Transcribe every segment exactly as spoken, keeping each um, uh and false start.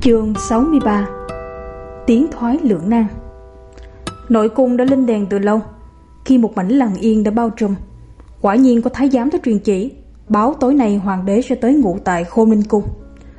Chương sáu mươi ba. Tiến thoái lưỡng nan. Nội cung đã lên đèn từ lâu, khi một mảnh lặng yên đã bao trùm. Quả nhiên có thái giám tới truyền chỉ, báo tối nay hoàng đế sẽ tới ngụ tại Khôn Ninh Cung.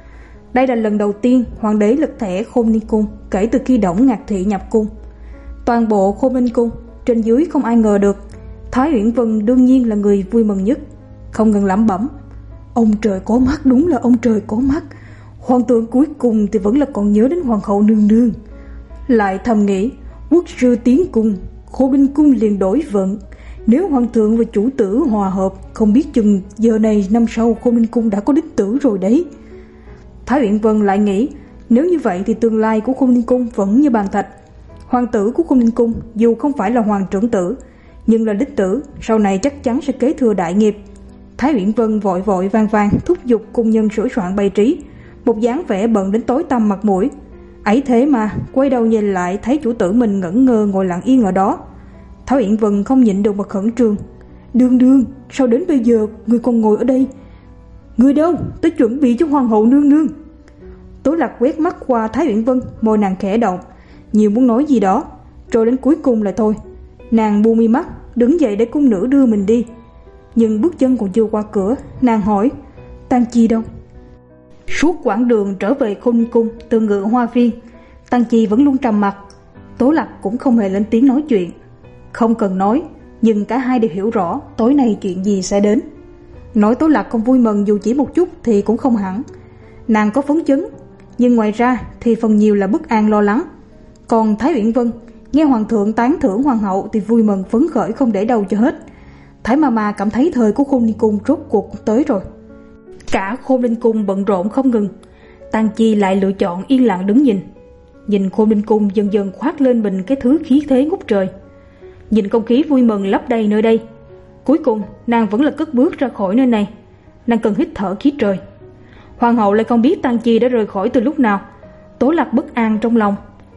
Đây là lần đầu tiên hoàng đế lật thẻ Khôn Ninh Cung kể từ khi Đổng Ngạc Thị nhập cung. Toàn bộ Khôn Ninh Cung trên dưới không ai ngờ được, Thái Uyển Vân đương nhiên là người vui mừng nhất, không ngừng lẩm bẩm: ông trời có mắt, đúng là ông trời có mắt. Hoàng thượng cuối cùng thì vẫn là còn nhớ đến hoàng hậu nương nương. Lại thầm nghĩ, quốc sư tiến cung, Khôn Ninh Cung liền đổi vận. Nếu hoàng thượng và chủ tử hòa hợp, không biết chừng giờ này năm sau Khôn Ninh Cung đã có đích tử rồi đấy. Thái Uyển Vân lại nghĩ, nếu như vậy thì tương lai của Khôn Ninh Cung vẫn như bàn thạch. Hoàng tử của Khôn Ninh Cung dù không phải là hoàng trưởng tử, nhưng là đích tử, sau này chắc chắn sẽ kế thừa đại nghiệp. Thái Uyển Vân vội vội vàng vàng thúc giục cung nhân sửa soạn bày trí, một dáng vẻ bận đến tối tăm mặt mũi. Ấy thế mà quay đầu nhìn lại thấy chủ tử mình ngẩn ngơ ngồi lặng yên ở đó. Thái Uyển Vân không nhịn được mà khẩn trương: đương đương, sao đến bây giờ người còn ngồi ở đây? Người đâu, tôi chuẩn bị cho hoàng hậu nương nương. Tố Lạc quét mắt qua Thái Uyển Vân, môi nàng khẽ động, nhiều muốn nói gì đó, rồi đến cuối cùng là thôi. Nàng buông mi mắt, đứng dậy để cung nữ đưa mình đi. Nhưng bước chân còn chưa qua cửa, nàng hỏi: Tang Chi đâu? Suốt quãng đường trở về Khôn Ninh Cung từ Ngự Hoa Viên, Tang Chi vẫn luôn trầm mặc. Tố Lạc cũng không hề lên tiếng nói chuyện. Không cần nói, nhưng cả hai đều hiểu rõ tối nay chuyện gì sẽ đến. Nói Tố Lạc không vui mừng dù chỉ một chút thì cũng không hẳn. Nàng có phấn chấn, nhưng ngoài ra thì phần nhiều là bất an lo lắng. Còn Thái Uyển Vân nghe hoàng thượng tán thưởng hoàng hậu thì vui mừng phấn khởi không để đâu cho hết. Thái Mama cảm thấy thời của Khôn Ninh Cung rốt cuộc tới rồi. Cả Khôn Ninh Cung bận rộn không ngừng. Tang Chi lại lựa chọn yên lặng đứng nhìn. Nhìn Khôn Ninh Cung dần dần khoác lên mình cái thứ khí thế ngút trời. Nhìn không khí vui mừng lấp đầy nơi đây. Cuối cùng nàng vẫn là cất bước ra khỏi nơi này. Nàng cần hít thở khí trời. Hoàng hậu lại không biết Tang Chi đã rời khỏi từ lúc nào. Tố Lạc bất an trong lòng.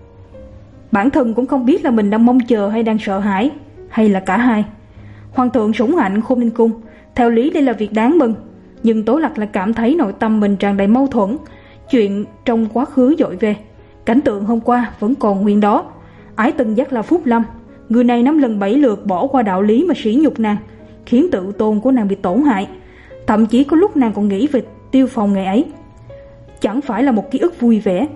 Bản thân cũng không biết là mình đang mong chờ hay đang sợ hãi, hay là cả hai. Hoàng thượng sủng hạnh Khôn Ninh Cung, theo lý đây là việc đáng mừng, nhưng Tố Lạc lại cảm thấy nội tâm mình tràn đầy mâu thuẫn. Chuyện trong quá khứ dội về, cảnh tượng hôm qua vẫn còn nguyên đó. Ái Tân Giác là Phúc Lâm, người này năm lần bảy lượt bỏ qua đạo lý mà sỉ nhục nàng, khiến tự tôn của nàng bị tổn hại. Thậm chí có lúc nàng còn nghĩ về tiêu phòng ngày ấy. Chẳng phải là một ký ức vui vẻ.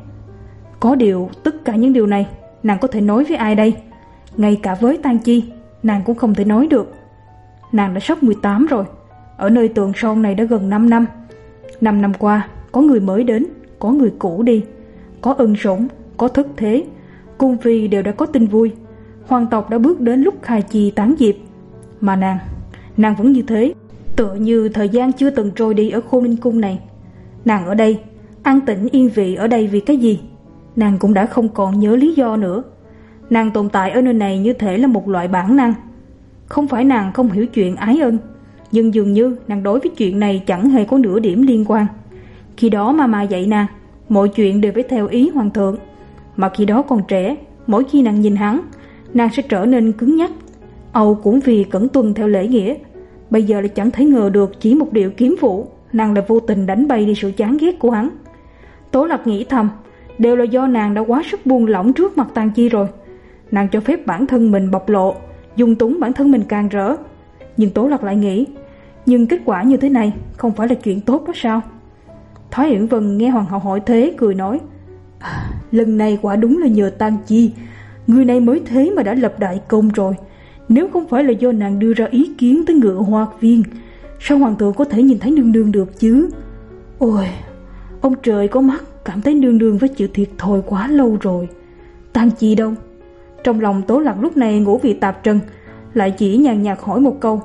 Có điều tất cả những điều này nàng có thể nói với ai đây? Ngay cả với Tang Chi nàng cũng không thể nói được. Nàng đã sắp mười tám rồi, ở nơi Tường Son này đã gần năm năm. Năm năm qua, có người mới đến, có người cũ đi, có ân sủng, có thất thế. Cung phi đều đã có tin vui. Hoàng tộc đã bước đến lúc khai chi tán diệp. Mà nàng, nàng vẫn như thế, tựa như thời gian chưa từng trôi đi ở Khôn Ninh Cung này. Nàng ở đây, an tĩnh yên vị ở đây vì cái gì? Nàng cũng đã không còn nhớ lý do nữa. Nàng tồn tại ở nơi này như thể là một loại bản năng. Không phải nàng không hiểu chuyện ái ân, nhưng dường như nàng đối với chuyện này chẳng hề có nửa điểm liên quan. Khi đó Mama dạy nàng, mọi chuyện đều phải theo ý hoàng thượng. Mà khi đó còn trẻ, mỗi khi nàng nhìn hắn, nàng sẽ trở nên cứng nhắc. Âu cũng vì cẩn tuân theo lễ nghĩa. Bây giờ lại chẳng thấy ngờ được chỉ một điệu kiếm vũ, nàng lại vô tình đánh bay đi sự chán ghét của hắn. Tố Lạc nghĩ thầm, đều là do nàng đã quá sức buông lỏng trước mặt Tang Chi rồi. Nàng cho phép bản thân mình bộc lộ, dung túng bản thân mình càng rỡ. Nhưng Tố Lạc lại nghĩ, nhưng kết quả như thế này không phải là chuyện tốt đó sao? Thái Uyển Vân nghe hoàng hậu hỏi thế cười nói: à, lần này quả đúng là nhờ Tang Chi, người này mới thế mà đã lập đại công rồi. Nếu không phải là do nàng đưa ra ý kiến tới Ngự Hoa Viên, sao hoàng thượng có thể nhìn thấy nương nương được chứ? Ôi, ông trời có mắt, cảm thấy nương nương phải chịu thiệt thòi quá lâu rồi. Tang Chi đâu? Trong lòng Tố Lạc lúc này ngũ vị tạp trần, lại chỉ nhàn nhạt hỏi một câu: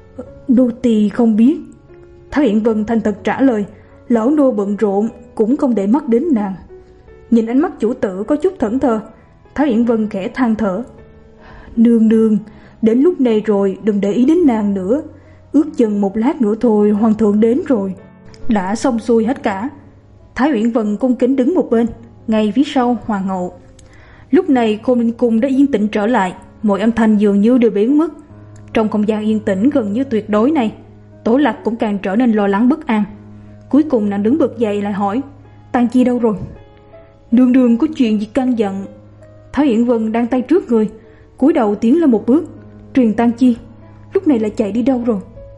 nô tỳ không biết. Thái Uyển Vân thành thật trả lời: lão nô bận rộn, cũng không để mắt đến nàng. Nhìn ánh mắt chủ tử có chút thẫn thờ, Thái Uyển Vân khẽ than thở: nương nương, đến lúc này rồi đừng để ý đến nàng nữa. Ước chừng một lát nữa thôi hoàng thượng đến rồi. Đã xong xuôi hết cả. Thái Uyển Vân cung kính đứng một bên, ngay phía sau hoàng hậu. Lúc này Khôn Ninh Cung đã yên tĩnh trở lại, mọi âm thanh dường như đều biến mất. Trong không gian yên tĩnh gần như tuyệt đối này, Tố Lạc cũng càng trở nên lo lắng bất an. Cuối cùng nàng đứng bật dậy lại hỏi: Tang Chi đâu rồi? Nương nương có chuyện gì căn dặn? Thái Uyển Vân đang tay trước người, cúi đầu tiến lên một bước. Truyền Tang Chi lúc này lại chạy đi đâu rồi?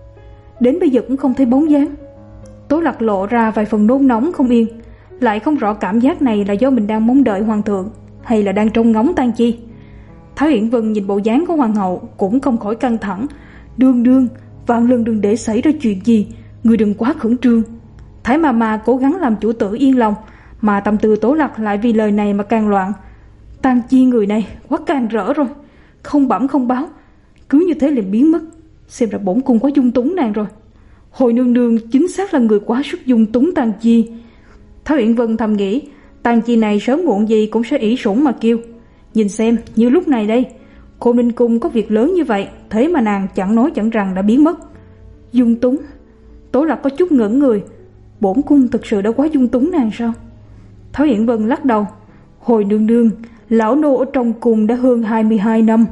Đến bây giờ cũng không thấy bóng dáng. Tố Lạc lộ ra vài phần nôn nóng không yên, lại không rõ cảm giác này là do mình đang mong đợi hoàng thượng hay là đang trông ngóng Tang Chi. Thái Uyển Vân nhìn bộ dáng của hoàng hậu cũng không khỏi căng thẳng. Đương đương, vạn lần đừng để xảy ra chuyện gì, người đừng quá khẩn trương. Thái Mama cố gắng làm chủ tử yên lòng, mà tâm tư Tố Lạc lại vì lời này mà càng loạn. Tang Chi người này quá càng rỡ rồi, không bẩm không báo, cứ như thế liền biến mất. Xem ra bổn cung quá dung túng nàng rồi. Hồi nương nương chính xác là người quá sức dung túng Tang Chi. Thái Uyển Vân thầm nghĩ, Tang Chi này sớm muộn gì cũng sẽ ỷ sủng mà kêu. Nhìn xem, như lúc này đây, Cô Ninh Cung có việc lớn như vậy, thế mà nàng chẳng nói chẳng rằng đã biến mất. Dung túng? Tố Lạc có chút ngẩn người. Bổn cung thực sự đã quá dung túng nàng sao? Thái Uyển Vân lắc đầu. Hồi nương nương, lão nô ở trong cung đã hơn hai mươi hai năm.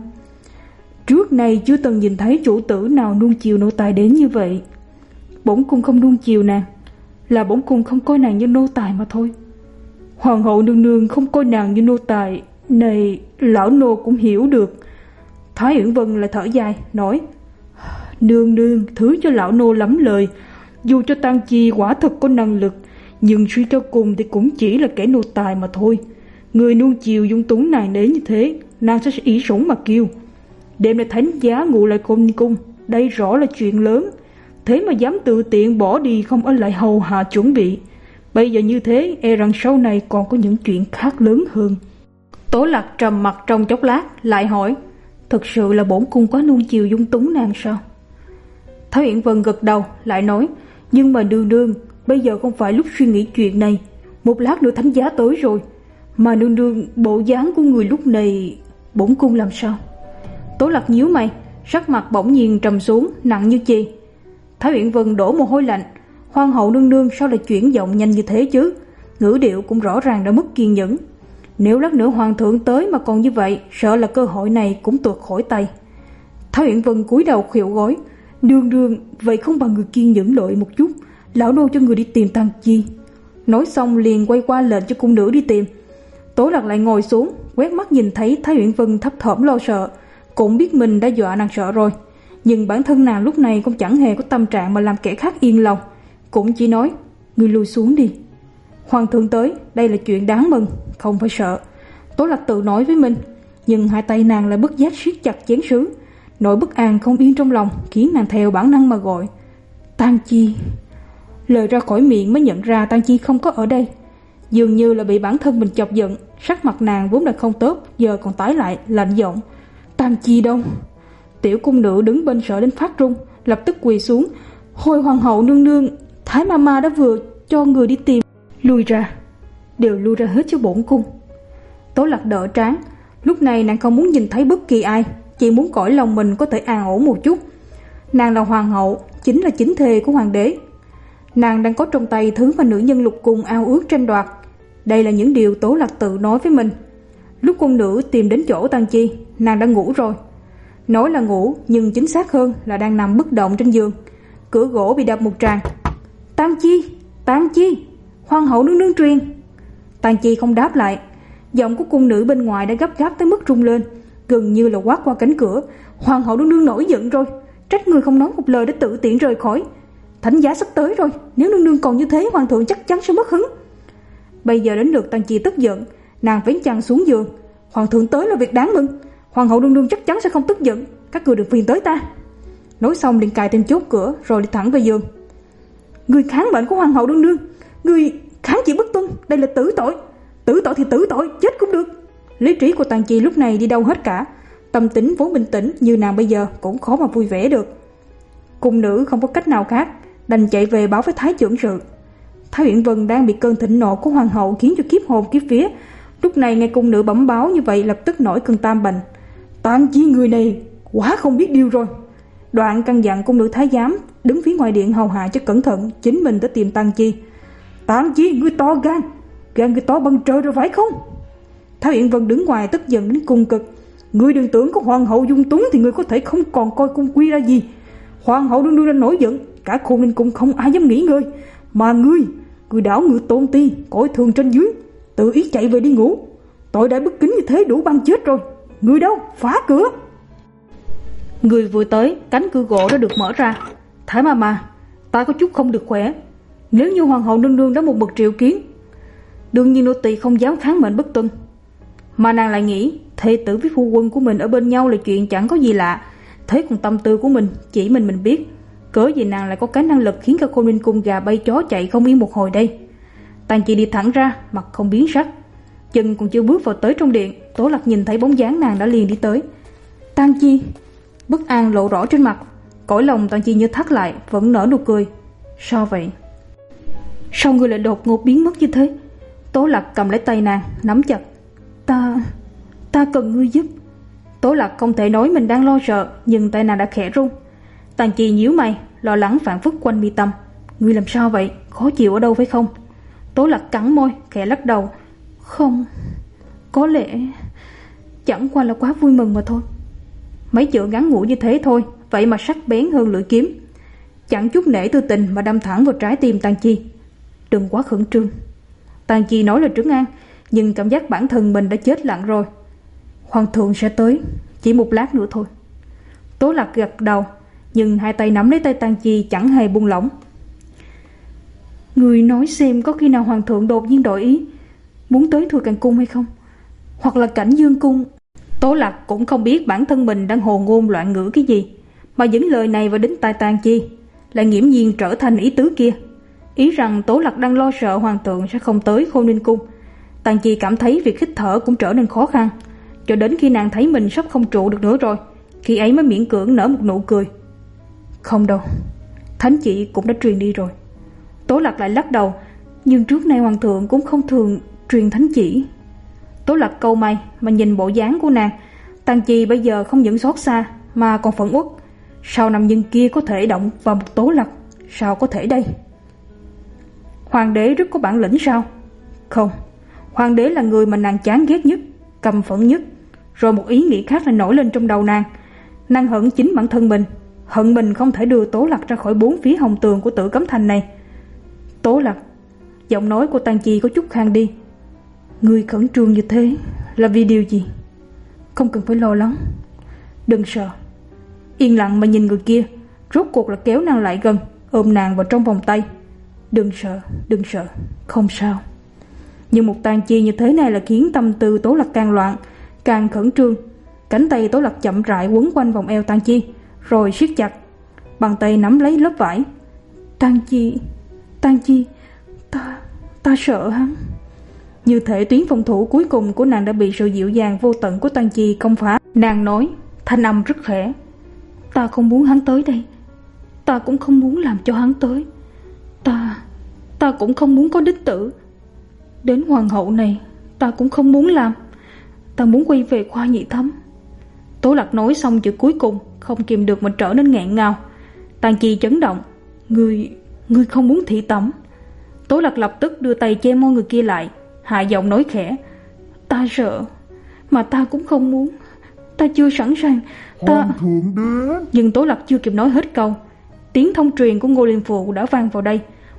Trước nay chưa từng nhìn thấy chủ tử nào nuông chiều nô tài đến như vậy. Bổn cung không nuông chiều nàng, là bổn cung không coi nàng như nô tài mà thôi. Hoàng hậu nương nương không coi nàng như nô tài này, lão nô cũng hiểu được. Thái Uyển Vân lại thở dài nói, nương nương thứ cho lão nô lắm lời. Dù cho Tang Chi quả thật có năng lực, nhưng suy cho cùng thì cũng chỉ là kẻ nô tài mà thôi. Người nuông chiều dung túng nàng đến như thế, nàng sẽ ỷ sủng mà kêu. Đêm nay thánh giá ngủ lại Cô Ninh Cung, đây rõ là chuyện lớn. Thế mà dám tự tiện bỏ đi không ở lại hầu hạ chuẩn bị. Bây giờ như thế, e rằng sau này còn có những chuyện khác lớn hơn. Tố Lạc trầm mặt trong chốc lát, lại hỏi, thực sự là bổn cung quá nuông chiều dung túng nàng sao? Thái Uyển Vân gật đầu, lại nói, nhưng mà nương nương, bây giờ không phải lúc suy nghĩ chuyện này. Một lát nữa thánh giá tới rồi. Mà nương nương, bộ dáng của người lúc này, bổn cung làm sao? Tố Lạc nhíu mày, sắc mặt bỗng nhiên trầm xuống, nặng như chì. Thái Uyển Vân đổ mồ hôi lạnh. Hoàng hậu nương nương sao lại chuyển giọng nhanh như thế chứ? Ngữ điệu cũng rõ ràng đã mất kiên nhẫn. Nếu lát nữa hoàng thượng tới mà còn như vậy, sợ là cơ hội này cũng tuột khỏi tay. Thái Uyển Vân cúi đầu khuỵu gối. Nương nương, vậy không bằng người kiên nhẫn lợi một chút, lão nô cho người đi tìm Tang Chi. Nói xong liền quay qua lệnh cho cung nữ đi tìm. Tố Lạc lại ngồi xuống, quét mắt nhìn thấy Thái Uyển Vân thấp thỏm lo sợ, cũng biết mình đã dọa nàng sợ rồi. Nhưng bản thân nàng lúc này cũng chẳng hề có tâm trạng mà làm kẻ khác yên lòng, cũng chỉ nói, ngươi lui xuống đi. Hoàng thượng tới, đây là chuyện đáng mừng, không phải sợ. Tố Lạc tự nói với mình, nhưng hai tay nàng lại bất giác siết chặt chén sứ. Nỗi bất an không yên trong lòng khiến nàng theo bản năng mà gọi, Tang Chi. Lời ra khỏi miệng mới nhận ra Tang Chi không có ở đây. Dường như là bị bản thân mình chọc giận, sắc mặt nàng vốn đã không tốt, giờ còn tái lại, lạnh giọng, Tang Chi đâu? Tiểu cung nữ đứng bên sợ đến phát run, lập tức quỳ xuống. Hồi hoàng hậu nương nương, Thái Mama đã vừa cho người đi tìm. Lui ra, đều lui ra hết cho bổn cung. Tố Lạc đỡ trán. Lúc này nàng không muốn nhìn thấy bất kỳ ai, chỉ muốn cõi lòng mình có thể an ổn một chút. Nàng là hoàng hậu, chính là chính thê của hoàng đế. Nàng đang có trong tay thứ mà nữ nhân lục cung ao ước tranh đoạt. Đây là những điều Tố Lạc tự nói với mình. Lúc cung nữ tìm đến chỗ Tang Chi, nàng đã ngủ rồi. Nói là ngủ, nhưng chính xác hơn là đang nằm bất động trên giường. Cửa gỗ bị đập một tràng. Tang Chi, Tang Chi, hoàng hậu nương nương truyền. Tang Chi không đáp lại. Giọng của cung nữ bên ngoài đã gấp gáp tới mức rung lên, gần như là quát qua cánh cửa. Hoàng hậu nương nương nổi giận rồi, trách người không nói một lời để tự tiện rời khỏi. Thánh giá sắp tới rồi, nếu nương nương còn như thế, hoàng thượng chắc chắn sẽ mất hứng. Bây giờ đến lượt Tang Chi tức giận, nàng vén chăn xuống giường. Hoàng thượng tới là việc đáng mừng, hoàng hậu nương nương chắc chắn sẽ không tức giận, các người đừng phiền tới ta. Nói xong liền cài thêm chốt cửa rồi đi thẳng về giường. Người kháng mệnh của hoàng hậu nương nương, người kháng chỉ bất tuân, đây là tử tội. Tử tội thì tử tội, chết cũng được. Lý trí của Tang Chi lúc này đi đâu hết cả. Tâm tính vốn bình tĩnh như nàng bây giờ cũng khó mà vui vẻ được. Cung nữ không có cách nào khác, đành chạy về báo với Thái trưởng sự. Thái Uyển Vân đang bị cơn thịnh nộ của hoàng hậu khiến cho kiếp hồn kiếp vía. Lúc này nghe cung nữ bẩm báo như vậy, lập tức nổi cơn tam bệnh. Tang Chi người này quá không biết điều rồi. Đoạn căn dặn cung nữ thái giám đứng phía ngoài điện hầu hạ cho cẩn thận, chính mình tới tìm Tang Chi. Tang Chi, ngươi to gan, gan ngươi to bằng trời rồi phải không? Thái Uyển Vân đứng ngoài tức giận đến cùng cực. Ngươi đừng tưởng có hoàng hậu dung túng thì ngươi có thể không còn coi cung quy ra gì. Hoàng hậu đương đương đã nổi giận, cả Khôn Ninh Cung không ai dám nghỉ ngơi. Mà ngươi, ngươi đảo ngự tôn ti, coi thường trên dưới, tự ý chạy về đi ngủ. Tội đại bất kính như thế đủ băng chết rồi. Người đâu, phá cửa. Người vừa tới, cánh cửa gỗ đã được mở ra. Thái mà mà, ta có chút không được khỏe. Nếu như hoàng hậu nương nương đã một mực triệu kiến, đương nhiên nô tỳ không dám kháng mệnh bất tuân. Mà nàng lại nghĩ thê tử với phu quân của mình ở bên nhau là chuyện chẳng có gì lạ. Thế còn tâm tư của mình chỉ mình mình biết. Cớ gì nàng lại có cái năng lực khiến cho Khôn Ninh cung gà bay chó chạy không yên một hồi đây. Tàn Chi đi thẳng ra, mặt không biến sắc. Chân còn chưa bước vào tới trong điện, Tố Lạc nhìn thấy bóng dáng nàng đã liền đi tới. Tàn Chi. Bất an lộ rõ trên mặt. Cõi lòng Tàn Chi như thắt lại, vẫn nở nụ cười. Sao vậy? Sao ngươi lại đột ngột biến mất như thế? Tố Lạc cầm lấy tay nàng, nắm chặt. Ta... ta cần ngươi giúp. Tố Lạc không thể nói mình đang lo sợ, nhưng tay nàng đã khẽ run. Tàn Chi nhíu mày, lo lắng phản phất quanh mi tâm. Ngươi làm sao vậy? Khó chịu ở đâu phải không? Tố Lạc cắn môi, khẽ lắc đầu. Không, có lẽ chẳng qua là quá vui mừng mà thôi. Mấy chữ ngắn ngủi như thế thôi, vậy mà sắc bén hơn lưỡi kiếm. Chẳng chút nể tư tình mà đâm thẳng vào trái tim Tàn Chi. Đừng quá khẩn trương. Tàn Chi nói là trấn an, nhưng cảm giác bản thân mình đã chết lặng rồi. Hoàng thượng sẽ tới, chỉ một lát nữa thôi. Tố Lạc gật đầu, nhưng hai tay nắm lấy tay Tàn Chi chẳng hề buông lỏng. Người nói xem có khi nào hoàng thượng đột nhiên đổi ý, muốn tới Thừa Càng cung hay không? Hoặc là Cảnh Dương cung? Tố Lạc cũng không biết bản thân mình đang hồ ngôn loạn ngữ cái gì, mà những lời này vào đến tai Tàn Chi lại nghiễm nhiên trở thành ý tứ kia. Ý rằng Tố Lạc đang lo sợ hoàng thượng sẽ không tới Khôn Ninh cung. Tàn Chi cảm thấy việc hít thở cũng trở nên khó khăn, cho đến khi nàng thấy mình sắp không trụ được nữa rồi, khi ấy mới miễn cưỡng nở một nụ cười. Không đâu, thánh chỉ cũng đã truyền đi rồi. Tố Lạc lại lắc đầu. Nhưng trước nay hoàng thượng cũng không thường truyền thánh chỉ. Tố Lạc cau mày mà nhìn bộ dáng của nàng. Tàn Chi bây giờ không những xót xa mà còn phẫn uất. Sao nam nhân kia có thể động vào một Tố Lạc? Sao có thể đây? Hoàng đế rất có bản lĩnh sao? Không, hoàng đế là người mà nàng chán ghét nhất, căm phẫn nhất. Rồi một ý nghĩ khác lại nổi lên trong đầu nàng. Nàng hận chính bản thân mình, hận mình không thể đưa Tố Lạc ra khỏi bốn phía hồng tường của Tử Cấm Thành này. Tố Lạc, giọng nói của Tàn Chi có chút khang đi. Ngươi khẩn trương như thế là vì điều gì? Không cần phải lo lắng, đừng sợ. Yên lặng mà nhìn người kia, rốt cuộc là kéo nàng lại gần, ôm nàng vào trong vòng tay. Đừng sợ, đừng sợ, không sao. Nhưng một Tàn Chi như thế này là khiến tâm tư Tố Lạc càng loạn, càng khẩn trương. Cánh tay Tố Lạc chậm rãi quấn quanh vòng eo Tàn Chi, rồi siết chặt, bàn tay nắm lấy lớp vải. Tàn Chi, Tàn Chi, ta, ta sợ hắn. Như thể tuyến phòng thủ cuối cùng của nàng đã bị sự dịu dàng vô tận của Tàn Chi công phá. Nàng nói, thanh âm rất khẽ. Ta không muốn hắn tới đây. Ta cũng không muốn làm cho hắn tới. Ta, ta cũng không muốn có đích tử. Đến hoàng hậu này, ta cũng không muốn làm. Ta muốn quay về Khoa Nhị Thấm. Tố Lạc nói xong chữ cuối cùng, không kìm được mà trở nên nghẹn ngào. Tàn Chi chấn động. Ngươi, ngươi không muốn thị tẩm? Tố Lạc lập tức đưa tay che môi người kia lại, hạ giọng nói khẽ. Ta sợ, mà ta cũng không muốn. Ta chưa sẵn sàng. Ta... Hoàng thượng đến. Nhưng Tố Lạc chưa kịp nói hết câu, tiếng thông truyền của Ngô Liên Phụ đã vang vào đây.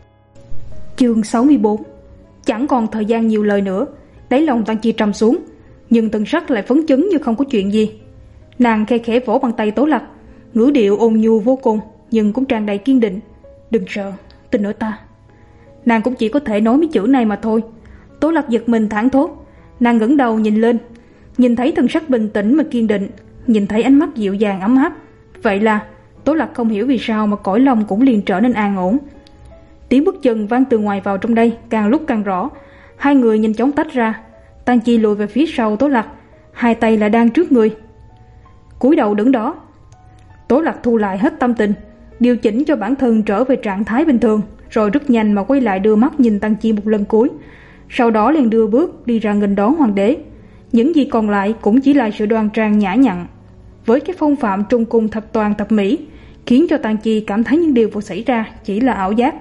Chương sáu mươi bốn. Chẳng còn thời gian nhiều lời nữa. Đáy lòng Tàn Chi trầm xuống, nhưng thần sắc lại phấn chấn như không có chuyện gì. Nàng khe khẽ vỗ bàn tay Tố Lạc, ngữ điệu ôn nhu vô cùng, nhưng cũng tràn đầy kiên định. Đừng sợ, tin ở ta. Nàng cũng chỉ có thể nói mấy chữ này mà thôi. Tố Lạc giật mình thảng thốt. Nàng ngẩng đầu nhìn lên, nhìn thấy thần sắc bình tĩnh mà kiên định, nhìn thấy ánh mắt dịu dàng ấm áp. Vậy là Tố Lạc không hiểu vì sao mà cõi lòng cũng liền trở nên an ổn. Tiếng bước chân vang từ ngoài vào trong đây càng lúc càng rõ. Hai người nhanh chóng tách ra. Tàn Chi lùi về phía sau Tố Lạc, hai tay lại đang trước người, cúi đầu đứng đó. Tố Lạc thu lại hết tâm tình, điều chỉnh cho bản thân trở về trạng thái bình thường, rồi rất nhanh mà quay lại đưa mắt nhìn Tàn Chi một lần cuối. Sau đó liền đưa bước đi ra nghênh đón hoàng đế. Những gì còn lại cũng chỉ là sự đoan trang nhã nhặn, với cái phong phạm trung cung thập toàn thập mỹ, khiến cho Tàn Chi cảm thấy những điều vừa xảy ra chỉ là ảo giác.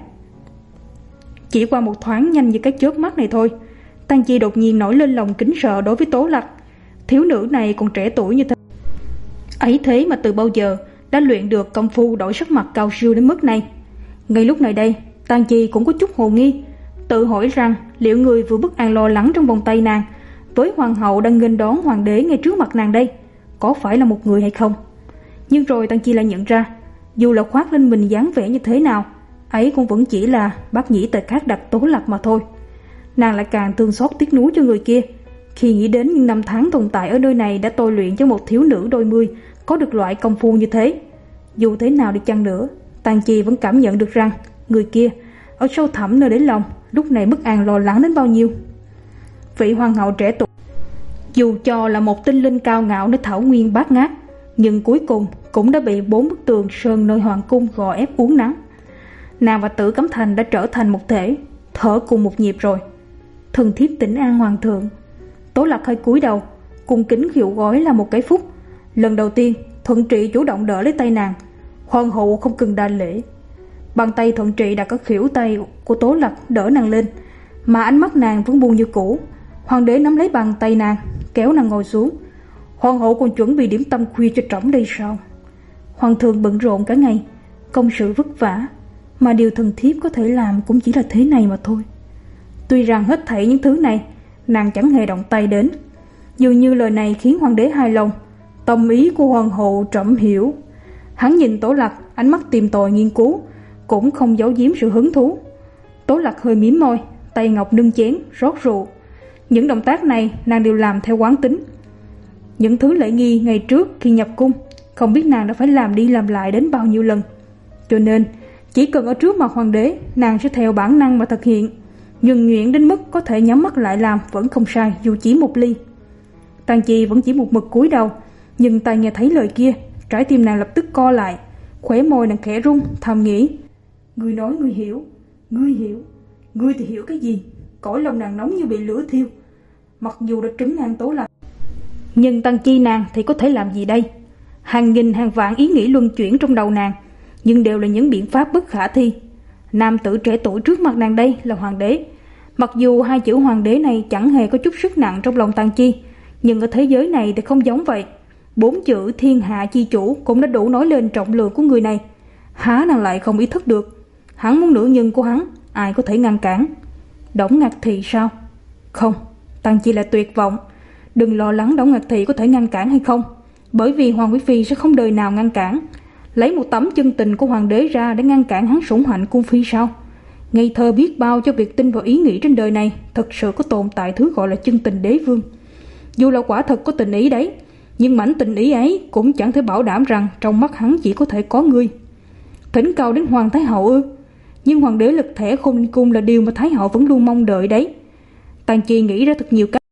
Chỉ qua một thoáng nhanh như cái chớp mắt này thôi, Tàn Chi đột nhiên nổi lên lòng kính sợ đối với Tố Lạc. Thiếu nữ này còn trẻ tuổi như thế, ấy thế mà từ bao giờ đã luyện được công phu đổi sắc mặt cao siêu đến mức này. Ngay lúc này đây, Tàn Chi cũng có chút hồ nghi. tự hỏi rằng liệu người vừa bất an lo lắng trong vòng tay nàng với hoàng hậu đang nghênh đón hoàng đế ngay trước mặt nàng đây có phải là một người hay không. Nhưng rồi Tang Chi lại nhận ra, dù là khoác lên mình dáng vẻ như thế nào, ấy cũng vẫn chỉ là bác nhĩ tề khác đặt Tố Lạc mà thôi. Nàng lại càng thương xót tiếc nuối cho người kia khi nghĩ đến những năm tháng tồn tại ở nơi này đã tôi luyện cho một thiếu nữ đôi mươi có được loại công phu như thế. Dù thế nào đi chăng nữa, Tang Chi vẫn cảm nhận được rằng người kia ở sâu thẳm nơi đáy lòng lúc này bất an lo lắng đến bao nhiêu. Vị hoàng hậu trẻ tuổi dù cho là một tinh linh cao ngạo nơi thảo nguyên bát ngát, nhưng cuối cùng cũng đã bị bốn bức tường sơn nơi hoàng cung gò ép uốn nắn. Nàng và Tử Cấm Thành đã trở thành một thể, thở cùng một nhịp rồi. Thần thiếp tỉnh an hoàng thượng. Tố Lạc hơi cúi đầu, cung kính khịu gói là một cái phúc. Lần đầu tiên Thuận Trị chủ động đỡ lấy tay nàng. Hoàng hậu không cần đa lễ. Bàn tay Thuận Trị đặt ở khuỷu tay của Tố Lạc đỡ nàng lên, mà ánh mắt nàng vẫn buồn như cũ. Hoàng đế nắm lấy bàn tay nàng, kéo nàng ngồi xuống. Hoàng hậu còn chuẩn bị điểm tâm khuya cho trẫm đây sao? Hoàng thượng bận rộn cả ngày, công sự vất vả, mà điều thần thiếp có thể làm cũng chỉ là thế này mà thôi. Tuy rằng hết thảy những thứ này nàng chẳng hề động tay đến. Dường như lời này khiến hoàng đế hài lòng. Tâm ý của hoàng hậu trẫm hiểu. Hắn nhìn Tố Lạc, ánh mắt tìm tòi nghiên cứu, cũng không giấu giếm sự hứng thú. Tố Lạc hơi mím môi, tay ngọc nâng chén rót rượu. Những động tác này nàng đều làm theo quán tính. Những thứ lễ nghi ngày trước khi nhập cung, không biết nàng đã phải làm đi làm lại đến bao nhiêu lần. Cho nên chỉ cần ở trước mặt hoàng đế, nàng sẽ theo bản năng mà thực hiện, nhuần nhuyễn đến mức có thể nhắm mắt lại làm vẫn không sai dù chỉ một ly. Tang Chi vẫn chỉ một mực cúi đầu, nhưng tai nghe thấy lời kia, trái tim nàng lập tức co lại, khóe môi nàng khẽ rung, thầm nghĩ: ngươi nói ngươi hiểu, ngươi hiểu, ngươi thì hiểu cái gì? Cõi lòng nàng nóng như bị lửa thiêu. Mặc dù đã trấn an Tố Lạc, nhưng Tang Chi nàng thì có thể làm gì đây? Hàng nghìn hàng vạn ý nghĩ luân chuyển trong đầu nàng, nhưng đều là những biện pháp bất khả thi. Nam tử trẻ tuổi trước mặt nàng đây là hoàng đế. Mặc dù hai chữ hoàng đế này chẳng hề có chút sức nặng trong lòng Tang Chi, nhưng ở thế giới này thì không giống vậy. Bốn chữ thiên hạ chi chủ cũng đã đủ nói lên trọng lượng của người này. Há nàng lại không ý thức được, hắn muốn nữ nhân của hắn, ai có thể ngăn cản? Đổng Ngạc Thị sao? Không, Tang Chi là tuyệt vọng. Đừng lo lắng Đổng Ngạc Thị có thể ngăn cản hay không, bởi vì Hoàng Quý Phi sẽ không đời nào ngăn cản. Lấy một tấm chân tình của hoàng đế ra để ngăn cản hắn sủng hạnh cung phi sao? Ngây thơ biết bao cho việc tin vào ý nghĩ trên đời này thật sự có tồn tại thứ gọi là chân tình đế vương. Dù là quả thật có tình ý đấy, nhưng mảnh tình ý ấy cũng chẳng thể bảo đảm rằng trong mắt hắn chỉ có thể có ngươi. Thỉnh cầu đến Hoàng Thái Hậu ư? Nhưng hoàng đế lực thẻ Khôn Ninh Cung là điều mà Thái Hậu vẫn luôn mong đợi đấy. Tang Chi nghĩ ra thật nhiều cách,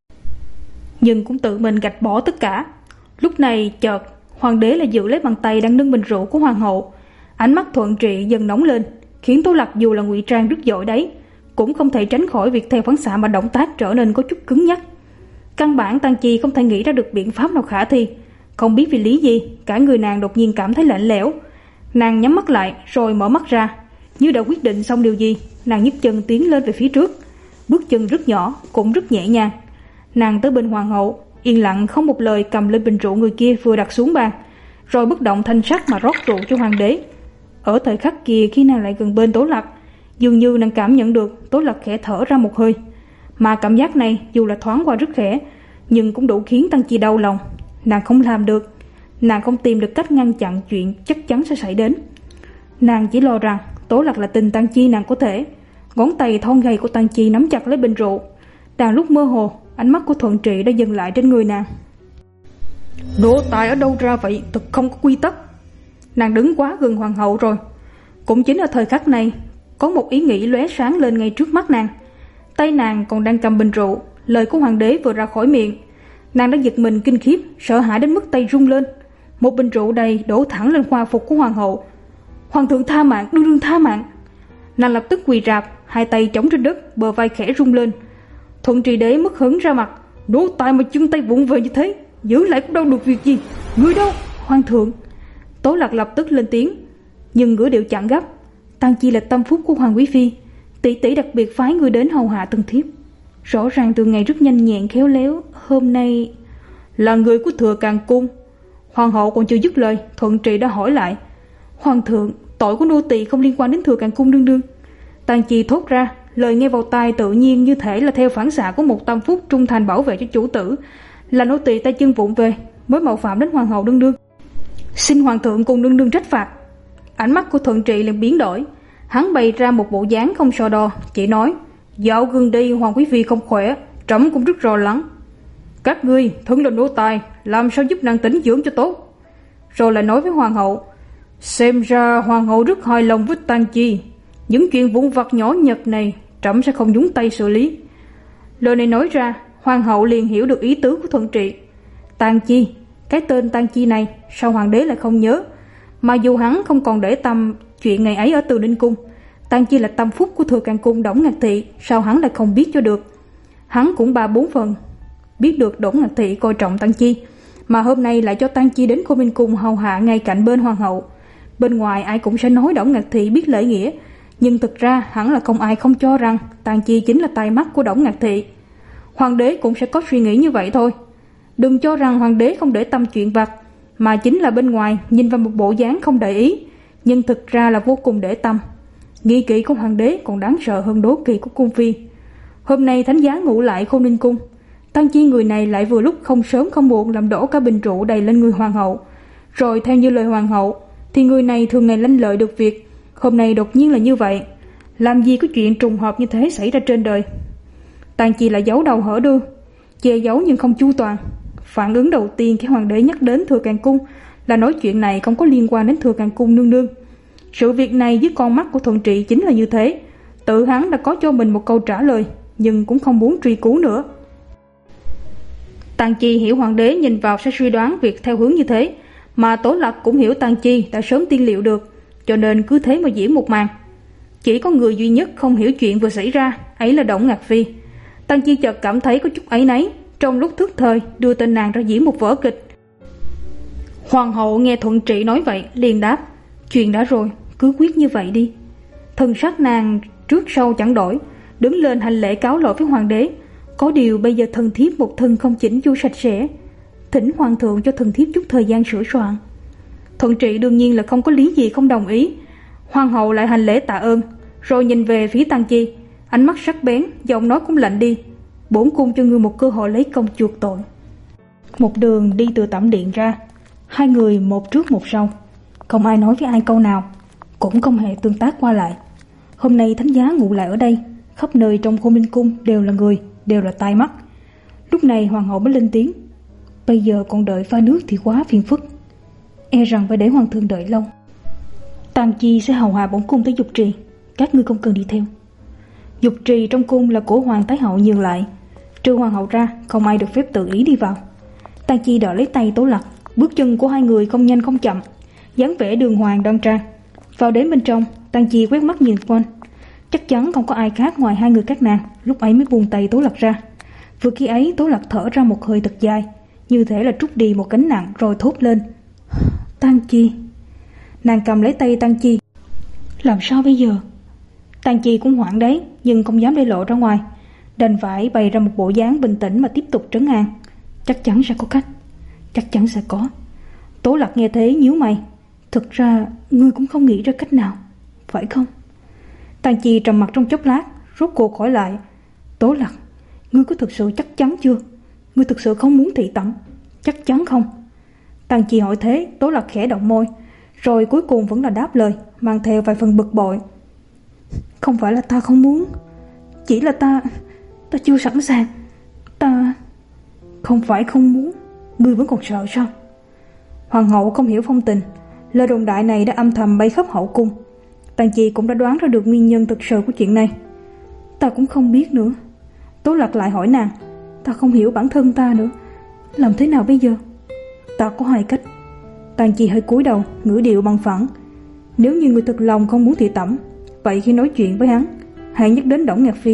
nhưng cũng tự mình gạch bỏ tất cả. Lúc này chợt hoàng đế lại giữ lấy bàn tay đang nâng bình rượu của hoàng hậu. Ánh mắt Thuận Trị dần nóng lên, khiến Tố Lạc dù là ngụy trang rất giỏi đấy, cũng không thể tránh khỏi việc theo phản xạ mà động tác trở nên có chút cứng nhắc. Căn bản Tang Chi không thể nghĩ ra được biện pháp nào khả thi. Không biết vì lý gì, cả người nàng đột nhiên cảm thấy lạnh lẽo. Nàng nhắm mắt lại rồi mở mắt ra, như đã quyết định xong điều gì. Nàng nhấc chân tiến lên về phía trước, bước chân rất nhỏ cũng rất nhẹ nhàng. Nàng tới bên hoàng hậu, yên lặng không một lời cầm lên bình rượu người kia vừa đặt xuống bàn, rồi bất động thanh sắc mà rót rượu cho hoàng đế. Ở thời khắc kia, khi nàng lại gần bên Tố Lạc, dường như nàng cảm nhận được Tố Lạc khẽ thở ra một hơi, mà cảm giác này dù là thoáng qua rất khẽ, nhưng cũng đủ khiến Tang Chi đau lòng. Nàng không làm được, nàng không tìm được cách ngăn chặn chuyện chắc chắn sẽ xảy đến. Nàng chỉ lo rằng Tố Lạc là tình Tang Chi nàng có thể. Ngón tay thon gầy của Tang Chi nắm chặt lấy bình rượu. Đang lúc mơ hồ, ánh mắt của Thuận Trị đã dừng lại trên người nàng. Đỗ tài ở đâu ra vậy, thật không có quy tắc. Nàng đứng quá gần hoàng hậu rồi. Cũng chính ở thời khắc này, có một ý nghĩ lóe sáng lên ngay trước mắt nàng. Tay nàng còn đang cầm bình rượu, lời của hoàng đế vừa ra khỏi miệng, nàng đã giật mình kinh khiếp, sợ hãi đến mức tay rung lên. Một bình rượu đầy đổ thẳng lên hoa phục của hoàng hậu. Hoàng thượng tha mạng, đương đương tha mạng. Nàng lập tức quỳ rạp, hai tay chống trên đất, bờ vai khẽ rung lên. Thuận Trị đế mất hứng ra mặt. Đỗ tài mà chân tay vụng về như thế, giữ lại cũng đâu được việc gì. Ngươi đâu? Hoàng thượng. Tố Lạc lập tức lên tiếng, nhưng ngữ điệu chậm gấp. Tang Chi là tâm phúc của Hoàng Quý Phi, tỷ tỷ đặc biệt phái người đến hầu hạ thân thiếp. Rõ ràng từ ngày rất nhanh nhẹn khéo léo, hôm nay là người của Thừa Càn Cung. Hoàng hậu còn chưa dứt lời, Thuận Trị đã hỏi lại. Hoàng thượng, tội của nô tỳ không liên quan đến Thừa Càn Cung đương đương. Tang Chi thốt ra, lời nghe vào tai tự nhiên như thể là theo phản xạ của một tâm phúc trung thành bảo vệ cho chủ tử, là nô tỳ tay chân vụng về mới mạo phạm đến hoàng hậu nương nương. Xin hoàng thượng cùng nương nương trách phạt. Ánh mắt của Thuận Trị liền biến đổi, hắn bày ra một bộ dáng không so đo, chỉ nói: dạo gần đây hoàng quý phi không khỏe, trẫm cũng rất lo lắng. Các ngươi thân là nô tài, làm sao giúp nàng tĩnh dưỡng cho tốt. Rồi lại nói với hoàng hậu: xem ra hoàng hậu rất hài lòng với Tang Chi, những chuyện vụn vặt nhỏ nhặt này trẫm sẽ không nhúng tay xử lý. Lời này nói ra, hoàng hậu liền hiểu được ý tứ của Thuận Trị. Tang Chi, cái tên Tang Chi này sao hoàng đế lại không nhớ? Mà dù hắn không còn để tâm chuyện ngày ấy ở Từ Ninh cung, Tang Chi là tâm phúc của Thừa Càng cung Đổng Ngạc Thị, sao hắn lại không biết cho được? Hắn cũng ba bốn phần biết được Đổng Ngạc Thị coi trọng Tang Chi, mà hôm nay lại cho Tang Chi đến Khôn Minh cung hầu hạ ngay cạnh bên hoàng hậu. Bên ngoài ai cũng sẽ nói Đổng Ngạc Thị biết lễ nghĩa, nhưng thực ra hẳn là không ai không cho rằng Tang Chi chính là tai mắt của Đổng Ngạc Thị. Hoàng đế cũng sẽ có suy nghĩ như vậy thôi. Đừng cho rằng hoàng đế không để tâm chuyện vặt, mà chính là bên ngoài nhìn vào một bộ dáng không để ý, nhưng thực ra là vô cùng để tâm. Nghi kỵ của hoàng đế còn đáng sợ hơn đố kỵ của cung phi. Hôm nay thánh giá ngủ lại Khôn Ninh cung, Tang Chi người này lại vừa lúc không sớm không muộn làm đổ cả bình rượu đầy lên người hoàng hậu. Rồi theo như lời hoàng hậu thì người này thường ngày lanh lợi được việc, hôm nay đột nhiên là như vậy. Làm gì có chuyện trùng hợp như thế xảy ra trên đời. Tang Chi lại giấu đầu hở đuôi, che giấu nhưng không chu toàn. Phản ứng đầu tiên khi hoàng đế nhắc đến Thừa Càng cung là nói chuyện này không có liên quan đến Thừa Càng cung nương nương. Sự việc này dưới con mắt của Thuận Trị chính là như thế. Tự hắn đã có cho mình một câu trả lời, nhưng cũng không muốn truy cứu nữa. Tang Chi hiểu hoàng đế nhìn vào sẽ suy đoán việc theo hướng như thế, mà Tố Lạc cũng hiểu Tang Chi đã sớm tiên liệu được, cho nên cứ thế mà diễn một màn. Chỉ có người duy nhất không hiểu chuyện vừa xảy ra, ấy là Đổng Ngạc Phi. Tang Chi chợt cảm thấy có chút áy náy, trong lúc thức thời đưa tên nàng ra diễn một vở kịch. Hoàng hậu nghe Thuận Trị nói vậy liền đáp: chuyện đã rồi, cứ quyết như vậy đi. Thần sắc nàng trước sau chẳng đổi, đứng lên hành lễ cáo lỗi với hoàng đế. Có điều bây giờ thần thiếp một thân không chỉnh chu sạch sẽ, thỉnh hoàng thượng cho thần thiếp chút thời gian sửa soạn. Thuận Trị đương nhiên là không có lý gì không đồng ý. Hoàng hậu lại hành lễ tạ ơn, rồi nhìn về phía Tang Chi, ánh mắt sắc bén, giọng nói cũng lạnh đi: bổn cung cho ngươi một cơ hội lấy công chuộc tội. Một đường đi từ tẩm điện ra, hai người một trước một sau, không ai nói với ai câu nào, cũng không hề tương tác qua lại. Hôm nay thánh giá ngủ lại ở đây, khắp nơi trong Khôn Minh cung đều là người, đều là tai mắt. Lúc này hoàng hậu mới lên tiếng: bây giờ còn đợi pha nước thì quá phiền phức, e rằng phải để hoàng thượng đợi lâu. Tang Chi sẽ hầu hạ bổn cung tới Dục Trì, các ngươi không cần đi theo. Dục Trì trong cung là của hoàng thái hậu nhường lại, trừ hoàng hậu ra không ai được phép tự ý đi vào. Tang Chi đỡ lấy tay Tố Lạc, bước chân của hai người không nhanh không chậm, dáng vẻ đường hoàng đoan trang. Vào đến bên trong, Tang Chi quét mắt nhìn quanh, chắc chắn không có ai khác ngoài hai người các nàng, lúc ấy mới buông tay Tố Lạc ra. Vừa khi ấy Tố Lạc thở ra một hơi thật dài, như thể là trút đi một gánh nặng, rồi thốt lên: Tang Chi. Nàng cầm lấy tay Tang Chi. Làm sao bây giờ? Tang Chi cũng hoảng đấy, nhưng không dám để lộ ra ngoài, đành phải bày ra một bộ dáng bình tĩnh mà tiếp tục trấn an: chắc chắn sẽ có cách, chắc chắn sẽ có. Tố Lạc nghe thế nhíu mày: thực ra ngươi cũng không nghĩ ra cách nào, phải không? Tang Chi trầm mặt trong chốc lát, rốt cuộc hỏi lại: Tố Lạc, ngươi có thực sự chắc chắn chưa? Ngươi thực sự không muốn thị tẩm, chắc chắn không? Tang Chi hỏi thế, Tố Lạc khẽ động môi, rồi cuối cùng vẫn là đáp lời, mang theo vài phần bực bội: không phải là ta không muốn, chỉ là ta Ta chưa sẵn sàng. Ta... Không phải không muốn, ngươi vẫn còn sợ sao? Hoàng hậu không hiểu phong tình, lời đồn đại này đã âm thầm bay khắp hậu cung. Tang Chi cũng đã đoán ra được nguyên nhân thực sự của chuyện này. Ta cũng không biết nữa. Tố Lạc lại hỏi nàng: ta không hiểu bản thân ta nữa, làm thế nào bây giờ? Ta có hai cách. Tang Chi hơi cúi đầu, ngữ điệu bằng phẳng: nếu như người thực lòng không muốn thị tẩm, vậy khi nói chuyện với hắn, hãy nhắc đến Đổng Ngạc Phi.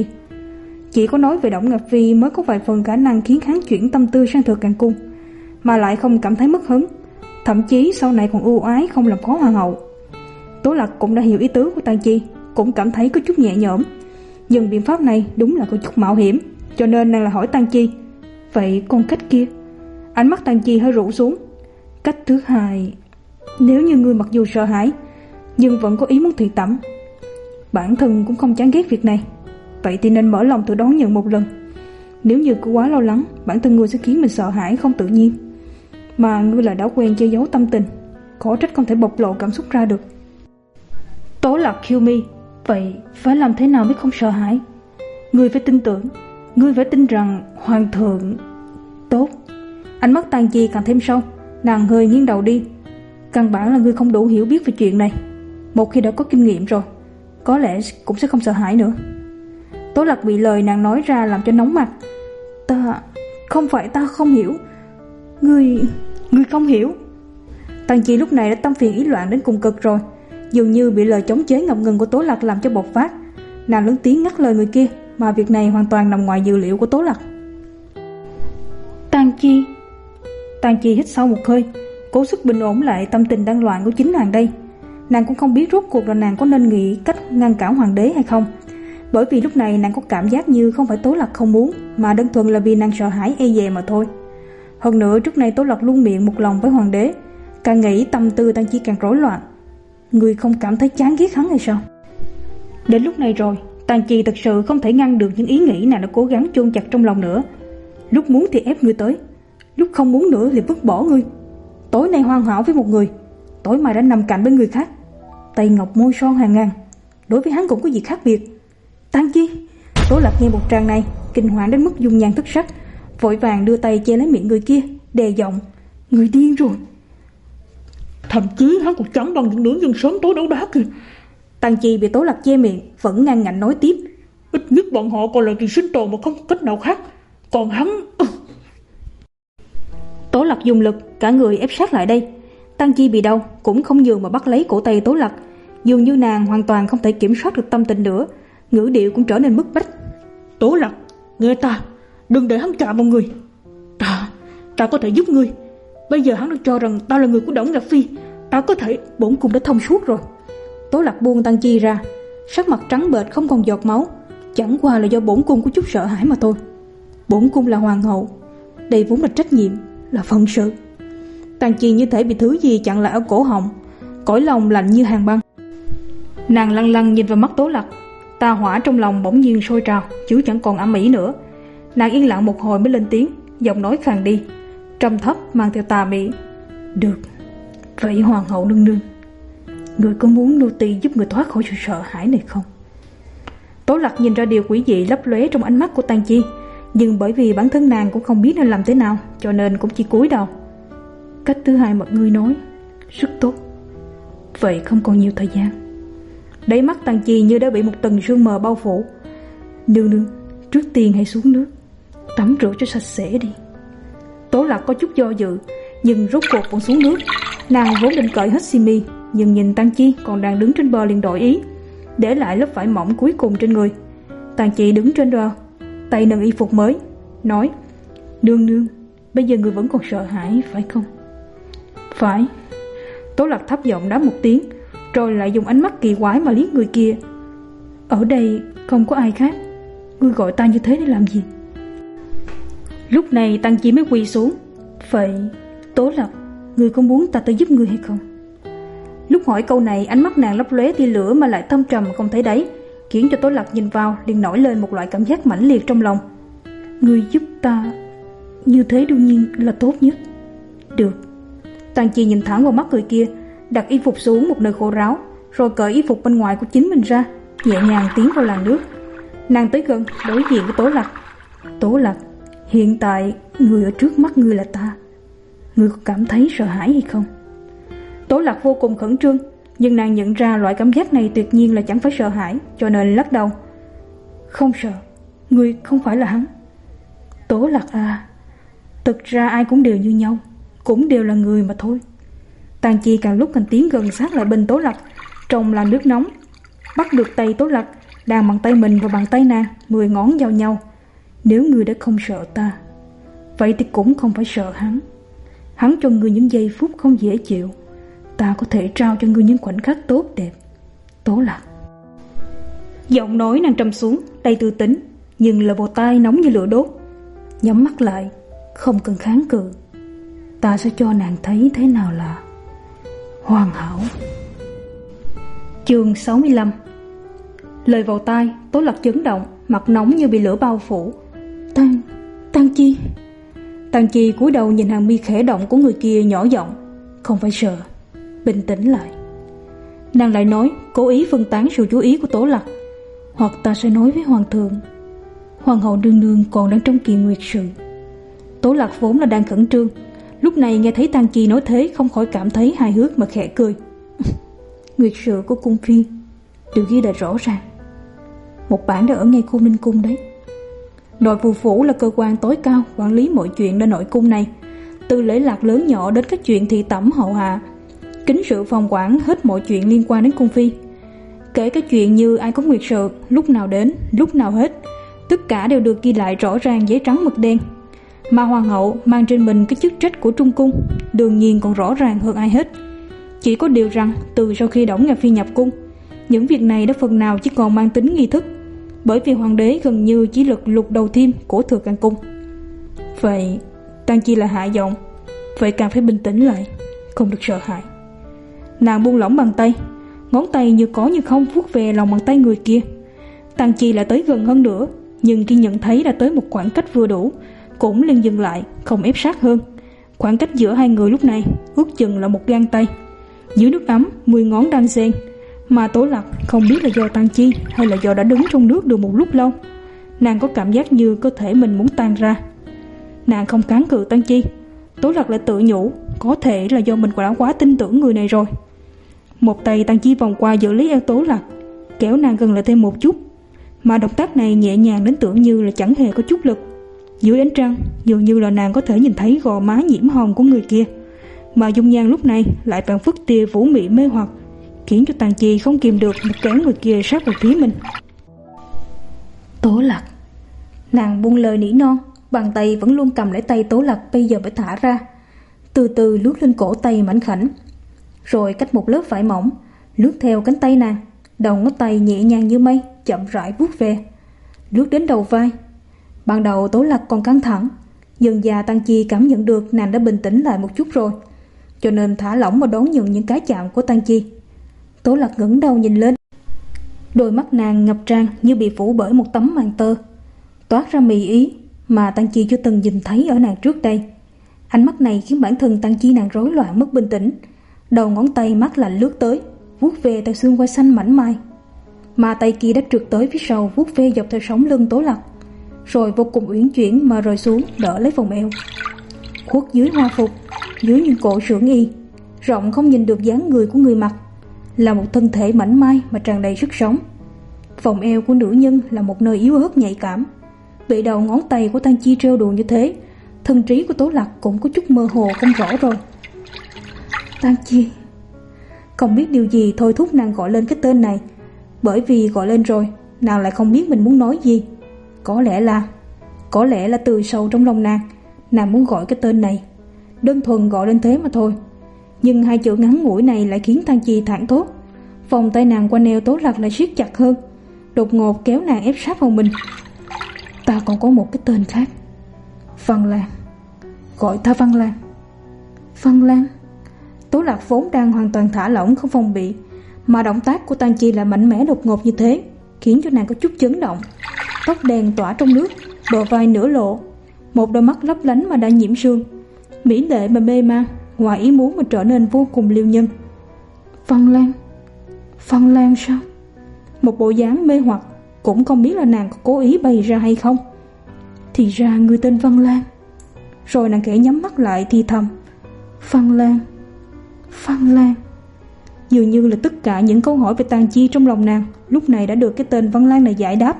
Chỉ có nói về Đổng Ngạc Phi mới có vài phần khả năng khiến hắn chuyển tâm tư sang Thừa Càng cung, mà lại không cảm thấy mất hứng, thậm chí sau này còn ưu ái không làm khó hoàng hậu. Tố Lạc cũng đã hiểu ý tứ của Tang Chi, cũng cảm thấy có chút nhẹ nhõm, nhưng biện pháp này đúng là có chút mạo hiểm, cho nên nàng là hỏi Tang Chi: vậy còn cách kia? Ánh mắt Tang Chi hơi rũ xuống: cách thứ hai, nếu như ngươi mặc dù sợ hãi nhưng vẫn có ý muốn thị tẩm, bản thân cũng không chán ghét việc này, Vậy thì nên mở lòng tự đón nhận một lần. Nếu như cứ quá lo lắng, bản thân ngươi sẽ khiến mình sợ hãi không tự nhiên. Mà ngươi lại đã quen che giấu tâm tình, khó trách không thể bộc lộ cảm xúc ra được. Tố Lạc khiêu mi, vậy phải làm thế nào mới không sợ hãi? Ngươi phải tin tưởng, ngươi phải tin rằng hoàng thượng... Tốt. Ánh mắt Tang Chi càng thêm sâu, nàng hơi nghiêng đầu đi. Căn bản là ngươi không đủ hiểu biết về chuyện này. Một khi đã có kinh nghiệm rồi, có lẽ cũng sẽ không sợ hãi nữa. Tố Lạc bị lời nàng nói ra làm cho nóng mặt. Ta... không phải ta không hiểu. Ngươi... ngươi không hiểu. Tang Chi lúc này đã tâm phiền ý loạn đến cùng cực rồi, dường như bị lời chống chế ngập ngừng của Tố Lạc làm cho bộc phát. Nàng lớn tiếng ngắt lời người kia, mà việc này hoàn toàn nằm ngoài dự liệu của Tố Lạc. Tang Chi... Tang Chi hít sâu một hơi, cố sức bình ổn lại tâm tình đang loạn của chính nàng đây. Nàng cũng không biết rốt cuộc là nàng có nên nghĩ cách ngăn cản hoàng đế hay không, bởi vì lúc này nàng có cảm giác như không phải Tố Lạc không muốn, mà đơn thuần là vì nàng sợ hãi e dè mà thôi. Hơn nữa trước nay Tố Lạc luôn miệng một lòng với hoàng đế, càng nghĩ tâm tư Tang Chi càng rối loạn. Người không cảm thấy chán ghét hắn hay sao? Đến lúc này rồi, Tang Chi thật sự không thể ngăn được những ý nghĩ nàng đã cố gắng chôn chặt trong lòng nữa. Lúc muốn thì ép ngươi tới, lúc không muốn nữa thì vứt bỏ ngươi. Tối nay hoàn hảo với một người, tối mai đã nằm cạnh bên người khác. Tay ngọc môi son hàng ngàn, đối với hắn cũng có gì khác biệt. Tang Chi... Tố Lạc nghe một tràng này, kinh hoàng đến mức dung nhan thất sắc, vội vàng đưa tay che lấy miệng người kia, đè giọng: Người điên rồi. Thậm chí hắn còn chẳng bằng những nữ nhân sớm tối đấu đá kìa. Tang Chi bị Tố Lạc che miệng, vẫn ngang ngạnh nói tiếp: Ít nhất bọn họ còn là vì sinh tồn mà không có cách nào khác, còn hắn... Tố Lạc dùng lực, cả người ép sát lại đây. Tang Chi bị đau cũng không nhường mà bắt lấy cổ tay Tố Lạc, dường như nàng hoàn toàn không thể kiểm soát được tâm tình nữa, ngữ điệu cũng trở nên bức bách. Tố Lạc, nghe ta, đừng để hắn chạm vào người. Ta, ta có thể giúp ngươi. Bây giờ hắn đang cho rằng ta là người của Đổng Lạc Phi, ta có thể... Bổn cung đã thông suốt rồi. Tố Lạc buông Tang Chi ra, sắc mặt trắng bệch không còn giọt máu. Chẳng qua là do bổn cung có chút sợ hãi mà thôi. Bổn cung là hoàng hậu, đây vốn là trách nhiệm, là phận sự. Tang Chi như thể bị thứ gì chặn lại ở cổ họng, cõi lòng lạnh như hàng băng. Nàng lăng lăng nhìn vào mắt Tố Lạc, tà hỏa trong lòng bỗng nhiên sôi trào, chứ chẳng còn ầm ĩ nữa. Nàng yên lặng một hồi mới lên tiếng, giọng nói khàn đi, trầm thấp mang theo tà mị: Được, vậy hoàng hậu nương nương, người có muốn nô tỳ giúp người thoát khỏi sự sợ hãi này không? Tố Lạc nhìn ra điều quỷ dị lấp lóe trong ánh mắt của Tang Chi, nhưng bởi vì bản thân nàng cũng không biết nên làm thế nào, cho nên cũng chỉ cúi đầu. Cách thứ hai mà ngươi nói rất tốt, vậy không còn nhiều thời gian. Đáy mắt Tang Chi như đã bị một tầng sương mờ bao phủ. Nương nương, trước tiên hãy xuống nước tắm rửa cho sạch sẽ đi. Tố Lạc có chút do dự, nhưng rốt cuộc vẫn xuống nước. Nàng vốn định cởi hết xi mi, nhưng nhìn Tang Chi còn đang đứng trên bờ liền đổi ý, để lại lớp vải mỏng cuối cùng trên người. Tang Chi đứng trên bờ, tay nâng y phục mới, nói: Nương nương, bây giờ người vẫn còn sợ hãi phải không? Phải. Tố Lạc thấp giọng đáp một tiếng, rồi lại dùng ánh mắt kỳ quái mà liếc người kia. Ở đây không có ai khác, ngươi gọi ta như thế để làm gì? Lúc này Tang Chi mới quỳ xuống. Vậy Tố Lạc, ngươi có muốn ta tới giúp ngươi hay không? Lúc hỏi câu này, ánh mắt nàng lấp lóe tia lửa mà lại thâm trầm không thấy đáy, khiến cho Tố Lạc nhìn vào liền nổi lên một loại cảm giác mãnh liệt trong lòng. Ngươi giúp ta, như thế đương nhiên là tốt nhất. Được. Tang Chi nhìn thẳng vào mắt người kia, đặt y phục xuống một nơi khô ráo, rồi cởi y phục bên ngoài của chính mình ra, nhẹ nhàng tiến vào làn nước. Nàng tới gần, đối diện với Tố Lạc. Tố Lạc, hiện tại người ở trước mắt ngươi là ta, ngươi có cảm thấy sợ hãi hay không? Tố Lạc vô cùng khẩn trương, nhưng nàng nhận ra loại cảm giác này tuyệt nhiên là chẳng phải sợ hãi, cho nên lắc đầu. Không sợ, ngươi không phải là hắn. Tố Lạc à, thực ra ai cũng đều như nhau, cũng đều là người mà thôi. Tang Chi càng lúc càng tiến gần sát lại bên Tố Lạc, trong làn nước nóng, bắt được tay Tố Lạc, đang bằng tay mình và bàn tay nàng, mười ngón giao nhau. Nếu ngươi đã không sợ ta, vậy thì cũng không phải sợ hắn. Hắn cho ngươi những giây phút không dễ chịu, ta có thể trao cho ngươi những khoảnh khắc tốt đẹp. Tố Lạc. Giọng nói nàng trầm xuống, đầy tư tính, nhưng là vào tai nóng như lửa đốt. Nhắm mắt lại, không cần kháng cự, ta sẽ cho nàng thấy thế nào là hoàn hảo. Chương sáu mươi lăm. Lời vào tai, Tố Lạc chấn động, mặt nóng như bị lửa bao phủ. Tăng, Tăng Chi. Tăng Chi cúi đầu nhìn hàng mi khẽ động của người kia, nhỏ giọng: Không phải sợ, bình tĩnh lại. Nàng lại nói, cố ý phân tán sự chú ý của Tố Lạc: Hoặc ta sẽ nói với hoàng thượng, hoàng hậu nương nương còn đang trong kỳ nguyệt sự. Tố Lạc vốn là đang khẩn trương, lúc này nghe thấy Tăng Chi nói thế không khỏi cảm thấy hài hước mà khẽ cười. Nguyệt sự của cung phi được ghi lại rõ ràng, một bản đã ở ngay khu Ninh Cung đấy. Nội vụ phủ là cơ quan tối cao quản lý mọi chuyện ở nội cung này, từ lễ lạc lớn nhỏ đến các chuyện thị tẩm hậu hạ. Kính sự phòng quản hết mọi chuyện liên quan đến cung phi, kể cả chuyện như ai có nguyệt sự, lúc nào đến, lúc nào hết, tất cả đều được ghi lại rõ ràng giấy trắng mực đen. Mà hoàng hậu mang trên mình cái chức trách của trung cung, đương nhiên còn rõ ràng hơn ai hết. Chỉ có điều rằng từ sau khi Đổng Ngạc Phi nhập cung, những việc này đã phần nào chỉ còn mang tính nghi thức, bởi vì hoàng đế gần như chỉ lực lục đầu thêm của Thừa Can Cung. Vậy Tăng Chi là hạ giọng: Vậy càng phải bình tĩnh lại, không được sợ hãi. Nàng buông lỏng bàn tay, ngón tay như có như không vuốt về lòng bàn tay người kia. Tăng Chi lại tới gần hơn nữa, nhưng khi nhận thấy đã tới một khoảng cách vừa đủ, cũng liền dừng lại, không ép sát hơn. Khoảng cách giữa hai người lúc này ước chừng là một gang tay. Dưới nước ấm, mười ngón đan xen, mà Tố Lạc không biết là do Tăng Chi hay là do đã đứng trong nước được một lúc lâu. Nàng có cảm giác như cơ thể mình muốn tan ra. Nàng không kháng cự Tăng Chi. Tố Lạc lại tự nhủ, có thể là do mình đã quá tin tưởng người này rồi. Một tay Tăng Chi vòng qua giữ lấy eo Tố Lạc, kéo nàng gần lại thêm một chút, mà động tác này nhẹ nhàng đến tưởng như là chẳng hề có chút lực. Dưới ánh trăng, dường như là nàng có thể nhìn thấy gò má nhiễm hồng của người kia, mà dung nhan lúc này lại phảng phất tia vũ mị mê hoặc, khiến cho Tăng Chi không kìm được mà kéo người kia sát vào phía mình. Tố Lạc. Nàng buông lời nỉ non, bàn tay vẫn luôn cầm lấy tay Tố Lạc bây giờ mới thả ra, từ từ lướt lên cổ tay mảnh khảnh, rồi cách một lớp vải mỏng lướt theo cánh tay nàng, đầu ngón tay nhẹ nhàng như mây chậm rãi vuốt về, lướt đến đầu vai. Ban đầu Tố Lạc còn căng thẳng, dần dà Tăng Chi cảm nhận được nàng đã bình tĩnh lại một chút rồi, cho nên thả lỏng mà đón nhận những cái chạm của Tăng Chi. Tố Lạc ngẩng đầu nhìn lên, đôi mắt nàng ngập tràn như bị phủ bởi một tấm màn tơ, toát ra mì ý mà Tăng Chi chưa từng nhìn thấy ở nàng trước đây. Ánh mắt này khiến bản thân Tăng Chi nàng rối loạn mất bình tĩnh, đầu ngón tay mát lạnh lướt tới, vuốt về theo xương quai xanh mảnh mai, mà tay kia đã trượt tới phía sau vuốt ve dọc theo sống lưng Tố Lạc, rồi vô cùng uyển chuyển mà rơi xuống đỡ lấy vòng eo. Khuất dưới hoa phục, dưới những cổ sưởng y rộng không nhìn được dáng người của người mặc, là một thân thể mảnh mai mà tràn đầy sức sống. Vòng eo của nữ nhân là một nơi yếu ớt nhạy cảm, bị đầu ngón tay của Tăng Chi trêu đùa như thế, thân trí của Tố Lạc cũng có chút mơ hồ không rõ rồi. Tăng Chi. Không biết điều gì thôi thúc nàng gọi lên cái tên này, bởi vì gọi lên rồi nàng lại không biết mình muốn nói gì. Có lẽ là Có lẽ là từ sâu trong lòng nàng, nàng muốn gọi cái tên này, đơn thuần gọi lên thế mà thôi. Nhưng hai chữ ngắn ngủi này lại khiến Tăng Chi thảng thốt. Vòng tay nàng qua eo Tố Lạc lại siết chặt hơn, đột ngột kéo nàng ép sát vào mình. Ta còn có một cái tên khác, Văn Lan. Gọi ta Văn Lan. Văn Lan. Tố Lạc vốn đang hoàn toàn thả lỏng không phòng bị, mà động tác của Tăng Chi là mạnh mẽ đột ngột như thế, khiến cho nàng có chút chấn động. Tóc đen tỏa trong nước, bờ vai nửa lộ, một đôi mắt lấp lánh mà đã nhiễm sương, mỹ lệ mà mê man, ngoài ý muốn mà trở nên vô cùng liêu nhân. Văn Lan. Văn Lan sao? Một bộ dáng mê hoặc, cũng không biết là nàng có cố ý bày ra hay không. Thì ra người tên Văn Lan. Rồi nàng khẽ nhắm mắt lại thì thầm: Văn Lan. Văn Lan. Dường như là tất cả những câu hỏi về Tăng Chi trong lòng nàng lúc này đã được cái tên Văn Lan này giải đáp.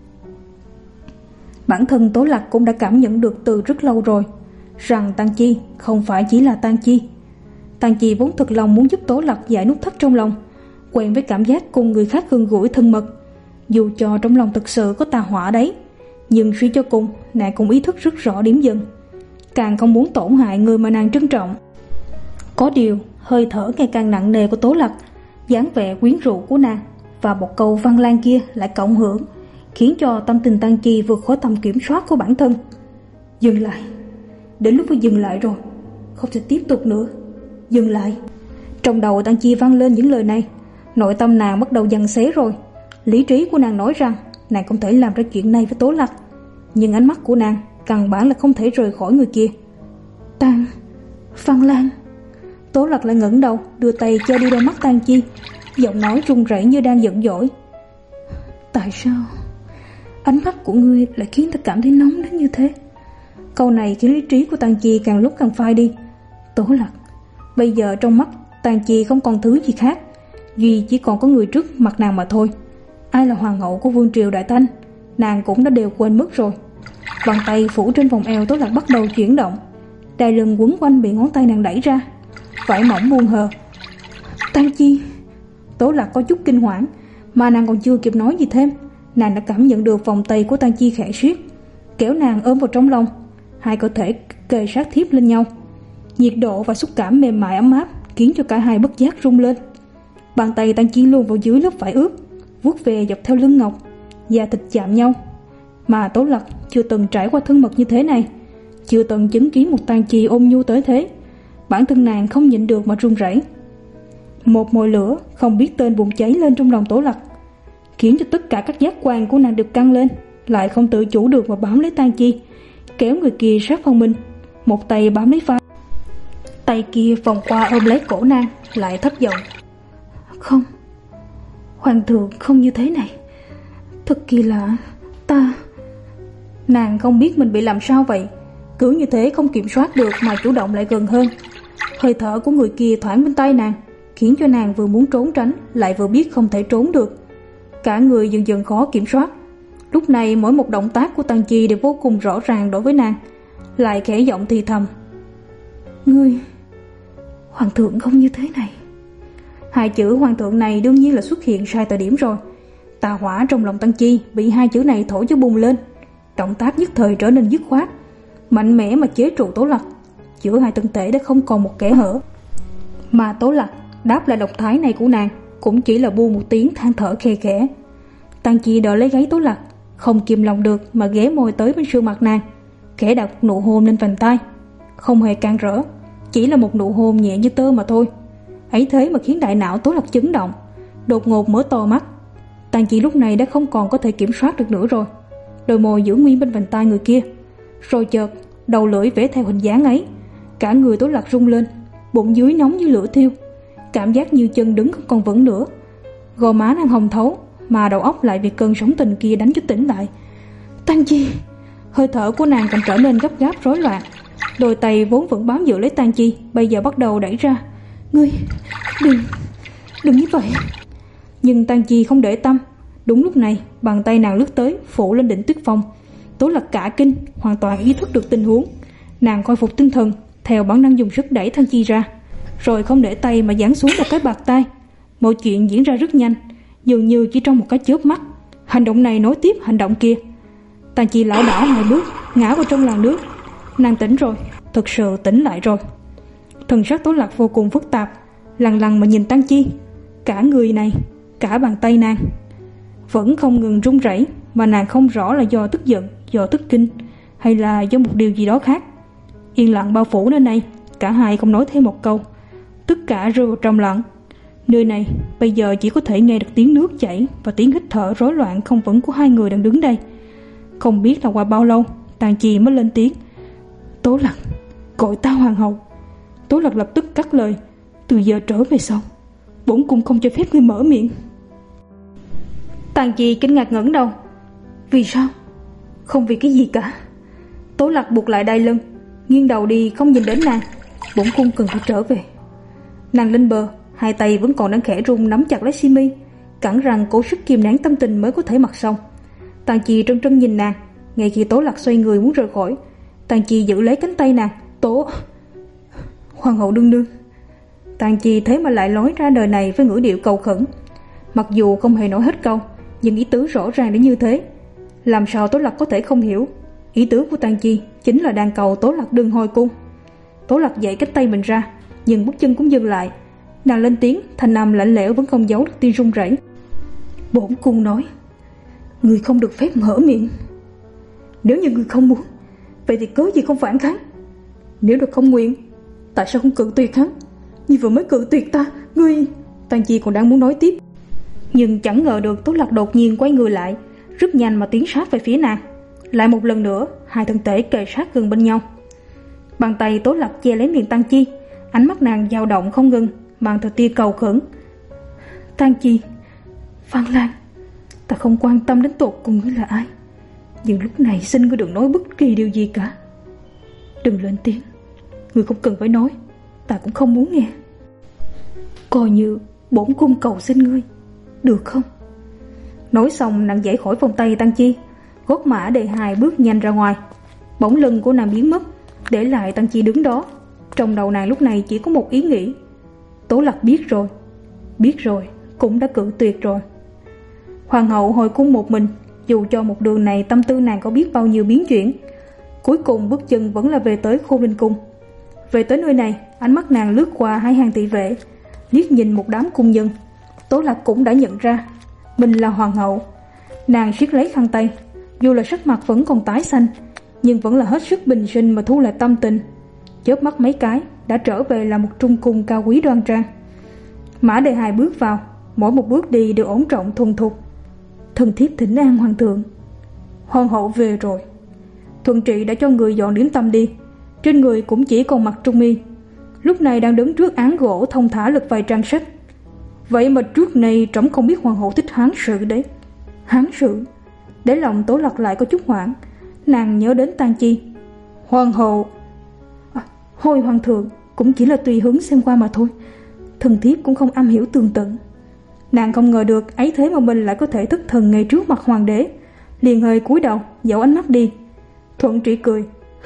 Bản thân Tố Lạc cũng đã cảm nhận được từ rất lâu rồi rằng Tăng Chi không phải chỉ là Tăng Chi. Tăng Chi vốn thực lòng muốn giúp Tố Lạc giải nút thắt trong lòng, quen với cảm giác cùng người khác gần gũi thân mật. Dù cho trong lòng thực sự có tà hỏa đấy, nhưng suy cho cùng nàng cũng ý thức rất rõ điểm dừng, càng không muốn tổn hại người mà nàng trân trọng. Có điều hơi thở ngày càng nặng nề của Tố Lạc, dáng vẻ quyến rũ của nàng và một câu Văn Lan kia lại cộng hưởng, khiến cho tâm tình Tăng Chi vượt khỏi tầm kiểm soát của bản thân. Dừng lại. Đến lúc phải dừng lại rồi, không thể tiếp tục nữa. Dừng lại. Trong đầu Tăng Chi vang lên những lời này, nội tâm nàng bắt đầu giằng xé rồi. Lý trí của nàng nói rằng nàng không thể làm ra chuyện này với Tố Lạc, nhưng ánh mắt của nàng căn bản là không thể rời khỏi người kia. Tang Văn Lan. Tố Lạc lại ngẩng đầu, đưa tay che đi đôi mắt Tang Chi, giọng nói run rẩy như đang giận dỗi. Tại sao ánh mắt của ngươi lại khiến ta cảm thấy nóng đến như thế? Câu này khiến lý trí của Tang Chi càng lúc càng phai đi. Tố Lạc, bây giờ trong mắt Tang Chi không còn thứ gì khác, duy chỉ còn có người trước mặt nàng mà thôi. Ai là hoàng hậu của vương triều Đại Thanh, nàng cũng đã đều quên mất rồi. Bàn tay phủ trên vòng eo Tố Lạc bắt đầu chuyển động, đai lưng quấn quanh bị ngón tay nàng đẩy ra, vải mỏng buông hờ. Tang Chi. Tố Lạc có chút kinh hoảng, mà nàng còn chưa kịp nói gì thêm, nàng đã cảm nhận được vòng tay của Tang Chi khẽ siết, kéo nàng ôm vào trong lòng. Hai cơ thể kề sát thiếp lên nhau, nhiệt độ và xúc cảm mềm mại ấm áp khiến cho cả hai bất giác rung lên. Bàn tay Tang Chi luôn vào dưới lớp vải ướt, vuốt về dọc theo lưng ngọc, da thịt chạm nhau. Mà Tố Lạc chưa từng trải qua thân mật như thế này, chưa từng chứng kiến một Tang Chi ôm nhu tới thế. Bản thân nàng không nhịn được mà run rẩy. Một mồi lửa không biết tên bùng cháy lên trong lòng Tố Lạc, khiến cho tất cả các giác quan của nàng được căng lên, lại không tự chủ được mà bám lấy Tang Chi, kéo người kia sát vào mình, một tay bám lấy vai, tay kia vòng qua ôm lấy cổ nàng, lại thấp giọng. Không, hoàng thượng không như thế này, thật kỳ lạ. Ta... Nàng không biết mình bị làm sao vậy, cứ như thế không kiểm soát được mà chủ động lại gần hơn. Hơi thở của người kia thoảng bên tay nàng, khiến cho nàng vừa muốn trốn tránh lại vừa biết không thể trốn được. Cả người dần dần khó kiểm soát. Lúc này mỗi một động tác của Tang Chi đều vô cùng rõ ràng đối với nàng, lại khẽ giọng thì thầm. Ngươi... Hoàng thượng không như thế này. Hai chữ hoàng thượng này đương nhiên là xuất hiện sai thời điểm rồi. Tà hỏa trong lòng Tang Chi bị hai chữ này thổi cho bùng lên, động tác nhất thời trở nên dứt khoát, mạnh mẽ mà chế trụ Tố Lạc. Giữa hai thân thể đã không còn một kẽ hở, mà Tố Lạc đáp lại động thái này của nàng cũng chỉ là buông một tiếng than thở khe khẽ. Tang Chi đỡ lấy gáy Tố Lạc, không kìm lòng được mà ghé môi tới bên sườn mặt nàng, khẽ đặt nụ hôn lên vành tai, không hề can rỡ, chỉ là một nụ hôn nhẹ như tơ mà thôi. Ấy thế mà khiến đại não Tố Lạc chấn động, đột ngột mở to mắt. Tang Chi lúc này đã không còn có thể kiểm soát được nữa rồi, đôi môi giữ nguyên bên vành tai người kia, rồi chợt đầu lưỡi vẽ theo hình dáng ấy. Cả người Tố Lạc rung lên, bụng dưới nóng như lửa thiêu, cảm giác như chân đứng không còn vững nữa. Gò má nàng hồng thấu, mà đầu óc lại bị cơn sóng tình kia đánh cho tỉnh lại. Tang Chi. Hơi thở của nàng càng trở nên gấp gáp rối loạn, đôi tay vốn vẫn bám giữ lấy Tang Chi bây giờ bắt đầu đẩy ra. Ngươi đừng đừng như vậy. Nhưng Tang Chi không để tâm. Đúng lúc này bàn tay nàng lướt tới phủ lên đỉnh Tuyết Phong. Tố Lạc cả kinh, hoàn toàn ý thức được tình huống. Nàng khôi phục tinh thần, theo bản năng dùng sức đẩy Tang Chi ra, rồi không để tay mà giáng xuống một cái bạt tay. Mọi chuyện diễn ra rất nhanh, dường như chỉ trong một cái chớp mắt. Hành động này nối tiếp hành động kia. Tang Chi lảo đảo hai bước, ngã vào trong làn nước. Nàng tỉnh rồi, thực sự tỉnh lại rồi. Thần sắc Tố Lạc vô cùng phức tạp, lằng lằng mà nhìn Tang Chi. Cả người này, cả bàn tay nàng vẫn không ngừng run rẩy, mà nàng không rõ là do tức giận, do tức kinh, hay là do một điều gì đó khác. Yên lặng bao phủ nơi này, cả hai không nói thêm một câu, tất cả rơi vào trầm lặng. Nơi này bây giờ chỉ có thể nghe được tiếng nước chảy và tiếng hít thở rối loạn không vững của hai người đang đứng đây. Không biết là qua bao lâu, Tang Chi mới lên tiếng. Tố Lạc, gọi ta hoàng hậu. Tố Lạc lập tức cắt lời. Từ giờ trở về sau, bổn cung không cho phép ngươi mở miệng. Tang Chi kinh ngạc ngẩng đầu. Vì sao? Không vì cái gì cả. Tố Lạc buộc lại đai lưng, nghiêng đầu đi không nhìn đến nàng. Bổn cung cần phải trở về. Nàng lên bờ, hai tay vẫn còn đang khẽ run nắm chặt lấy Simi, cắn răng cố sức kìm nén tâm tình mới có thể mặc xong. Tang Chi trân trân nhìn nàng. Ngay khi Tố Lạc xoay người muốn rời khỏi, Tang Chi giữ lấy cánh tay nàng. Tố Hoàng hậu đương đương. Tang Chi thế mà lại nói ra đời này với ngữ điệu cầu khẩn. Mặc dù không hề nói hết câu, nhưng ý tứ rõ ràng đến như thế. Làm sao Tố Lạc có thể không hiểu? Ý tứ của Tang Chi chính là đang cầu Tố Lạc đừng hồi cung. Tố Lạc giãy cánh tay mình ra, nhưng bước chân cũng dừng lại. Nàng lên tiếng, thanh âm lạnh lẽo vẫn không giấu được tia run rẩy. Bổn cung nói, người không được phép mở miệng. Nếu như người không muốn, vậy thì cớ gì không phản kháng? Nếu được không nguyện, tại sao không cự tuyệt hắn? Như vừa mới cự tuyệt ta, ngươi... Tang Chi còn đang muốn nói tiếp, nhưng chẳng ngờ được Tố Lạc đột nhiên quay người lại, rất nhanh mà tiến sát về phía nàng. Lại một lần nữa, hai thân thể kề sát gần bên nhau. Bàn tay Tố Lạc che lấy miệng Tăng Chi, ánh mắt nàng dao động không ngừng, mang theo tia cầu khẩn. Tăng Chi, Phan Lan, ta không quan tâm đến tột cùng ngươi là ai, nhưng lúc này xin ngươi đừng nói bất kỳ điều gì cả. Đừng lên tiếng, ngươi không cần phải nói, ta cũng không muốn nghe. Coi như bổn cung cầu xin ngươi, được không? Nói xong nàng giãy khỏi vòng tay Tăng Chi, gót mã đề hài bước nhanh ra ngoài. Bóng lưng của nàng biến mất, để lại Tăng Chi đứng đó. Trong đầu nàng lúc này chỉ có một ý nghĩ: Tố Lạc biết rồi, biết rồi, cũng đã cự tuyệt rồi. Hoàng hậu hồi cung một mình, dù cho một đường này tâm tư nàng có biết bao nhiêu biến chuyển, cuối cùng bước chân vẫn là về tới Khôn Linh Cung. Về tới nơi này, ánh mắt nàng lướt qua hai hàng thị vệ, liếc nhìn một đám cung nhân. Tố Lạc cũng đã nhận ra mình là hoàng hậu. Nàng siết lấy khăn tay, dù là sắc mặt vẫn còn tái xanh, nhưng vẫn là hết sức bình sinh mà thu lại tâm tình. Chớp mắt mấy cái đã trở về là một trung cung cao quý đoan trang. Mã Đề Hài bước vào, mỗi một bước đi đều ổn trọng thuần thục. Thần thiếp thỉnh an hoàng thượng. Hoàng hậu về rồi. Thuận trị đã cho người dọn điểm tâm đi, trên người cũng chỉ còn mặc trung y, lúc này đang đứng trước án gỗ thông thả lật vài trang sách. Vậy mà trước này trẫm không biết hoàng hậu thích hán sự đấy. Hán sự? Để lòng Tố Lạc lại có chút hoảng, nàng nhớ đến Tang Chi. Hoàng hậu à, hồi hoàng thượng cũng chỉ là tùy hứng xem qua mà thôi, thần thiếp cũng không am hiểu tường tận. Nàng không ngờ được ấy thế mà mình lại có thể thất thần ngay trước mặt hoàng đế, liền hơi cúi đầu dẫu ánh mắt đi. Thuận trị cười.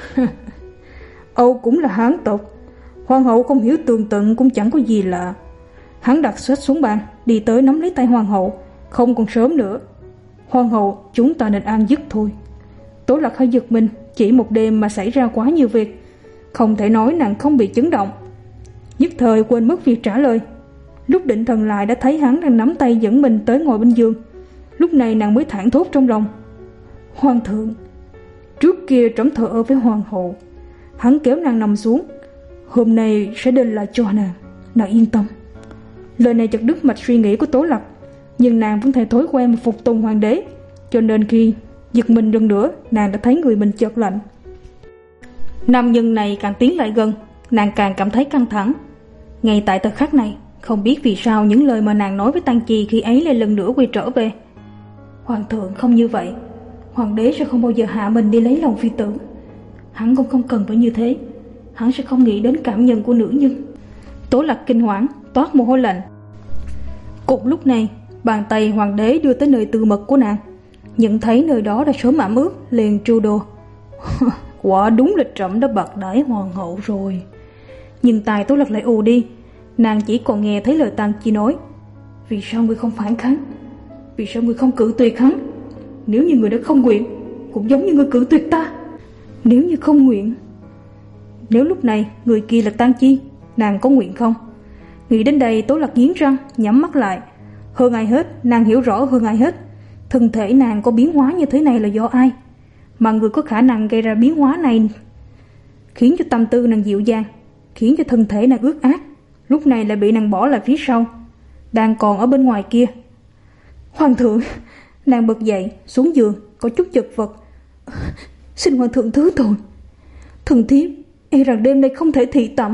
Âu cũng là hán tộc, hoàng hậu không hiểu tường tận cũng chẳng có gì lạ. Hắn đặt sách xuống bàn, đi tới nắm lấy tay hoàng hậu. Không còn sớm nữa, hoàng hậu, chúng ta nên an giấc thôi. Tố Lạc hơi giật mình, chỉ một đêm mà xảy ra quá nhiều việc, không thể nói nàng không bị chấn động. Nhất thời quên mất việc trả lời. Lúc định thần lại đã thấy hắn đang nắm tay dẫn mình tới ngồi bên giường. Lúc này nàng mới thảng thốt trong lòng: Hoàng thượng, trước kia trẫm thờ ơ với hoàng hậu. Hắn kéo nàng nằm xuống. Hôm nay sẽ đền lại cho nàng, nàng yên tâm. Lời này chặt đứt mạch suy nghĩ của Tố Lạc, nhưng nàng vẫn thể thói quen mà phục tùng hoàng đế, cho nên khi giật mình lần nữa, nàng đã thấy người mình chợt lạnh. Nam nhân này càng tiến lại gần, nàng càng cảm thấy căng thẳng. Ngay tại thời khắc này, không biết vì sao những lời mà nàng nói với Tăng Chi khi ấy lại lần nữa quay trở về. Hoàng thượng không như vậy, hoàng đế sẽ không bao giờ hạ mình đi lấy lòng phi tử. Hắn cũng không cần phải như thế, hắn sẽ không nghĩ đến cảm nhận của nữ nhân. Tố Lạc kinh hoảng, toát mồ hôi lạnh. Cùng lúc này, bàn tay hoàng đế đưa tới nơi tư mật của nàng, nhận thấy nơi đó đã sớm ẩm ướt, liền trêu đùa. Quả đúng là trẫm đã bạc đãi hoàng hậu rồi. Nhưng tai Tố Lạc lại ù đi, nàng chỉ còn nghe thấy lời Tăng Chi nói: Vì sao ngươi không phản kháng? Vì sao ngươi không cự tuyệt hắn? Nếu như ngươi đã không nguyện, cũng giống như ngươi cự tuyệt ta. Nếu như không nguyện, nếu lúc này người kia là Tăng Chi, nàng có nguyện không? Nghĩ đến đây, Tố Lạc nghiến răng, nhắm mắt lại. Hơn ai hết, nàng hiểu rõ hơn ai hết, thân thể nàng có biến hóa như thế này là do ai, mà người có khả năng gây ra biến hóa này, khiến cho tâm tư nàng dịu dàng, khiến cho thân thể nàng ướt át, lúc này lại bị nàng bỏ lại phía sau, đang còn ở bên ngoài kia. Hoàng thượng! Nàng bật dậy, xuống giường, có chút chật vật. Xin hoàng thượng thứ tội, thần thiếp e rằng đêm nay không thể thị tẩm.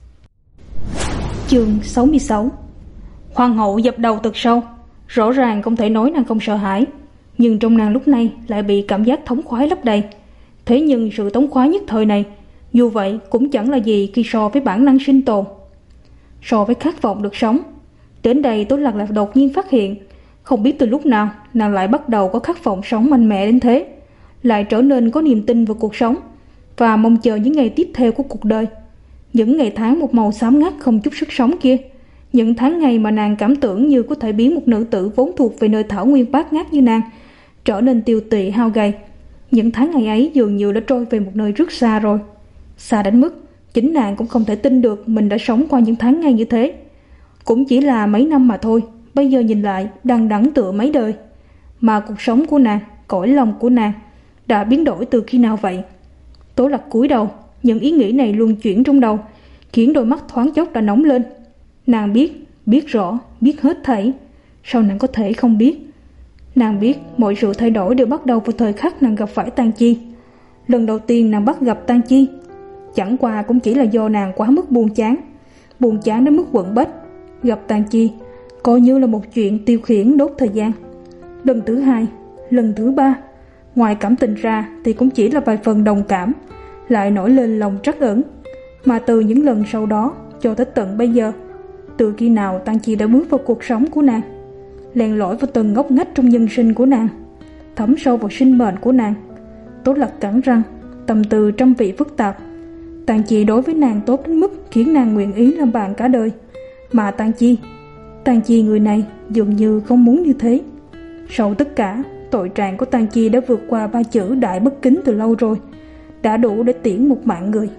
Chương sáu mươi sáu. Hoàng hậu dập đầu thật sâu, rõ ràng không thể nói nàng không sợ hãi, nhưng trong nàng lúc này lại bị cảm giác thống khoái lấp đầy. Thế nhưng sự thống khoái nhất thời này, dù vậy cũng chẳng là gì khi so với bản năng sinh tồn, so với khát vọng được sống. Đến đây Tố Lạc lại đột nhiên phát hiện, không biết từ lúc nào nàng lại bắt đầu có khát vọng sống mạnh mẽ đến thế, lại trở nên có niềm tin vào cuộc sống và mong chờ những ngày tiếp theo của cuộc đời. Những ngày tháng một màu xám ngắt không chút sức sống kia, những tháng ngày mà nàng cảm tưởng như có thể biến một nữ tử vốn thuộc về nơi thảo nguyên bát ngát như nàng trở nên tiêu tụy hao gầy. Những tháng ngày ấy dường như đã trôi về một nơi rất xa rồi, xa đến mức chính nàng cũng không thể tin được mình đã sống qua những tháng ngày như thế. Cũng chỉ là mấy năm mà thôi, bây giờ nhìn lại đằng đẵng tựa mấy đời. Mà cuộc sống của nàng, cõi lòng của nàng đã biến đổi từ khi nào vậy? Tố Lạc cúi đầu, những ý nghĩ này luân chuyển trong đầu, khiến đôi mắt thoáng chốc đã nóng lên. Nàng biết, biết rõ, biết hết thảy. Sao nàng có thể không biết? Nàng biết mọi sự thay đổi đều bắt đầu vào thời khắc nàng gặp phải Tang Chi. Lần đầu tiên nàng bắt gặp Tang Chi, chẳng qua cũng chỉ là do nàng quá mức buồn chán, buồn chán đến mức quặn bách. Gặp Tang Chi coi như là một chuyện tiêu khiển đốt thời gian. Lần thứ hai, lần thứ ba, ngoài cảm tình ra thì cũng chỉ là vài phần đồng cảm, lại nổi lên lòng trắc ẩn. Mà từ những lần sau đó cho tới tận bây giờ, từ khi nào Tang Chi đã bước vào cuộc sống của nàng, len lỏi vào từng ngóc ngách trong nhân sinh của nàng, thấm sâu vào sinh mệnh của nàng. Tố Lạc cắn răng, tâm tư trăm vị phức tạp. Tang Chi đối với nàng tốt đến mức khiến nàng nguyện ý làm bạn cả đời. Mà Tang Chi, Tang Chi người này dường như không muốn như thế. Sau tất cả, tội trạng của Tang Chi đã vượt qua ba chữ đại bất kính từ lâu rồi, đã đủ để tiễn một mạng người.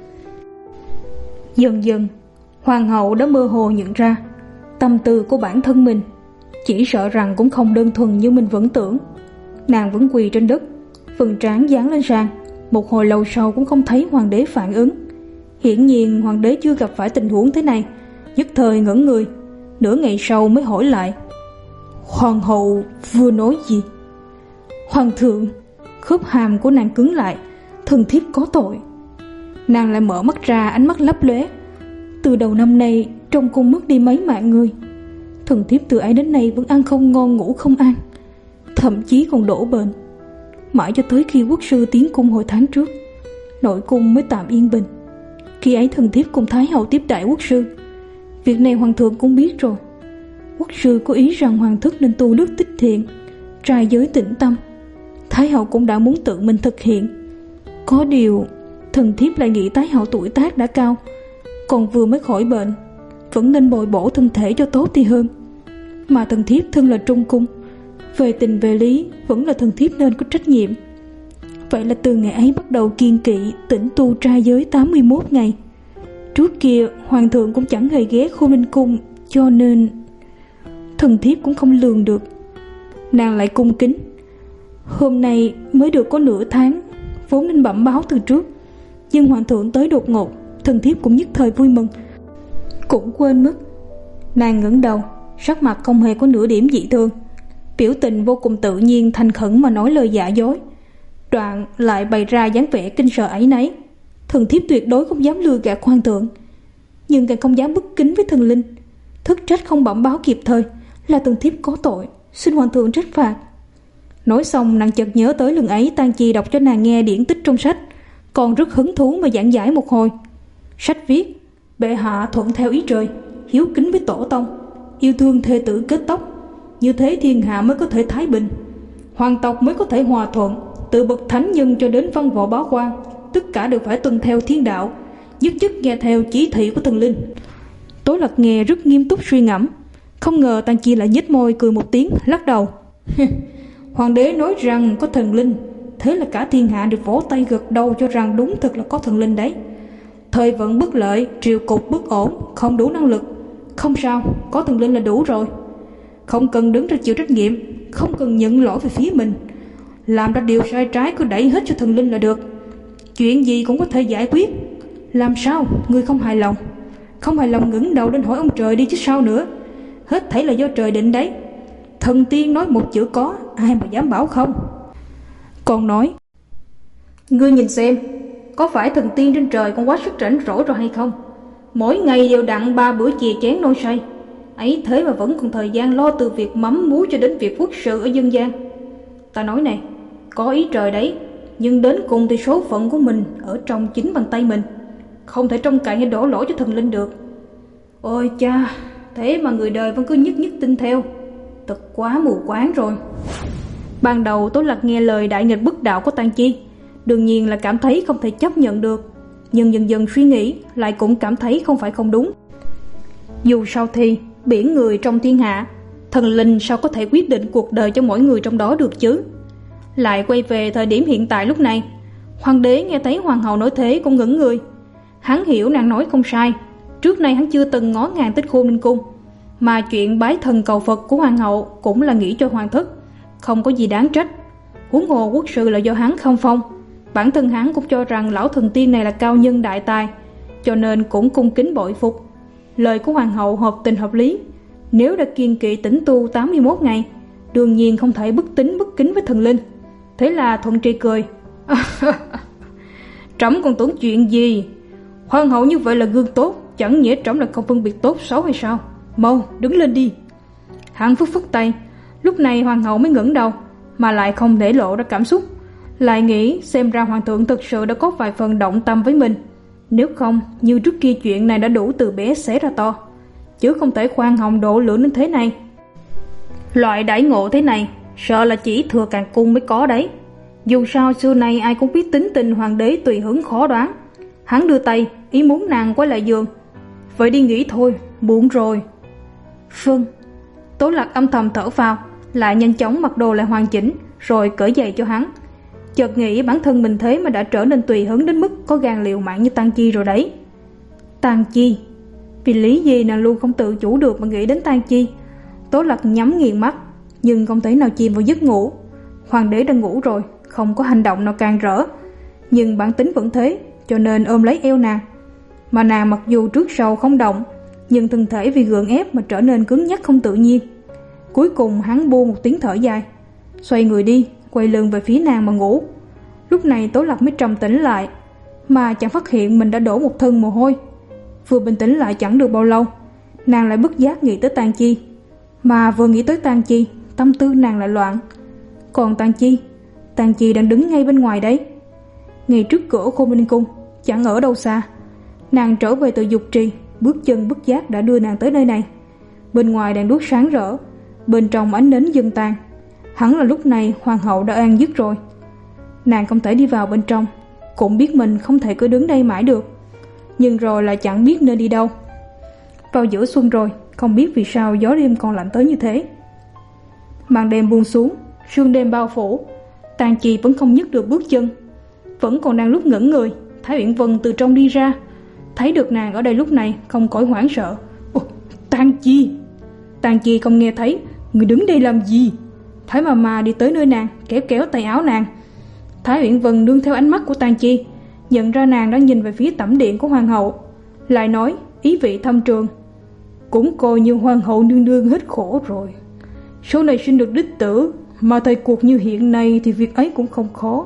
Dần dần, hoàng hậu đã mơ hồ nhận ra tâm tư của bản thân mình, chỉ sợ rằng cũng không đơn thuần như mình vẫn tưởng. Nàng vẫn quỳ trên đất, phần trán dán lên sàn, một hồi lâu sau cũng không thấy hoàng đế phản ứng. Hiển nhiên hoàng đế chưa gặp phải tình huống thế này, nhất thời ngẩn người, nửa ngày sau mới hỏi lại: Hoàng hậu vừa nói gì? Hoàng thượng. Khớp hàm của nàng cứng lại. Thần thiếp có tội. Nàng lại mở mắt ra, ánh mắt lấp lóe. Từ đầu năm nay trong cung mất đi mấy mạng người, thần thiếp từ ấy đến nay vẫn ăn không ngon ngủ không an, thậm chí còn đổ bệnh. Mãi cho tới khi quốc sư tiến cung hồi tháng trước, nội cung mới tạm yên bình. Khi ấy thần thiếp cùng thái hậu tiếp đại quốc sư. Việc này hoàng thượng cũng biết rồi. Quốc sư có ý rằng hoàng thất nên tu đức tích thiện, trai giới tĩnh tâm. Thái hậu cũng đã muốn tự mình thực hiện. Có điều thần thiếp lại nghĩ thái hậu tuổi tác đã cao, còn vừa mới khỏi bệnh, vẫn nên bồi bổ thân thể cho tốt thì hơn. Mà thần thiếp thân là trung cung, về tình về lý vẫn là thần thiếp nên có trách nhiệm. Vậy là từ ngày ấy bắt đầu kiêng kỵ tĩnh tu trai giới tám mươi mốt ngày. Trước kia hoàng thượng cũng chẳng hề ghé Khôn Ninh cung, cho nên thần thiếp cũng không lường được. Nàng lại cung kính: Hôm nay mới được có nửa tháng, vốn nên bẩm báo từ trước, nhưng hoàng thượng tới đột ngột, thần thiếp cũng nhất thời vui mừng, cũng quên mất. Nàng ngẩng đầu, sắc mặt không hề có nửa điểm dị thường, biểu tình vô cùng tự nhiên, thành khẩn mà nói lời giả dối. Đoạn lại bày ra dáng vẻ kinh sợ ấy nấy. Thần thiếp tuyệt đối không dám lừa gạt hoàng thượng, nhưng càng không dám bất kính với thần linh. Thất trách không bẩm báo kịp thời, là thần thiếp có tội, xin hoàng thượng trách phạt. Nói xong nàng chợt nhớ tới lần ấy Tang Chi đọc cho nàng nghe điển tích trong sách, còn rất hứng thú mà giảng giải một hồi. Sách viết: bệ hạ thuận theo ý trời, hiếu kính với tổ tông, yêu thương thê tử kết tóc, như thế thiên hạ mới có thể thái bình, hoàng tộc mới có thể hòa thuận. Từ bậc thánh nhân cho đến văn võ bá quan, tất cả đều phải tuân theo thiên đạo, nhất nhất nghe theo chỉ thị của thần linh. Tố Lạc nghe rất nghiêm túc suy ngẫm, không ngờ Tang Chi lại nhếch môi cười một tiếng, lắc đầu. Hoàng đế nói rằng có thần linh, thế là cả thiên hạ đều vỗ tay gật đầu cho rằng đúng thật là có thần linh đấy. Thời vận bất lợi, triều cục bất ổn, không đủ năng lực. Không sao, có thần linh là đủ rồi. Không cần đứng ra chịu trách nhiệm, không cần nhận lỗi về phía mình. Làm ra điều sai trái cứ đẩy hết cho thần linh là được. Chuyện gì cũng có thể giải quyết. Làm sao ngươi không hài lòng? Không hài lòng ngẩng đầu lên hỏi ông trời đi chứ sao nữa. Hết thảy là do trời định đấy. Thần tiên nói một chữ có, ai mà dám bảo không? Còn nói: ngươi nhìn xem, có phải thần tiên trên trời còn quá sức rảnh rỗi rồi hay không? Mỗi ngày đều đặng ba bữa chè chén nôi say, ấy thế mà vẫn còn thời gian lo từ việc mắm muối cho đến việc quốc sự ở dân gian. Ta nói này, có ý trời đấy, nhưng đến cùng thì số phận của mình ở trong chính bàn tay mình, không thể trông cậy hay đổ lỗi cho thần linh được. Ôi cha, thế mà người đời vẫn cứ nhất nhất tin theo, thật quá mù quáng rồi. Ban đầu Tố Lạc nghe lời đại nghịch bất đạo của Tang Chi, đương nhiên là cảm thấy không thể chấp nhận được, nhưng dần dần suy nghĩ lại cũng cảm thấy không phải không đúng. Dù sao thì biển người trong thiên hạ, thần linh sao có thể quyết định cuộc đời cho mỗi người trong đó được chứ? Lại quay về thời điểm hiện tại lúc này, hoàng đế nghe thấy hoàng hậu nói thế cũng ngẩn người. Hắn hiểu nàng nói không sai, trước nay hắn chưa từng ngó ngàng tới Khôn Ninh cung, mà chuyện bái thần cầu Phật của hoàng hậu cũng là nghĩ cho hoàng thất, không có gì đáng trách. Huống hồ quốc sự là do hắn không phong, bản thân hắn cũng cho rằng lão thần tiên này là cao nhân đại tài, cho nên cũng cung kính bội phục. Lời của hoàng hậu hợp tình hợp lý, nếu đã kiêng kỵ tĩnh tu tám mươi mốt ngày, đương nhiên không thể bất tín bất kính với thần linh. Thế là Thuận Tri cười. Trẫm còn tưởng chuyện gì? Hoàng hậu như vậy là gương tốt, chẳng nhẽ trẫm là không phân biệt tốt xấu hay sao? Mau đứng lên đi. Hắn phất phất tay. Lúc này hoàng hậu mới ngẩng đầu, mà lại không để lộ ra cảm xúc, lại nghĩ xem ra hoàng thượng thực sự đã có vài phần động tâm với mình. Nếu không, như trước kia chuyện này đã đủ từ bé xé ra to, chứ không thể khoan hồng độ lượng đến thế này. Loại đãi ngộ thế này sợ là chỉ thừa càng cung mới có đấy. Dù sao xưa nay ai cũng biết tính tình hoàng đế tùy hứng khó đoán. Hắn đưa tay ý muốn nàng quay lại giường. Vậy đi nghỉ thôi, muộn rồi. Phân. Tố Lạc âm thầm thở phào, lại nhanh chóng mặc đồ lại hoàn chỉnh, rồi cởi giày cho hắn. Chợt nghĩ bản thân mình thế mà đã trở nên tùy hứng đến mức có gan liều mạng như Tang Chi rồi đấy. Tang Chi. Vì lý gì nàng luôn không tự chủ được mà nghĩ đến Tang Chi. Tố Lạc nhắm nghiền mắt, nhưng không thể nào chìm vào giấc ngủ. Hoàng đế đã ngủ rồi, không có hành động nào càng rỡ, nhưng bản tính vẫn thế, cho nên ôm lấy eo nàng. Mà nàng mặc dù trước sau không động, nhưng thân thể vì gượng ép mà trở nên cứng nhắc không tự nhiên. Cuối cùng hắn buông một tiếng thở dài, xoay người đi, quay lưng về phía nàng mà ngủ. Lúc này Tố Lạc mới trầm tĩnh lại, mà chẳng phát hiện mình đã đổ một thân mồ hôi. Vừa bình tĩnh lại chẳng được bao lâu, nàng lại bất giác nghĩ tới Tang Chi. Mà vừa nghĩ tới Tang Chi, tâm tư nàng lại loạn. Còn Tang Chi, Tang Chi đang đứng ngay bên ngoài đấy, ngay trước cửa Khôn Ninh Cung, chẳng ở đâu xa. Nàng trở về từ dục trì, bước chân bất giác đã đưa nàng tới nơi này. Bên ngoài đèn đuốc sáng rỡ, bên trong ánh nến dần tàn. Hẳn là lúc này hoàng hậu đã an giấc rồi. Nàng không thể đi vào bên trong, cũng biết mình không thể cứ đứng đây mãi được, nhưng rồi lại chẳng biết nên đi đâu. Vào giữa xuân rồi, không biết vì sao gió đêm còn lạnh tới như thế. Màn đêm buông xuống, sương đêm bao phủ. Tang Chi vẫn không nhấc được bước chân, vẫn còn đang lúc ngẩn người. Thái Uyển Vân từ trong đi ra, thấy được nàng ở đây lúc này không khỏi hoảng sợ. Ồ, Tang Chi! Tang Chi không nghe thấy. Người đứng đây làm gì? Thái Mama đi tới nơi nàng, kéo kéo tay áo nàng. Thái Uyển Vân nương theo ánh mắt của Tang Chi, nhận ra nàng đang nhìn về phía tẩm điện của hoàng hậu, lại nói ý vị thâm trường. Cũng coi như hoàng hậu nương nương hết khổ rồi. Sau này sinh được đích tử, mà thời cuộc như hiện nay thì việc ấy cũng không khó.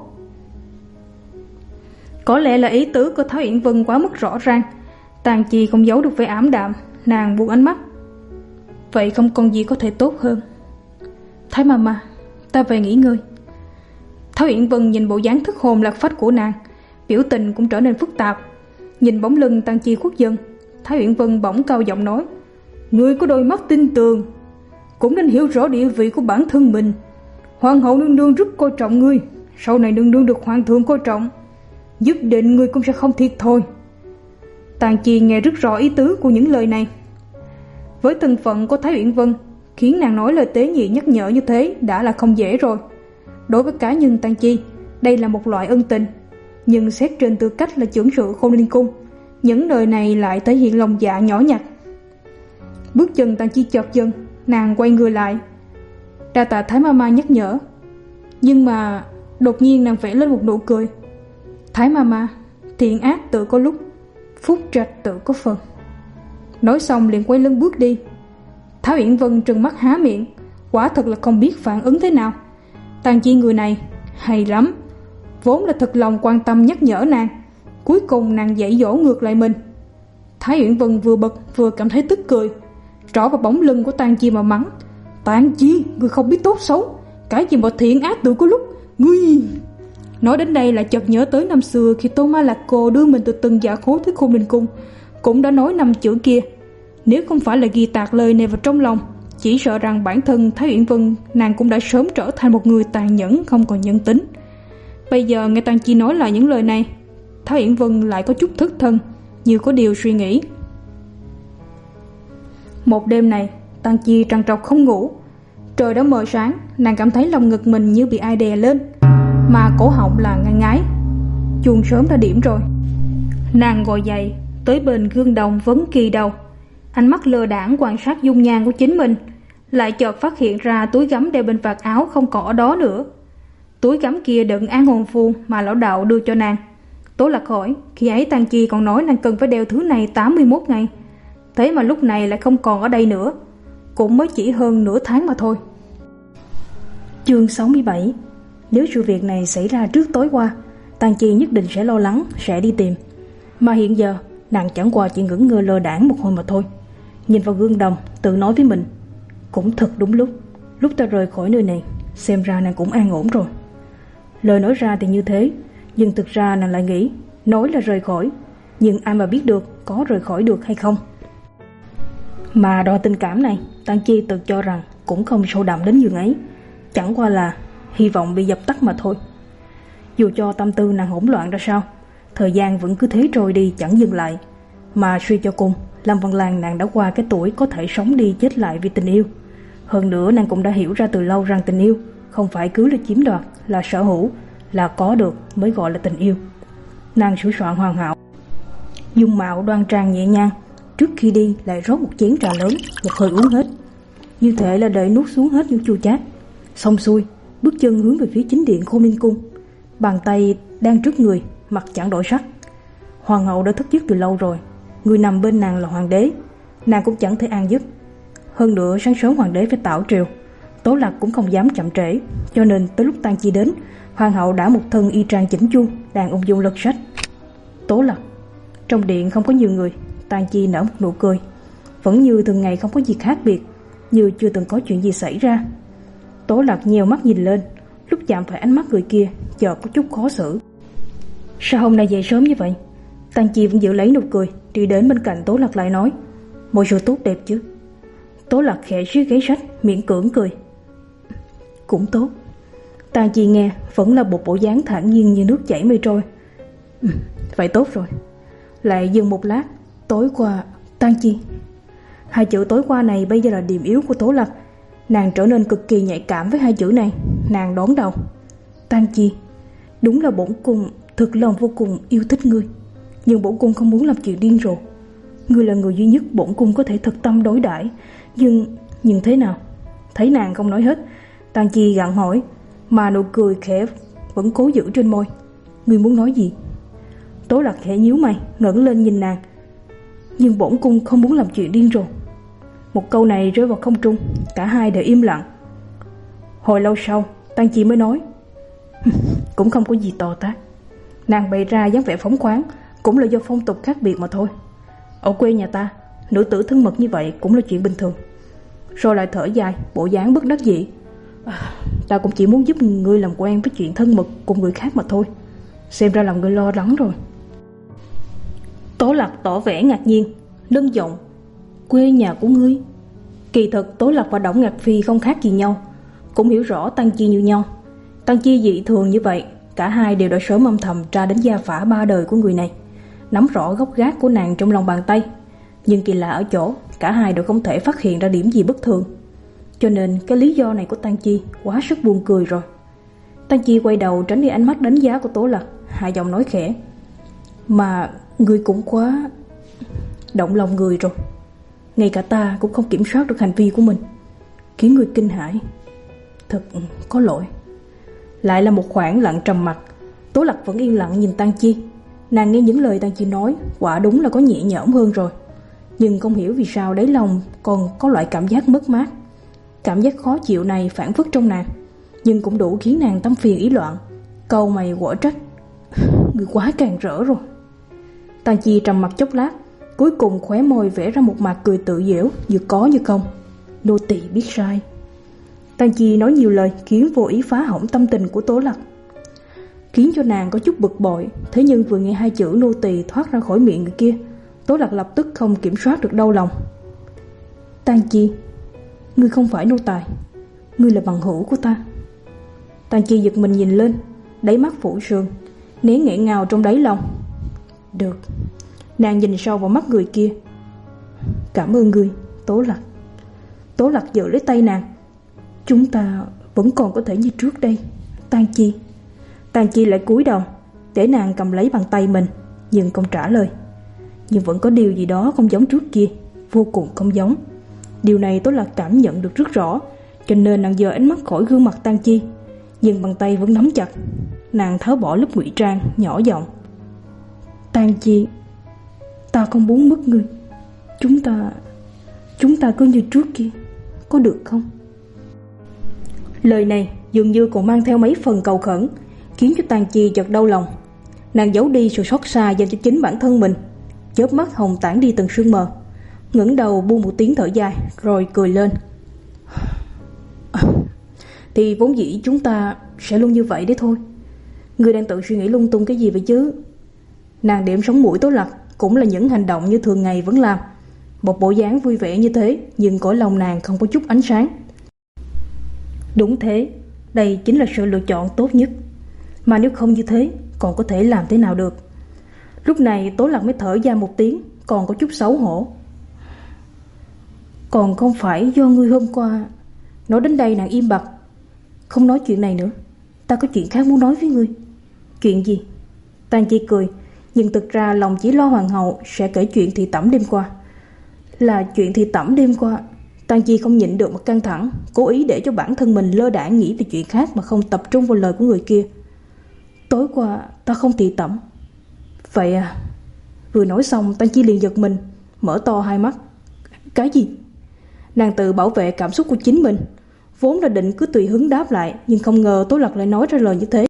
Có lẽ là ý tứ của Thái Uyển Vân quá mức rõ ràng, Tang Chi không giấu được vẻ ảm đạm. Nàng buông ánh mắt. Vậy không còn gì có thể tốt hơn. Thái Mama, ta về nghỉ ngơi. Thái Uyển Vân nhìn bộ dáng thất hồn lạc phách của nàng, biểu tình cũng trở nên phức tạp. Nhìn bóng lưng Tang Chi khuất dần, Thái Uyển Vân bỗng cao giọng nói: Ngươi có đôi mắt tinh tường, cũng nên hiểu rõ địa vị của bản thân mình. Hoàng hậu nương nương rất coi trọng ngươi, sau này nương nương được hoàng thượng coi trọng, nhất định ngươi cũng sẽ không thiệt thôi. Tang Chi nghe rất rõ ý tứ của những lời này. Với thân phận của Thái Uyển Vân, khiến nàng nói lời tế nhị nhắc nhở như thế đã là không dễ rồi. Đối với cá nhân Tang Chi, đây là một loại ân tình, nhưng xét trên tư cách là trưởng sự Khôn Ninh Cung, những lời này lại thể hiện lòng dạ nhỏ nhặt. Bước chân Tang Chi chợt dừng, nàng quay người lại. Đa tạ Thái Mama nhắc nhở. Nhưng mà đột nhiên nàng vẽ lên một nụ cười. Thái Mama, thiện ác tự có lúc, phúc trạch tự có phần. Nói xong liền quay lưng bước đi. Thái Uyển Vân trừng mắt há miệng, quả thật là không biết phản ứng thế nào. Tang Chi người này hay lắm, vốn là thật lòng quan tâm nhắc nhở nàng, cuối cùng nàng dạy dỗ ngược lại mình. Thái Uyển Vân vừa bực vừa cảm thấy tức cười, trỏ vào bóng lưng của Tang Chi mà mắng: Tang Chi, ngươi không biết tốt xấu, cái gì mà thiện ác tự có lúc, ngươi. Nói đến đây lại chợt nhớ tới năm xưa khi Tô Ma Lạc Cô đưa mình từ từng giả khối tới Khôn Ninh Cung, cũng đã nói năm chữ kia. Nếu không phải là ghi tạc lời này vào trong lòng, chỉ sợ rằng bản thân Thái Uyển Vân nàng cũng đã sớm trở thành một người tàn nhẫn không còn nhân tính. Bây giờ nghe Tang Chi nói lại những lời này, Thái Uyển Vân lại có chút thất thần, như có điều suy nghĩ. Một đêm này, Tang Chi trằn trọc không ngủ. Trời đã mờ sáng, nàng cảm thấy lòng ngực mình như bị ai đè lên, mà cổ họng là ngai ngái. Chuông sớm đã điểm rồi. Nàng ngồi dậy, tới bên gương đồng vấn kỳ đầu, ánh mắt lơ đãng quan sát dung nhan của chính mình, lại chợt phát hiện ra túi gấm đeo bên vạt áo không còn ở đó nữa. Túi gấm kia đựng An Hồn Phù mà lão đạo đưa cho nàng. Tố Lạc hỏi, khi ấy Tang Chi còn nói nàng cần phải đeo thứ này tám mươi mốt ngày, thế mà lúc này lại không còn ở đây nữa, cũng mới chỉ hơn nửa tháng mà thôi. Chương sáu mươi bảy. Nếu sự việc này xảy ra trước tối qua, Tang Chi nhất định sẽ lo lắng, sẽ đi tìm. Mà hiện giờ nàng chẳng qua chỉ ngẩn ngơ lơ đãng một hồi mà thôi. Nhìn vào gương đồng, tự nói với mình, cũng thật đúng lúc, lúc ta rời khỏi nơi này, xem ra nàng cũng an ổn rồi. Lời nói ra thì như thế, nhưng thực ra nàng lại nghĩ nói là rời khỏi, nhưng ai mà biết được có rời khỏi được hay không. Mà đo tình cảm này, Tang Chi tự cho rằng cũng không sâu đậm đến nhường ấy, chẳng qua là hy vọng bị dập tắt mà thôi. Dù cho tâm tư nàng hỗn loạn ra sao, thời gian vẫn cứ thế trôi đi chẳng dừng lại. Mà suy cho cùng, Lâm Văn Lang nàng đã qua cái tuổi có thể sống đi chết lại vì tình yêu. Hơn nữa nàng cũng đã hiểu ra từ lâu rằng tình yêu không phải cứ là chiếm đoạt, là sở hữu, là có được mới gọi là tình yêu. Nàng sửa soạn hoàn hảo, dung mạo đoan trang nhẹ nhàng, trước khi đi lại rót một chén trà lớn, một hơi uống hết, như thể là đợi nuốt xuống hết những chua chát. Xong xuôi, bước chân hướng về phía chính điện Khôn Ninh Cung, bàn tay đang trước người, mặt chẳng đổi sắc. Hoàng hậu đã thức giấc từ lâu rồi, người nằm bên nàng là hoàng đế, nàng cũng chẳng thể an giấc. Hơn nữa sáng sớm hoàng đế phải tảo triều, Tố Lạc cũng không dám chậm trễ, cho nên tới lúc Tang Chi đến, hoàng hậu đã một thân y trang chỉnh chu, đang ung dung lật sách. Tố Lạc. Trong điện không có nhiều người, Tang Chi nở một nụ cười, vẫn như thường ngày không có gì khác biệt, như chưa từng có chuyện gì xảy ra. Tố Lạc nheo mắt nhìn lên, lúc chạm phải ánh mắt người kia, chợt có chút khó xử. Sao hôm nay dậy sớm như vậy? Tang Chi vẫn giữ lấy nụ cười, đi đến bên cạnh Tố Lạc lại nói, mọi sự tốt đẹp chứ? Tố Lạc khẽ siết ghế sách, miễn cưỡng cười. Cũng tốt. Tang Chi nghe vẫn là một bộ dáng thản nhiên như nước chảy mây trôi. Ừ, vậy tốt rồi. Lại dừng một lát. Tối qua, Tang Chi. Hai chữ tối qua này bây giờ là điểm yếu của Tố Lạc. Nàng trở nên cực kỳ nhạy cảm với hai chữ này. Nàng đón đầu. Tang Chi, đúng là bổn cung thực lòng vô cùng yêu thích ngươi, nhưng bổn cung không muốn làm chuyện điên rồ. Ngươi là người duy nhất bổn cung có thể thật tâm đối đãi, nhưng nhưng thế nào? Thấy nàng không nói hết, Tang Chi gặng hỏi, mà nụ cười khẽ vẫn cố giữ trên môi. Ngươi muốn nói gì? Tố Lạc khẽ nhíu mày, ngẩng lên nhìn nàng. Nhưng bổn cung không muốn làm chuyện điên rồ. Một câu này rơi vào không trung, cả hai đều im lặng. Hồi lâu sau, Tang Chi mới nói, cũng không có gì to tát. Nàng bày ra dáng vẻ phóng khoáng, cũng là do phong tục khác biệt mà thôi. Ở quê nhà ta, nữ tử thân mật như vậy cũng là chuyện bình thường. Rồi lại thở dài, bộ dáng bất đắc dĩ. À, ta cũng chỉ muốn giúp ngươi làm quen với chuyện thân mật cùng người khác mà thôi. Xem ra lòng ngươi lo lắng rồi. Tố Lạc tỏ vẻ ngạc nhiên, nâng giọng, quê nhà của ngươi? Kỳ thực Tố Lạc và Đổng Ngạc Phi không khác gì nhau, cũng hiểu rõ Tang Chi như nhau. Tang Chi dị thường như vậy, cả hai đều đã sớm âm thầm tra đến gia phả ba đời của người này, nắm rõ gốc gác của nàng trong lòng bàn tay. Nhưng kỳ lạ ở chỗ, cả hai đều không thể phát hiện ra điểm gì bất thường. Cho nên cái lý do này của Tang Chi quá sức buồn cười rồi. Tang Chi quay đầu tránh đi ánh mắt đánh giá của Tố Lạc, hạ giọng nói khẽ, mà ngươi cũng quá động lòng người rồi. Ngay cả ta cũng không kiểm soát được hành vi của mình, khiến người kinh hãi. Thật có lỗi. Lại là một khoảng lặng trầm mặc. Tố Lạc vẫn yên lặng nhìn Tang Chi. Nàng nghe những lời Tang Chi nói, quả đúng là có nhẹ nhõm hơn rồi, nhưng không hiểu vì sao đáy lòng còn có loại cảm giác mất mát. Cảm giác khó chịu này phản phất trong nàng, nhưng cũng đủ khiến nàng tâm phiền ý loạn, câu mày quở trách, người quá càng rỡ rồi. Tang Chi trầm mặc chốc lát, cuối cùng khóe môi vẽ ra một mặt cười tự giễu, như có như không. Nô tỳ biết sai. Tang Chi nói nhiều lời khiến vô ý phá hỏng tâm tình của Tố Lạc, khiến cho nàng có chút bực bội. Thế nhưng vừa nghe hai chữ nô tỳ thoát ra khỏi miệng người kia, Tố Lạc lập tức không kiểm soát được đau lòng. Tang Chi, ngươi không phải nô tài, ngươi là bằng hữu của ta. Tang Chi giật mình nhìn lên, đáy mắt phủ sương, nén nghẹn ngào trong đáy lòng. Được. Nàng nhìn sâu vào mắt người kia. Cảm ơn ngươi, Tố Lạc. Tố Lạc giữ lấy tay nàng. Chúng ta vẫn còn có thể như trước đây, Tang Chi. Tang Chi lại cúi đầu để nàng cầm lấy bàn tay mình, nhưng không trả lời. Nhưng vẫn có điều gì đó không giống trước kia, vô cùng không giống. Điều này Tố Lạc cảm nhận được rất rõ, cho nên nàng giơ ánh mắt khỏi gương mặt Tang Chi, nhưng bàn tay vẫn nắm chặt. Nàng tháo bỏ lớp ngụy trang, nhỏ giọng, Tang Chi, ta không muốn mất ngươi. Chúng ta Chúng ta cứ như trước kia, có được không? Lời này dường như còn mang theo mấy phần cầu khẩn, khiến cho Tang Chi chợt đau lòng. Nàng giấu đi sự xót xa dành cho chính bản thân mình, chớp mắt hồng tản đi từng sương mờ, ngẩng đầu buông một tiếng thở dài rồi cười lên. Thì vốn dĩ chúng ta sẽ luôn như vậy đấy thôi. Ngươi đang tự suy nghĩ lung tung cái gì vậy chứ? Nàng điểm sống mũi Tố Lạc, cũng là những hành động như thường ngày vẫn làm, một bộ dáng vui vẻ như thế, nhưng cõi lòng nàng không có chút ánh sáng. Đúng thế, đây chính là sự lựa chọn tốt nhất. Mà nếu không như thế, còn có thể làm thế nào được? Lúc này Tố Lạc mới thở ra một tiếng, còn có chút xấu hổ. Còn không phải do ngươi hôm qua. Nói đến đây nàng im bặt, không nói chuyện này nữa. Ta có chuyện khác muốn nói với ngươi. Chuyện gì? Tang Chi cười, nhưng thực ra lòng chỉ lo hoàng hậu sẽ kể chuyện thị tẩm đêm qua. Là chuyện thị tẩm đêm qua. Tang Chi không nhịn được một căng thẳng, cố ý để cho bản thân mình lơ đãng nghĩ về chuyện khác mà không tập trung vào lời của người kia. Tối qua ta không thị tẩm. Vậy à? Vừa nói xong, Tang Chi liền giật mình, mở to hai mắt. Cái gì? Nàng tự bảo vệ cảm xúc của chính mình, vốn là định cứ tùy hứng đáp lại, nhưng không ngờ Tố Lạc lại nói ra lời như thế.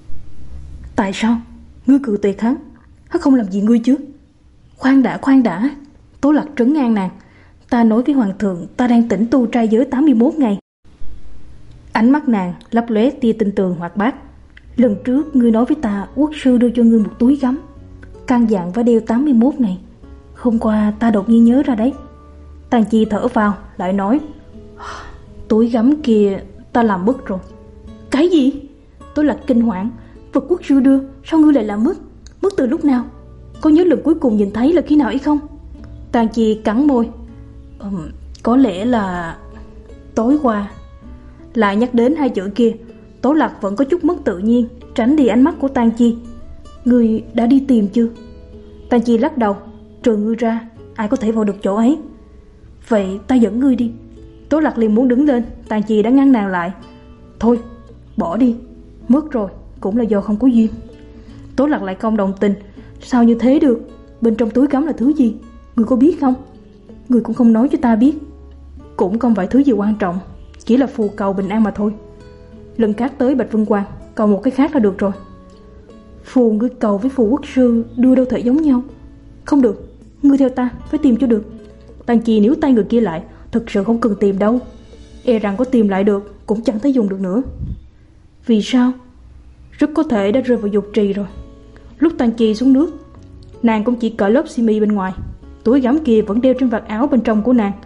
Tại sao? Ngươi cự tuyệt hắn? Hắn không làm gì ngươi chứ? Khoan đã, khoan đã. Tố Lạc trấn an nàng. Ta nói với hoàng thượng, ta đang tĩnh tu trai giới tám mươi mốt ngày. Ánh mắt nàng lấp lóe tia tinh tường hoạt bát. Lần trước ngươi nói với ta quốc sư đưa cho ngươi một túi gấm, căn dặn phải đeo tám mươi mốt ngày. Hôm qua ta đột nhiên nhớ ra đấy. Tang Chi thở vào, lại nói, túi gấm kia ta làm mất rồi. Cái gì? Tôi là kinh hoảng. Vật quốc sư đưa, sao ngươi lại làm mất? Mất từ lúc nào? Có nhớ lần cuối cùng nhìn thấy là khi nào hay không? Tang Chi cắn môi. Ừm, có lẽ là tối qua. Lại nhắc đến hai chữ kia, Tố Lạc vẫn có chút mất tự nhiên, tránh đi ánh mắt của Tang Chi. Ngươi đã đi tìm chưa? Tang Chi lắc đầu. Trừ ngươi ra, ai có thể vào được chỗ ấy? Vậy ta dẫn ngươi đi. Tố Lạc liền muốn đứng lên, Tang Chi đã ngăn nàng lại. Thôi, bỏ đi. Mất rồi, cũng là do không có duyên. Tố Lạc lại không đồng tình. Sao như thế được? Bên trong túi gấm là thứ gì? Ngươi có biết không? Ngươi cũng không nói cho ta biết. Cũng không phải thứ gì quan trọng, chỉ là phù cầu bình an mà thôi. Lần khác tới Bạch Vân Quan, cầu một cái khác là được rồi. Phù ngươi cầu với phù quốc sư đưa đâu thể giống nhau. Không được, ngươi theo ta, phải tìm cho được. Tang Chi níu tay người kia lại. Thực sự không cần tìm đâu. E rằng có tìm lại được cũng chẳng thấy dùng được nữa. Vì sao? Rất có thể đã rơi vào dục trì rồi. Lúc Tang Chi xuống nước, nàng cũng chỉ cởi lớp xi mi bên ngoài, túi gấm kia vẫn đeo trên vạt áo bên trong của nàng.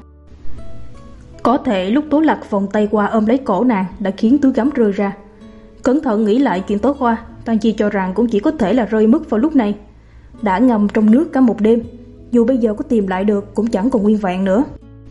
Có thể lúc Tố Lạc vòng tay qua ôm lấy cổ nàng đã khiến túi gấm rơi ra. Cẩn thận nghĩ lại chuyện tối qua, Tang Chi cho rằng cũng chỉ có thể là rơi mất vào lúc này. Đã ngâm trong nước cả một đêm, dù bây giờ có tìm lại được cũng chẳng còn nguyên vẹn nữa.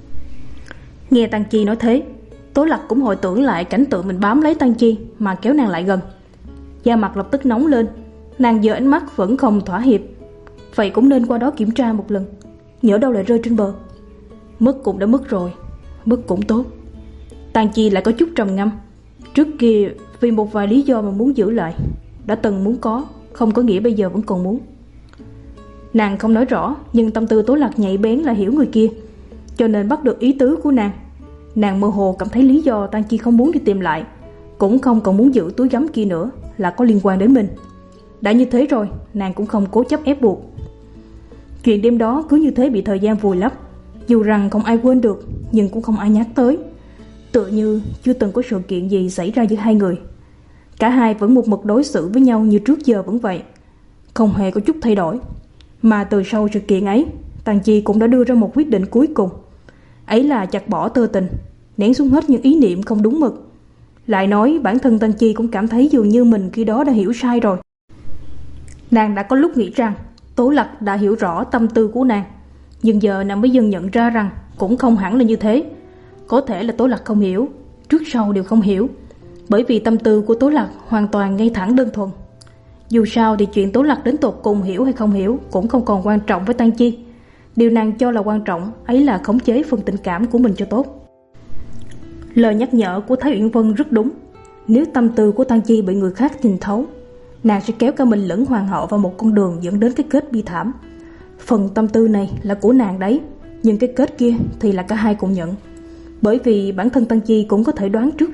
Nghe Tang Chi nói thế, Tố Lạc cũng hồi tưởng lại cảnh tượng mình bám lấy Tang Chi mà kéo nàng lại gần. Da mặt lập tức nóng lên. Nàng giờ ánh mắt vẫn không thỏa hiệp. Vậy cũng nên qua đó kiểm tra một lần, nhỡ đâu lại rơi trên bờ. Mất cũng đã mất rồi, mất cũng tốt. Tang Chi lại có chút trầm ngâm. Trước kia vì một vài lý do mà muốn giữ lại, đã từng muốn có, không có nghĩa bây giờ vẫn còn muốn. Nàng không nói rõ, nhưng tâm tư Tố Lạc nhạy bén là hiểu người kia, cho nên bắt được ý tứ của nàng. Nàng mơ hồ cảm thấy lý do Tang Chi không muốn đi tìm lại, cũng không còn muốn giữ túi gấm kia nữa là có liên quan đến mình. Đã như thế rồi, nàng cũng không cố chấp ép buộc. Chuyện đêm đó cứ như thế bị thời gian vùi lấp. Dù rằng không ai quên được, nhưng cũng không ai nhắc tới. Tựa như chưa từng có sự kiện gì xảy ra giữa hai người. Cả hai vẫn một mực đối xử với nhau như trước giờ vẫn vậy, không hề có chút thay đổi. Mà từ sau sự kiện ấy, Tang Chi cũng đã đưa ra một quyết định cuối cùng. Ấy là chặt bỏ Tơ Tình, nén xuống hết những ý niệm không đúng mực. Lại nói bản thân Tang Chi cũng cảm thấy dường như mình khi đó đã hiểu sai rồi. Nàng đã có lúc nghĩ rằng Tố Lạc đã hiểu rõ tâm tư của nàng, nhưng giờ nàng mới dần nhận ra rằng cũng không hẳn là như thế. Có thể là Tố Lạc không hiểu, trước sau đều không hiểu, bởi vì tâm tư của Tố Lạc hoàn toàn ngay thẳng đơn thuần. Dù sao thì chuyện Tố Lạc đến tột cùng hiểu hay không hiểu cũng không còn quan trọng với Tang Chi. Điều nàng cho là quan trọng ấy là khống chế phần tình cảm của mình cho tốt. Lời nhắc nhở của Thái Uyển Vân rất đúng. Nếu tâm tư của Tang Chi bị người khác nhìn thấu, nàng sẽ kéo cả mình lẫn hoàng hậu vào một con đường dẫn đến cái kết bi thảm. Phần tâm tư này là của nàng đấy, nhưng cái kết kia thì là cả hai cùng nhận. Bởi vì bản thân Tang Chi cũng có thể đoán trước rằng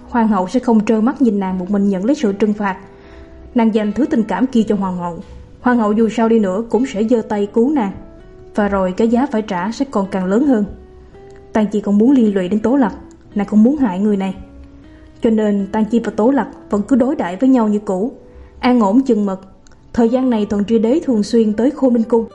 hoàng hậu sẽ không trơ mắt nhìn nàng một mình nhận lấy sự trừng phạt. Nàng dành thứ tình cảm kia cho hoàng hậu, hoàng hậu dù sao đi nữa cũng sẽ giơ tay cứu nàng, và rồi cái giá phải trả sẽ còn càng lớn hơn. Tang Chi không muốn liên lụy đến Tố Lặc, nàng không muốn hại người này, cho nên Tang Chi và Tố Lặc vẫn cứ đối đãi với nhau như cũ, an ổn chừng mực. Thời gian này Thuận Tri Đế thường xuyên tới Khôn Ninh Cung,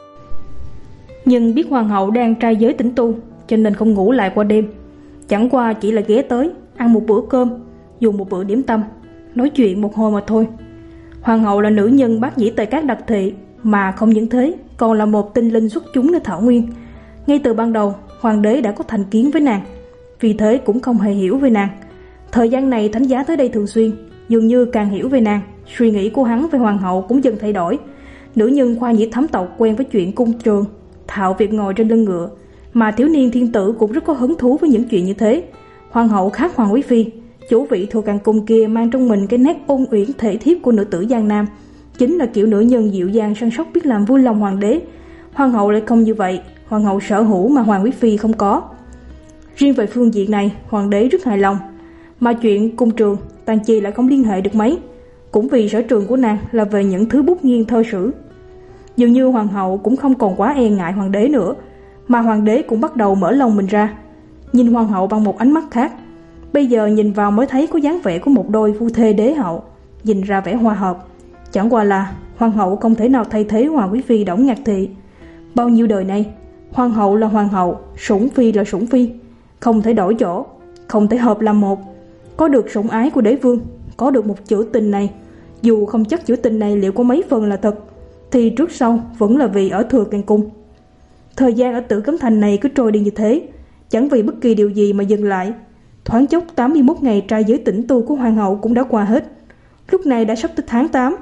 nhưng biết hoàng hậu đang trai giới tĩnh tu, cho nên không ngủ lại qua đêm. Chẳng qua chỉ là ghé tới ăn một bữa cơm, dùng một bữa điểm tâm, nói chuyện một hồi mà thôi. Hoàng hậu là nữ nhân bát nhĩ tề các đặc thị, mà không những thế còn là một tinh linh xuất chúng nơi thảo nguyên. Ngay từ ban đầu hoàng đế đã có thành kiến với nàng, vì thế cũng không hề hiểu về nàng. Thời gian này thánh giá tới đây thường xuyên, dường như càng hiểu về nàng, suy nghĩ của hắn về hoàng hậu cũng dần thay đổi. Nữ nhân khoa nhĩ thám tộc quen với chuyện cung trường, thạo việc ngồi trên lưng ngựa, mà thiếu niên thiên tử cũng rất có hứng thú với những chuyện như thế. Hoàng hậu khác Hoàng quý phi, chủ vị Thừa Càng Cung kia mang trong mình cái nét ôn uyển thể thiếp của nữ tử Giang Nam, chính là kiểu nữ nhân dịu dàng săn sóc biết làm vui lòng hoàng đế. Hoàng hậu lại không như vậy, hoàng hậu sở hữu mà Hoàng quý phi không có. Riêng về phương diện này, hoàng đế rất hài lòng, mà chuyện cung trường Tang Chi lại không liên hệ được mấy, cũng vì sở trường của nàng là về những thứ bút nghiêng thơ sử. Dường như hoàng hậu cũng không còn quá e ngại hoàng đế nữa, mà hoàng đế cũng bắt đầu mở lòng mình ra, nhìn hoàng hậu bằng một ánh mắt khác. Bây giờ nhìn vào mới thấy có dáng vẻ của một đôi phu thê đế hậu, nhìn ra vẻ hòa hợp. Chẳng qua là hoàng hậu không thể nào thay thế Hoàng quý phi Đổng Ngạc Thị. Bao nhiêu đời nay, hoàng hậu là hoàng hậu, sủng phi là sủng phi, không thể đổi chỗ, không thể hợp làm một. Có được sủng ái của đế vương, có được một chữ tình này, dù không chắc chữ tình này liệu có mấy phần là thật, thì trước sau vẫn là vì ở Thừa Càng Cung. Thời gian ở Tử Cấm Thành này cứ trôi đi như thế, chẳng vì bất kỳ điều gì mà dừng lại. Thoáng chốc tám mươi mốt ngày trai giới tĩnh tu của hoàng hậu cũng đã qua hết. Lúc này đã sắp tới tháng tám,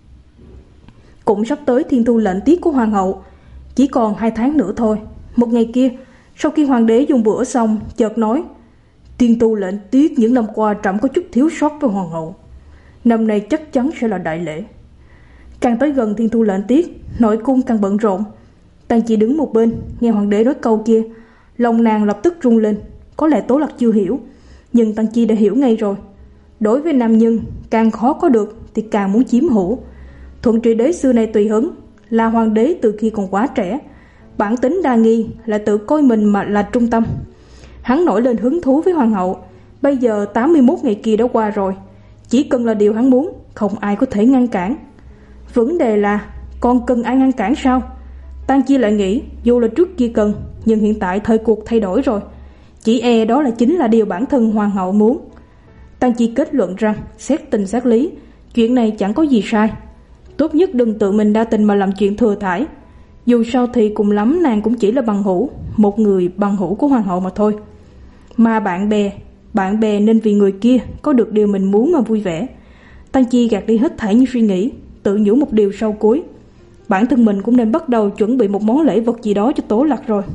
cũng sắp tới thiên thu lệnh tiết của hoàng hậu, chỉ còn hai tháng nữa thôi. Một ngày kia, sau khi hoàng đế dùng bữa xong, chợt nói: "Thiên thu lệnh tiết những năm qua trẫm có chút thiếu sót với hoàng hậu, năm nay chắc chắn sẽ là đại lễ." Càng tới gần thiên thu lệnh tiết, nội cung càng bận rộn. Tang Chi đứng một bên, nghe hoàng đế nói câu kia, lòng nàng lập tức rung lên. Có lẽ Tố Lặc chưa hiểu, nhưng Tang Chi đã hiểu ngay rồi. Đối với nam nhân, càng khó có được thì càng muốn chiếm hữu. Thuận Trị Đế xưa nay tùy hứng, là hoàng đế từ khi còn quá trẻ, bản tính đa nghi, là tự coi mình mà là trung tâm. Hắn nổi lên hứng thú với hoàng hậu. Bây giờ tám mươi mốt ngày kia đã qua rồi, chỉ cần là điều hắn muốn, không ai có thể ngăn cản. Vấn đề là còn cần ai ngăn cản sao? Tang Chi lại nghĩ, dù là trước kia cần, nhưng hiện tại thời cuộc thay đổi rồi, chỉ e đó là chính là điều bản thân hoàng hậu muốn. Tang Chi kết luận rằng, xét tình xét lý, chuyện này chẳng có gì sai. Tốt nhất đừng tự mình đa tình mà làm chuyện thừa thãi. Dù sao thì cùng lắm nàng cũng chỉ là bằng hữu, một người bằng hữu của hoàng hậu mà thôi. Mà bạn bè, bạn bè nên vì người kia có được điều mình muốn mà vui vẻ. Tang Chi gạt đi hết thảy những suy nghĩ, tự nhủ một điều sau cuối: bản thân mình cũng nên bắt đầu chuẩn bị một món lễ vật gì đó cho Tố Lặc rồi.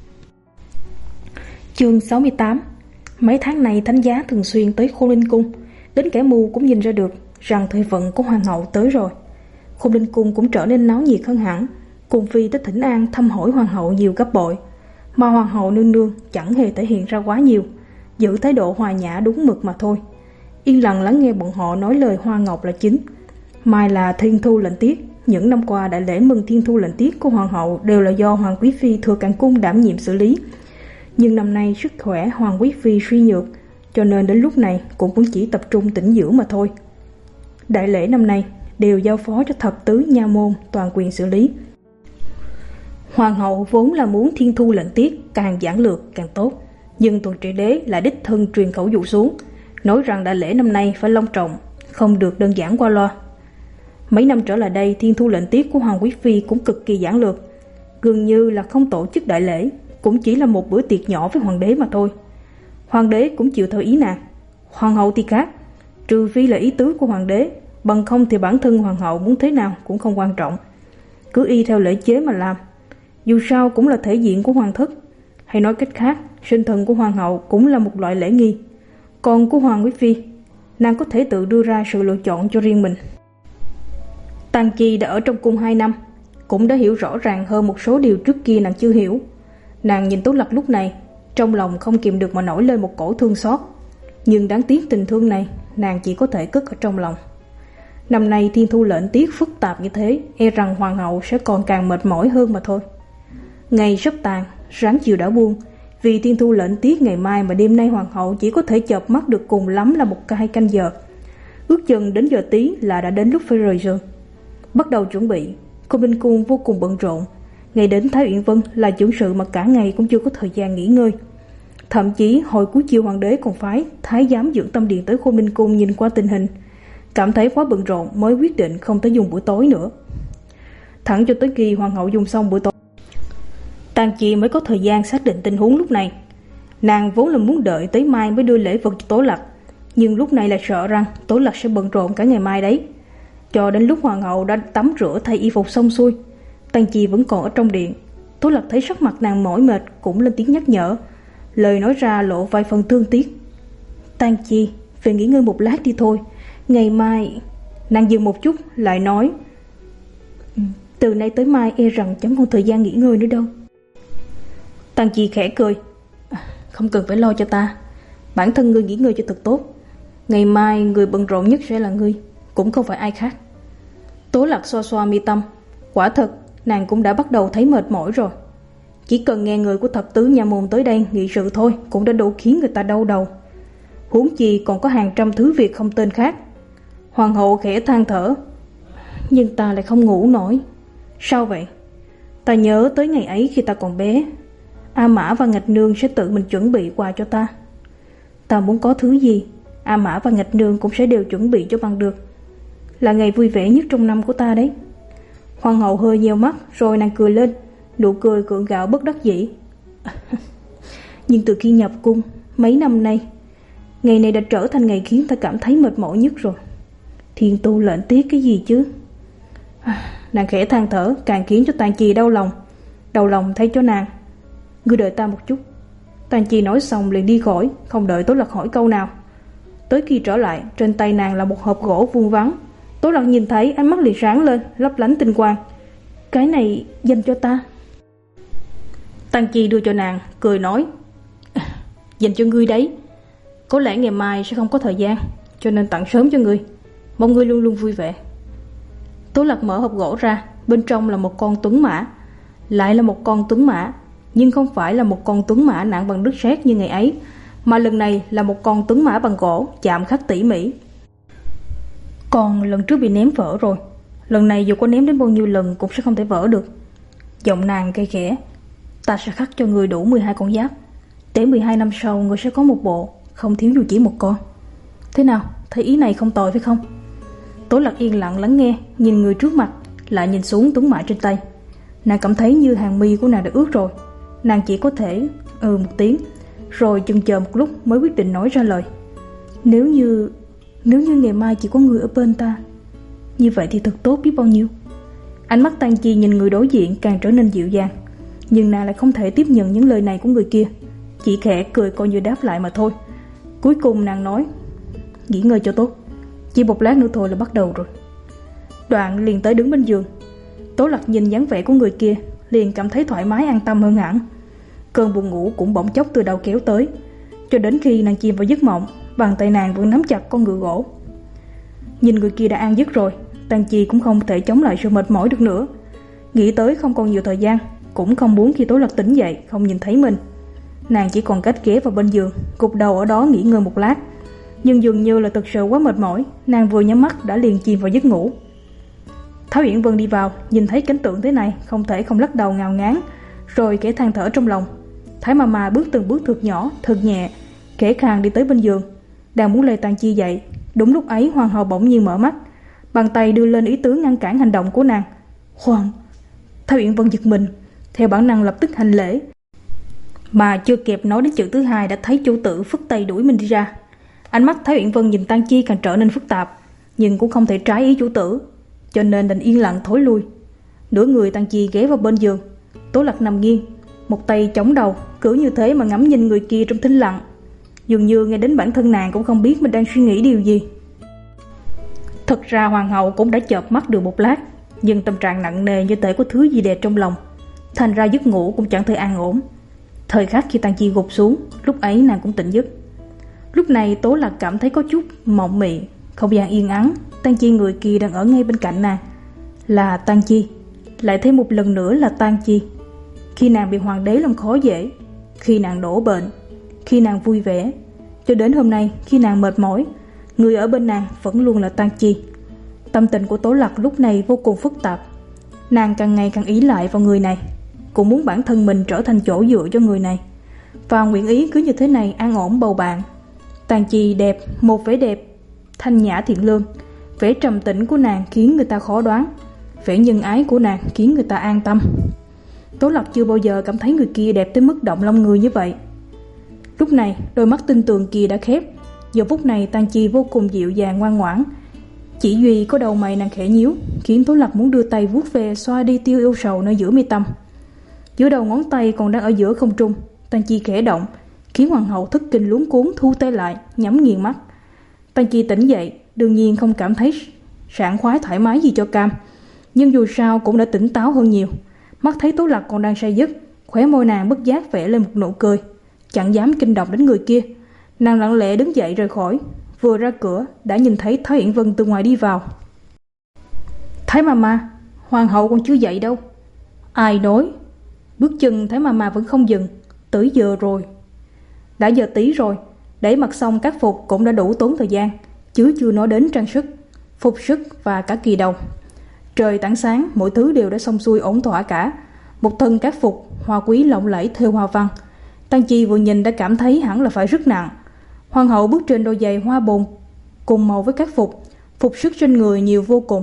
Chương sáu mươi tám. Mấy tháng này thánh giá thường xuyên tới Khôn Ninh Cung, đến kẻ mù cũng nhìn ra được rằng thời vận của hoàng hậu tới rồi. Khôn Ninh Cung cũng trở nên náo nhiệt hơn hẳn, cung phi tới thỉnh an thăm hỏi hoàng hậu nhiều gấp bội, mà hoàng hậu nương nương chẳng hề thể hiện ra quá nhiều, giữ thái độ hòa nhã đúng mực mà thôi, yên lặng lắng nghe bọn họ nói lời hoa ngọc là chính. Mai là thiên thu lệnh tiết. Những năm qua đại lễ mừng thiên thu lệnh tiết của hoàng hậu đều là do Hoàng quý phi Thừa Càng Cung đảm nhiệm xử lý, nhưng năm nay sức khỏe Hoàng quý phi suy nhược, cho nên đến lúc này cũng cũng chỉ tập trung tĩnh dưỡng mà thôi. Đại lễ năm nay đều giao phó cho thập tứ nha môn toàn quyền xử lý. Hoàng hậu vốn là muốn thiên thu lệnh tiết càng giản lược càng tốt, nhưng Thuận Trị Đế lại đích thân truyền khẩu dụ xuống, nói rằng đại lễ năm nay phải long trọng, không được đơn giản qua loa. Mấy năm trở lại đây, thiên thu lệnh tiết của Hoàng quý phi cũng cực kỳ giản lược, gần như là không tổ chức đại lễ, cũng chỉ là một bữa tiệc nhỏ với hoàng đế mà thôi. Hoàng đế cũng chịu theo ý nàng. Hoàng hậu thì khác, trừ phi là ý tứ của hoàng đế, bằng không thì bản thân hoàng hậu muốn thế nào cũng không quan trọng, cứ y theo lễ chế mà làm. Dù sao cũng là thể diện của hoàng thất, hay nói cách khác, sinh thần của hoàng hậu cũng là một loại lễ nghi. Còn của Hoàng quý phi, nàng có thể tự đưa ra sự lựa chọn cho riêng mình. Tang Chi đã ở trong cung hai năm, cũng đã hiểu rõ ràng hơn một số điều trước kia nàng chưa hiểu. Nàng nhìn Tố Lặc lúc này, trong lòng không kìm được mà nổi lên một cổ thương xót. Nhưng đáng tiếc tình thương này nàng chỉ có thể cất ở trong lòng. Năm nay thiên thu lệnh tiết phức tạp như thế, e rằng hoàng hậu sẽ còn càng mệt mỏi hơn mà thôi. Ngày sắp tàn, sáng chiều đã buông. Vì thiên thu lệnh tiết ngày mai mà đêm nay hoàng hậu chỉ có thể chợp mắt được cùng lắm là một hai canh giờ. Ước chừng đến giờ tí là đã đến lúc phải rời giường. Bắt đầu chuẩn bị, cô Minh Cung vô cùng bận rộn. Ngày đến Thái Uyển Vân là chuẩn sự mà cả ngày cũng chưa có thời gian nghỉ ngơi. Thậm chí hồi cuối chiều hoàng đế còn phái thái giám dưỡng tâm điện tới Khôn Minh Cung nhìn qua tình hình, cảm thấy quá bận rộn mới quyết định không tới dùng buổi tối nữa. Thẳng cho tới khi hoàng hậu dùng xong buổi tối, Tang Chi mới có thời gian xác định tình huống lúc này. Nàng vốn là muốn đợi tới mai mới đưa lễ vật cho Tố Lặc, nhưng lúc này là sợ rằng Tố Lặc sẽ bận rộn cả ngày mai đấy. Cho đến lúc hoàng hậu đã tắm rửa thay y phục xong xuôi, Tang Chi vẫn còn ở trong điện. Tố Lặc thấy sắc mặt nàng mỏi mệt cũng lên tiếng nhắc nhở, lời nói ra lộ vài phần thương tiếc. Tang Chi, về nghỉ ngơi một lát đi thôi, ngày mai... Nàng dừng một chút lại nói, từ nay tới mai e rằng chẳng còn thời gian nghỉ ngơi nữa đâu. Tang Chi khẽ cười, không cần phải lo cho ta, bản thân ngươi nghỉ ngơi cho thật tốt. Ngày mai người bận rộn nhất sẽ là ngươi, cũng không phải ai khác. Tố Lặc xoa xoa mi tâm, quả thật nàng cũng đã bắt đầu thấy mệt mỏi rồi. Chỉ cần nghe người của thập tứ nha môn tới đây nghị sự thôi cũng đã đủ khiến người ta đau đầu, huống chi còn có hàng trăm thứ việc không tên khác. Hoàng hậu khẽ than thở, nhưng ta lại không ngủ nổi. Sao vậy? Ta nhớ tới ngày ấy khi ta còn bé, A Mã và Ngạch Nương sẽ tự mình chuẩn bị quà cho ta. Ta muốn có thứ gì, A Mã và Ngạch Nương cũng sẽ đều chuẩn bị cho bằng được. Là ngày vui vẻ nhất trong năm của ta đấy. Hoàng hậu hơi nheo mắt rồi nàng cười lên, nụ cười gượng gạo bất đắc dĩ. Nhưng từ khi nhập cung mấy năm nay, ngày này đã trở thành ngày khiến ta cảm thấy mệt mỏi nhất rồi. Thiên tu lệnh tiết cái gì chứ? Nàng khẽ than thở càng khiến cho Tang Chi đau lòng. Đau lòng thay cho nàng. Ngươi đợi ta một chút. Tang Chi nói xong liền đi khỏi, không đợi Tố Lặc hỏi câu nào. Tới khi trở lại, trên tay nàng là một hộp gỗ vuông vắn. Tố Lặc nhìn thấy ánh mắt liền sáng lên, lấp lánh tinh quang. Cái này dành cho ta. Tang Chi đưa cho nàng, cười nói, dành cho ngươi đấy. Có lẽ ngày mai sẽ không có thời gian, cho nên tặng sớm cho ngươi. Mong ngươi luôn luôn vui vẻ. Tố Lặc mở hộp gỗ ra, bên trong là một con tuấn mã. Lại là một con tuấn mã, nhưng không phải là một con tuấn mã nặng bằng đất sét như ngày ấy, mà lần này là một con tuấn mã bằng gỗ, chạm khắc tỉ mỉ. Còn lần trước bị ném vỡ rồi, lần này dù có ném đến bao nhiêu lần cũng sẽ không thể vỡ được. Giọng nàng cay khẽ, ta sẽ khắc cho người đủ mười hai con giáp, để mười hai năm sau người sẽ có một bộ, không thiếu dù chỉ một con. Thế nào, thấy ý này không tồi phải không? Tố Lặc yên lặng lắng nghe, nhìn người trước mặt, lại nhìn xuống tuấn mã trên tay. Nàng cảm thấy như hàng mi của nàng đã ướt rồi. Nàng chỉ có thể ừ một tiếng, rồi chần chờ một lúc mới quyết định nói ra lời. Nếu như Nếu như ngày mai chỉ có người ở bên ta, như vậy thì thật tốt biết bao nhiêu. Ánh mắt Tang Chi nhìn người đối diện càng trở nên dịu dàng, nhưng nàng lại không thể tiếp nhận những lời này của người kia, chỉ khẽ cười coi như đáp lại mà thôi. Cuối cùng nàng nói, nghỉ ngơi cho tốt, chỉ một lát nữa thôi là bắt đầu rồi. Đoạn liền tới đứng bên giường. Tố Lặc nhìn dáng vẻ của người kia, liền cảm thấy thoải mái an tâm hơn hẳn. Cơn buồn ngủ cũng bỗng chốc từ đầu kéo tới, cho đến khi nàng chìm vào giấc mộng, bàn tay nàng vẫn nắm chặt con ngựa gỗ. Nhìn người kia đã an giấc rồi, Tang Chi cũng không thể chống lại sự mệt mỏi được nữa. Nghĩ tới không còn nhiều thời gian, cũng không muốn khi Tố Lặc tỉnh dậy không nhìn thấy mình. Nàng chỉ còn cách ghé vào bên giường, gục đầu ở đó nghỉ ngơi một lát. Nhưng dường như là thực sự quá mệt mỏi, nàng vừa nhắm mắt đã liền chìm vào giấc ngủ. Thái Uyển Vân đi vào, nhìn thấy cảnh tượng thế này không thể không lắc đầu ngao ngán, rồi kẻ than thở trong lòng. Thái Mama bước từng bước thật nhỏ, thật nhẹ, khẽ khàng đi tới bên giường, đang muốn lay Tang Chi dậy. Đúng lúc ấy hoàng hậu bỗng nhiên mở mắt, bàn tay đưa lên ý tứ ngăn cản hành động của nàng. Hoàng! Thái Uyển Vân giật mình, theo bản năng lập tức hành lễ, mà chưa kịp nói đến chữ thứ hai đã thấy chủ tử phất tay đuổi mình đi ra. Ánh mắt Thái Uyển Vân nhìn Tang Chi càng trở nên phức tạp, nhưng cũng không thể trái ý chủ tử, cho nên đành yên lặng thối lui. Nửa người Tang Chi ghé vào bên giường, Tố Lặc nằm nghiêng, một tay chống đầu, cứ như thế mà ngắm nhìn người kia trong thinh lặng. Dường như ngay đến bản thân nàng cũng không biết mình đang suy nghĩ điều gì. Thật ra hoàng hậu cũng đã chợp mắt được một lát, nhưng tâm trạng nặng nề như thể có thứ gì đè trong lòng, thành ra giấc ngủ cũng chẳng thể an ổn. Thời khắc khi Tang Chi gục xuống, lúc ấy nàng cũng tỉnh giấc. Lúc này Tố Lạc cảm thấy có chút mộng mị, không gian yên ắng. Tang Chi người kia đang ở ngay bên cạnh nàng. Là Tang Chi, lại thêm một lần nữa là Tang Chi. Khi nàng bị hoàng đế làm khó dễ, khi nàng đổ bệnh, khi nàng vui vẻ, cho đến hôm nay khi nàng mệt mỏi, người ở bên nàng vẫn luôn là Tang Chi. Tâm tình của Tố Lạc lúc này vô cùng phức tạp. Nàng càng ngày càng ý lại vào người này, cũng muốn bản thân mình trở thành chỗ dựa cho người này, và nguyện ý cứ như thế này an ổn bầu bạn. Tang Chi đẹp, một vẻ đẹp thanh nhã thiện lương. Vẻ trầm tĩnh của nàng khiến người ta khó đoán, vẻ nhân ái của nàng khiến người ta an tâm. Tố Lạc chưa bao giờ cảm thấy người kia đẹp tới mức động lòng người như vậy. Lúc này đôi mắt tinh tường kia đã khép. Giờ phút này Tang Chi vô cùng dịu dàng ngoan ngoãn. Chỉ duy có đầu mày nàng khẽ nhíu, khiến Tố Lạc muốn đưa tay vuốt về xoa đi tiêu yêu sầu nơi giữa mi tâm. Giữa đầu ngón tay còn đang ở giữa không trung, Tang Chi khẽ động, khiến hoàng hậu thất kinh luống cuống thu tay lại, nhắm nghiền mắt. Tang Chi tỉnh dậy, đương nhiên không cảm thấy sảng khoái thoải mái gì cho cam, nhưng dù sao cũng đã tỉnh táo hơn nhiều. Mắt thấy Tố Lạc còn đang say giấc, khóe môi nàng bất giác vẽ lên một nụ cười, chẳng dám kinh động đến người kia. Nàng lặng lẽ đứng dậy rời khỏi. Vừa ra cửa đã nhìn thấy Thái Uyển Vân từ ngoài đi vào. Thái Mama, hoàng hậu còn chưa dậy đâu. Ai nói? Bước chân Thái Mama vẫn không dừng. Tới giờ rồi. Đã giờ tí rồi. Để mặc xong các phục cũng đã đủ tốn thời gian, chứ chưa nói đến trang sức, phục sức và cả kỳ đầu. Trời tảng sáng, mọi thứ đều đã xong xuôi ổn thỏa cả. Một thân các phục hoa quý lộng lẫy thêu hoa văn. Tang Chi vừa nhìn đã cảm thấy hẳn là phải rất nặng. Hoàng hậu bước trên đôi giày hoa bồn cùng màu với các phục, phục sức trên người nhiều vô cùng,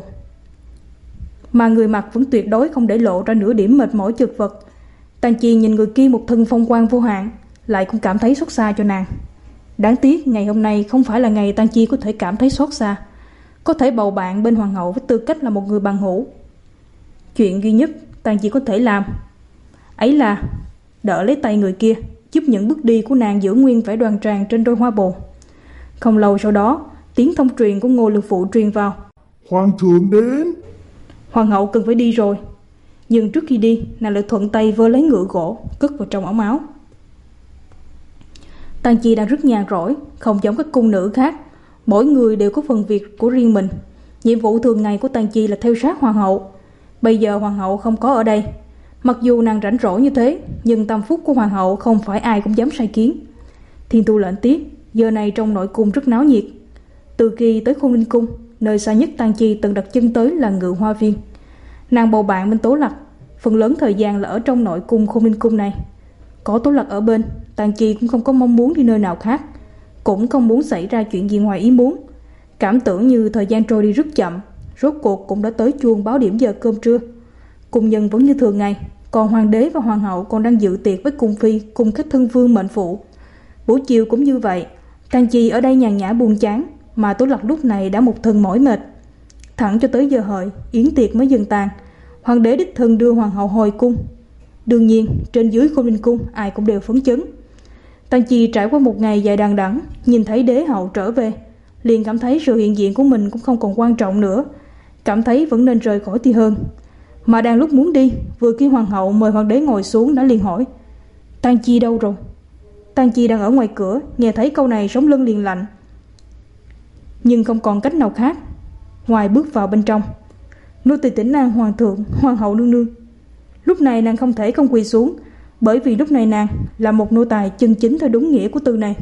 mà người mặc vẫn tuyệt đối không để lộ ra nửa điểm mệt mỏi chật vật. Tang Chi nhìn người kia một thân phong quang vô hạn, lại cũng cảm thấy xót xa cho nàng. Đáng tiếc ngày hôm nay không phải là ngày Tang Chi có thể cảm thấy xót xa, có thể bầu bạn bên hoàng hậu với tư cách là một người bằng hữu. Chuyện duy nhất Tang Chi có thể làm ấy là đỡ lấy tay người kia, giúp những bước đi của nàng giữ nguyên vẻ đoan trang trên đôi hoa bồ. Không lâu sau đó, tiếng thông truyền của Ngô Lực Phụ truyền vào. Hoàng thượng đến. Hoàng hậu cần phải đi rồi, nhưng trước khi đi, nàng lại thuận tay vơ lấy ngựa gỗ cất vào trong ống áo. Tang Chi đang rất nhàn rỗi, không giống các cung nữ khác, mỗi người đều có phần việc của riêng mình. Nhiệm vụ thường ngày của Tang Chi là theo sát hoàng hậu. Bây giờ hoàng hậu không có ở đây. Mặc dù nàng rảnh rỗi như thế, nhưng tâm phúc của hoàng hậu không phải ai cũng dám sai kiến. Thiên tu lệnh tiết giờ này trong nội cung rất náo nhiệt. Từ khi tới Khôn Ninh Cung, nơi xa nhất Tang Chi từng đặt chân tới là Ngự Hoa Viên. Nàng bầu bạn bên Tố Lạc, phần lớn thời gian là ở trong nội cung Khôn Ninh Cung này. Có Tố Lạc ở bên, Tang Chi cũng không có mong muốn đi nơi nào khác, cũng không muốn xảy ra chuyện gì ngoài ý muốn. Cảm tưởng như thời gian trôi đi rất chậm, rốt cuộc cũng đã tới chuông báo điểm giờ cơm trưa. Cung nhân vẫn như thường ngày, còn hoàng đế và hoàng hậu còn đang dự tiệc với cung phi cùng các thân vương mệnh phụ. Buổi chiều cũng như vậy. Tang Chi ở đây nhàn nhã buồn chán, mà Tố Lạc lúc này đã một thân mỏi mệt. Thẳng cho tới giờ hợi, yến tiệc mới dần tàn. Hoàng đế đích thân đưa hoàng hậu hồi cung. Đương nhiên trên dưới Khôn Ninh Cung ai cũng đều phấn chấn. Tang Chi trải qua một ngày dài đằng đẵng, nhìn thấy đế hậu trở về, liền cảm thấy sự hiện diện của mình cũng không còn quan trọng nữa, cảm thấy vẫn nên rời khỏi thì hơn. Mà đang lúc muốn đi, vừa khi hoàng hậu mời hoàng đế ngồi xuống đã liền hỏi: Tang Chi đâu rồi? Tang Chi đang ở ngoài cửa, nghe thấy câu này sống lưng liền lạnh, nhưng không còn cách nào khác ngoài bước vào bên trong. Nô tỳ tỉnh an hoàng thượng, hoàng hậu nương nương. Lúc này nàng không thể không quỳ xuống, bởi vì lúc này nàng là một nô tài chân chính theo đúng nghĩa của từ này.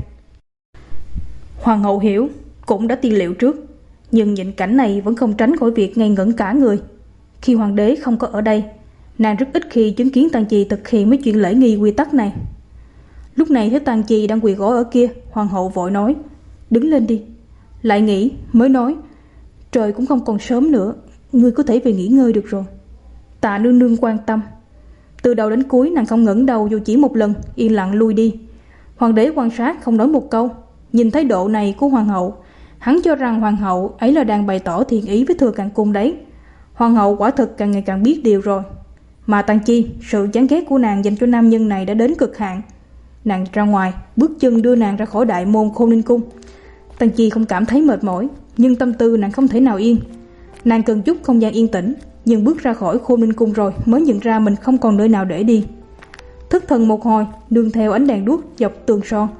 Hoàng hậu hiểu, cũng đã tiên liệu trước, nhưng nhìn cảnh này vẫn không tránh khỏi việc ngây ngẩn cả người. Khi hoàng đế không có ở đây, nàng rất ít khi chứng kiến Tang Chi thực hiện mấy chuyện lễ nghi quy tắc này. Lúc này thấy Tang Chi đang quỳ gối ở kia, hoàng hậu vội nói: Đứng lên đi. Lại nghĩ, mới nói: Trời cũng không còn sớm nữa, ngươi có thể về nghỉ ngơi được rồi. Tạ nương nương quan tâm. Từ đầu đến cuối nàng không ngẩng đầu dù chỉ một lần, yên lặng lui đi. Hoàng đế quan sát không nói một câu. Nhìn thái độ này của hoàng hậu, hắn cho rằng hoàng hậu ấy là đang bày tỏ thiện ý với Thừa Càn Cung đấy. Hoàng hậu quả thực càng ngày càng biết điều rồi. Mà Tang Chi, sự chán ghét của nàng dành cho nam nhân này đã đến cực hạn. Nàng ra ngoài, bước chân đưa nàng ra khỏi đại môn Khôn Ninh Cung. Tang Chi không cảm thấy mệt mỏi, nhưng tâm tư nàng không thể nào yên. Nàng cần chút không gian yên tĩnh, nhưng bước ra khỏi Khôn Ninh Cung rồi mới nhận ra mình không còn nơi nào để đi. Thất thần một hồi, nương theo ánh đèn đuốc dọc tường son,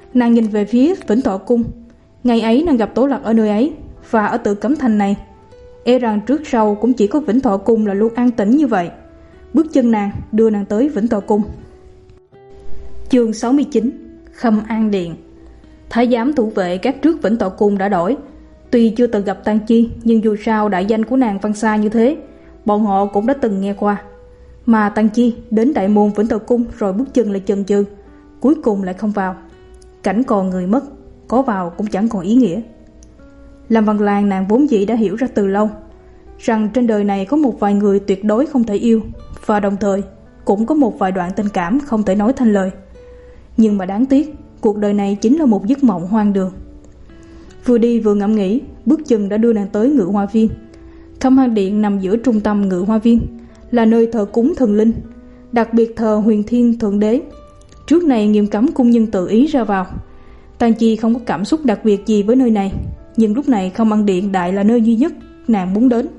Nàng nhìn về phía Vĩnh Thọ Cung. Ngày ấy nàng gặp Tố Lạc ở nơi ấy, và ở Tự Cấm Thành này. E rằng trước sau cũng chỉ có Vĩnh Thọ Cung là luôn an tĩnh như vậy. Bước chân nàng đưa nàng tới Vĩnh Thọ Cung. Chương sáu mươi chín. Khâm An Điện. Thái giám thủ vệ các trước Vĩnh Thọ Cung đã đổi. Tuy chưa từng gặp Tang Chi, nhưng dù sao đại danh của nàng vang xa như thế, bọn họ cũng đã từng nghe qua. Mà Tang Chi đến đại môn Vĩnh Thọ Cung rồi bước chân lại chần chừ, cuối cùng lại không vào. Cảnh còn người mất, có vào cũng chẳng còn ý nghĩa. Lâm Văn Lang nàng vốn dĩ đã hiểu ra từ lâu rằng trên đời này có một vài người tuyệt đối không thể yêu, và đồng thời cũng có một vài đoạn tình cảm không thể nói thành lời. Nhưng mà đáng tiếc, cuộc đời này chính là một giấc mộng hoang đường. Vừa đi vừa ngẫm nghĩ, bước chân đã đưa nàng tới Ngự Hoa Viên. Khâm An Điện nằm giữa trung tâm Ngự Hoa Viên, là nơi thờ cúng thần linh, đặc biệt thờ Huyền Thiên Thượng Đế. Trước này nghiêm cấm cung nhân tự ý ra vào. Tang Chi không có cảm xúc đặc biệt gì với nơi này, nhưng lúc này Khâm An Điện đại là nơi duy nhất nàng muốn đến.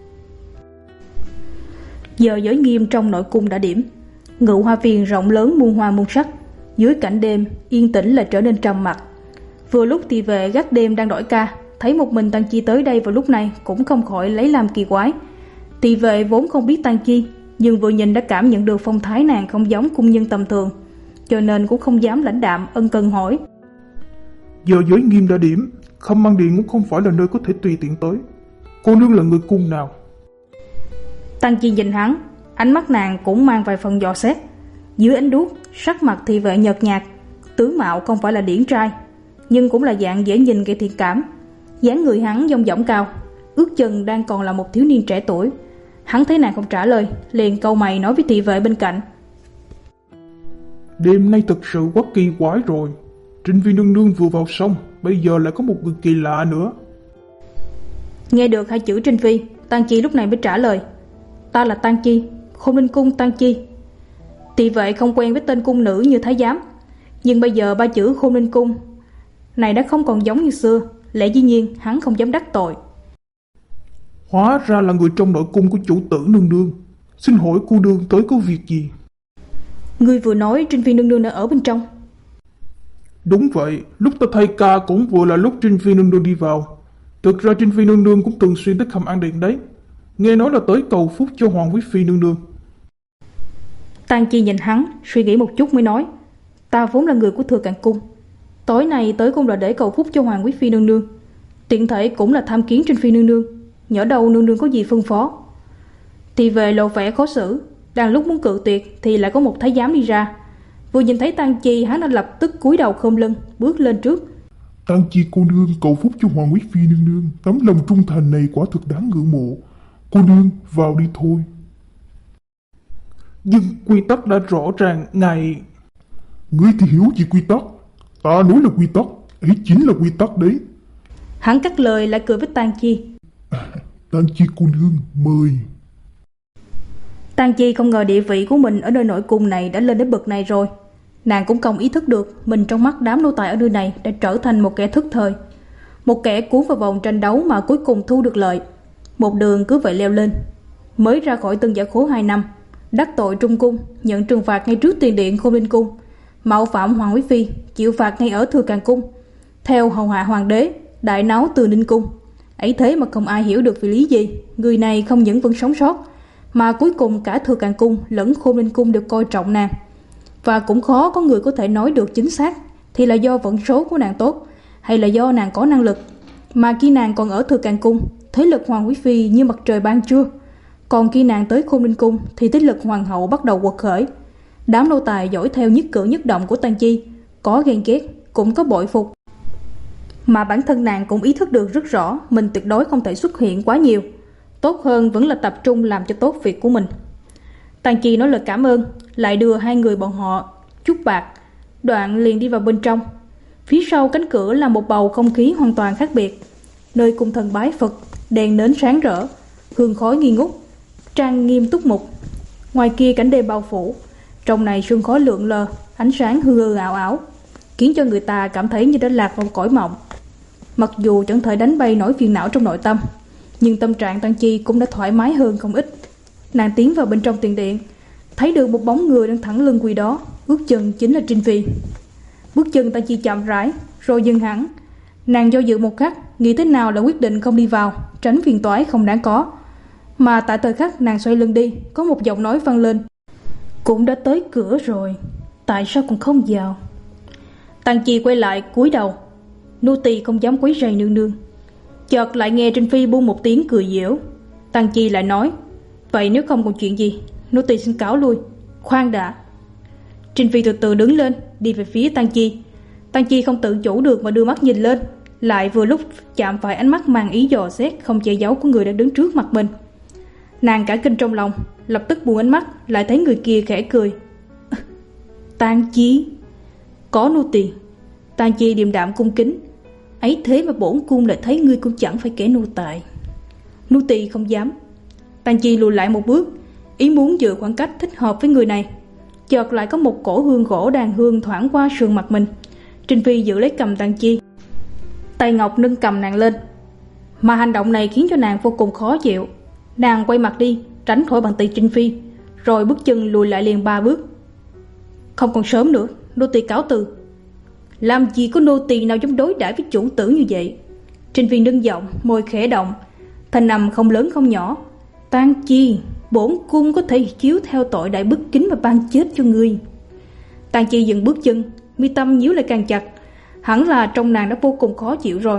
Giờ giới nghiêm trong nội cung đã điểm. Ngự Hoa Viên rộng lớn muôn hoa muôn sắc, dưới cảnh đêm yên tĩnh lại trở nên trầm mặc. Vừa lúc thị vệ gác đêm đang đổi ca, thấy một mình Tang Chi tới đây vào lúc này cũng không khỏi lấy làm kỳ quái. Thị vệ vốn không biết Tang Chi, nhưng vừa nhìn đã cảm nhận được phong thái nàng không giống cung nhân tầm thường, cho nên cũng không dám lãnh đạm ân cần hỏi. Giờ giới nghiêm đã điểm, Khâm An Điện cũng không phải là nơi có thể tùy tiện tới. Cô nương là người cung nào? Tang Chi nhìn hắn, ánh mắt nàng cũng mang vài phần dò xét. Dưới ánh đuốc, sắc mặt thị vệ nhợt nhạt, tướng mạo không phải là điển trai, nhưng cũng là dạng dễ nhìn gây thiện cảm. Dáng người hắn dong dỏng cao, ước chừng đang còn là một thiếu niên trẻ tuổi. Hắn thấy nàng không trả lời, liền cau mày nói với thị vệ bên cạnh. Đêm nay thật sự quá kỳ quái rồi. Trinh Phi nương nương vừa vào xong, bây giờ lại có một người kỳ lạ nữa. Nghe được hai chữ Trinh Phi, Tang Chi lúc này mới trả lời. Ta là Tang Chi, Khôn Linh Cung Tang Chi. Thị vệ không quen với tên cung nữ như thái giám, nhưng bây giờ ba chữ Khôn Linh Cung này đã không còn giống như xưa, lẽ dĩ nhiên hắn không dám đắc tội. Hóa ra là người trong nội cung của chủ tử nương nương. Xin hỏi cô nương tới có việc gì? Ngươi vừa nói Trinh Phi nương nương đã ở bên trong. Đúng vậy, lúc ta thay ca cũng vừa là lúc Trinh Phi nương nương đi vào. Thực ra Trinh Phi nương nương cũng thường xuyên tới Khâm An Điện đấy. Nghe nói là tới cầu phúc cho Hoàng quý phi nương nương. Tang Chi nhìn hắn, suy nghĩ một chút mới nói. Ta vốn là người của Thừa Càn Cung, tối nay tới cũng là để cầu phúc cho Hoàng quý phi nương nương, tiện thể cũng là tham kiến Trinh Phi nương nương. Nhỡ đâu nương nương có gì phân phó. Thì về lộ vẻ khó xử, đang lúc muốn cự tuyệt thì lại có một thái giám đi ra. Vừa nhìn thấy Tang Chi, hắn đã lập tức cúi đầu khom lưng bước lên trước. Tang Chi cô nương cầu phúc cho Hoàng quý phi nương nương, tấm lòng trung thành này quả thực đáng ngưỡng mộ. Cô nương vào đi thôi. Nhưng quy tắc đã rõ ràng, ngài... Ngươi thì hiểu gì quy tắc? Ta nói là quy tắc, ấy chính là quy tắc đấy. Hắn cắt lời lại cười với Tang Chi. À, Tang Chi cô nương mời. Tang Chi không ngờ địa vị của mình ở nơi nội cung này đã lên đến bậc này rồi. Nàng cũng không ý thức được mình trong mắt đám nô tài ở nơi này đã trở thành một kẻ thức thời, một kẻ cuốn vào vòng tranh đấu mà cuối cùng thu được lợi. Một đường cứ vậy leo lên. Mới ra khỏi Tân Giả Khố hai năm, đắc tội Trung Cung, nhận trừng phạt ngay trước tiền điện Khôn Linh Cung, mạo phạm Hoàng quý phi, chịu phạt ngay ở Thừa Càn Cung, theo hầu hạ hoàng đế, đại náo Từ Ninh Cung. Ấy thế mà không ai hiểu được vì lý gì người này không những vẫn sống sót, mà cuối cùng cả Thừa Càn Cung lẫn Khôn Linh Cung đều coi trọng nàng. Và cũng khó có người có thể nói được chính xác thì là do vận số của nàng tốt, hay là do nàng có năng lực. Mà khi nàng còn ở Thừa Càn Cung, thế lực Hoàng quý phi như mặt trời ban trưa, còn khi nàng tới Khôn Linh Cung thì thế lực hoàng hậu bắt đầu quật khởi. Đám nô tài dõi theo nhất cử nhất động của Tang Chi, có ghen ghét cũng có bội phục. Mà bản thân nàng cũng ý thức được rất rõ mình tuyệt đối không thể xuất hiện quá nhiều, tốt hơn vẫn là tập trung làm cho tốt việc của mình. Tang Chi nói lời cảm ơn, lại đưa hai người bọn họ chút bạc, đoạn liền đi vào bên trong. Phía sau cánh cửa là một bầu không khí hoàn toàn khác biệt, nơi cung thần bái Phật, đèn nến sáng rỡ, hương khói nghi ngút, trang nghiêm túc mục. Ngoài kia cảnh đêm bao phủ, trong này sương khói lượn lờ, ánh sáng hư hư ảo ảo, khiến cho người ta cảm thấy như đã lạc vào cõi mộng. Mặc dù chẳng thể đánh bay nỗi phiền não trong nội tâm, nhưng tâm trạng Tang Chi cũng đã thoải mái hơn không ít. Nàng tiến vào bên trong tiền điện, thấy được một bóng người đang thẳng lưng quỳ đó, ước chừng chính là Trinh Phi. Bước chân Tang Chi chậm rãi rồi dừng hẳn. Nàng do dự một khắc, nghĩ thế nào là quyết định không đi vào, tránh phiền toái không đáng có. Mà tại thời khắc nàng xoay lưng đi, có một giọng nói vang lên: "Cũng đã tới cửa rồi, tại sao còn không vào?" Tang Chi quay lại cúi đầu. Nô tỳ không dám quấy rầy nương nương. Chợt lại nghe Trinh Phi buông một tiếng cười giễu. Tang Chi lại nói: "Vậy nếu không còn chuyện gì, nô tỳ xin cáo lui." "Khoan đã." Trinh Phi từ từ đứng lên, đi về phía Tang Chi. Tang Chi không tự chủ được mà đưa mắt nhìn lên, lại vừa lúc chạm phải ánh mắt mang ý dò xét không che giấu của người đang đứng trước mặt mình. Nàng cả kinh trong lòng, lập tức buông ánh mắt, lại thấy người kia khẽ cười. "Tang Chi." "Có nô tỳ." Tang Chi điềm đạm cung kính. "Ấy thế mà bổn cung lại thấy ngươi cũng chẳng phải kẻ nô tài." "Nô tỳ không dám." Tang Chi lùi lại một bước, ý muốn giữ khoảng cách thích hợp với người này. Chợt lại có một cổ hương gỗ đàn hương thoảng qua sườn mặt mình. Trinh Phi giữ lấy cầm Tang Chi, tay ngọc nâng cầm nàng lên, mà hành động này khiến cho nàng vô cùng khó chịu. Nàng quay mặt đi, tránh khỏi bàn tay Trinh Phi, rồi bước chân lùi lại liền ba bước. "Không còn sớm nữa, nô tỳ cáo từ." "Làm gì có nô tỳ nào dám đối đãi với chủ tử như vậy?" Trinh Phi nâng giọng, môi khẽ động, thanh âm không lớn không nhỏ. "Tang Chi, bổn cung có thể chiếu theo tội đại bất kính mà ban chết cho ngươi." Tang Chi dừng bước chân, mi tâm nhíu lại càng chặt. Hẳn là trong nàng đã vô cùng khó chịu rồi.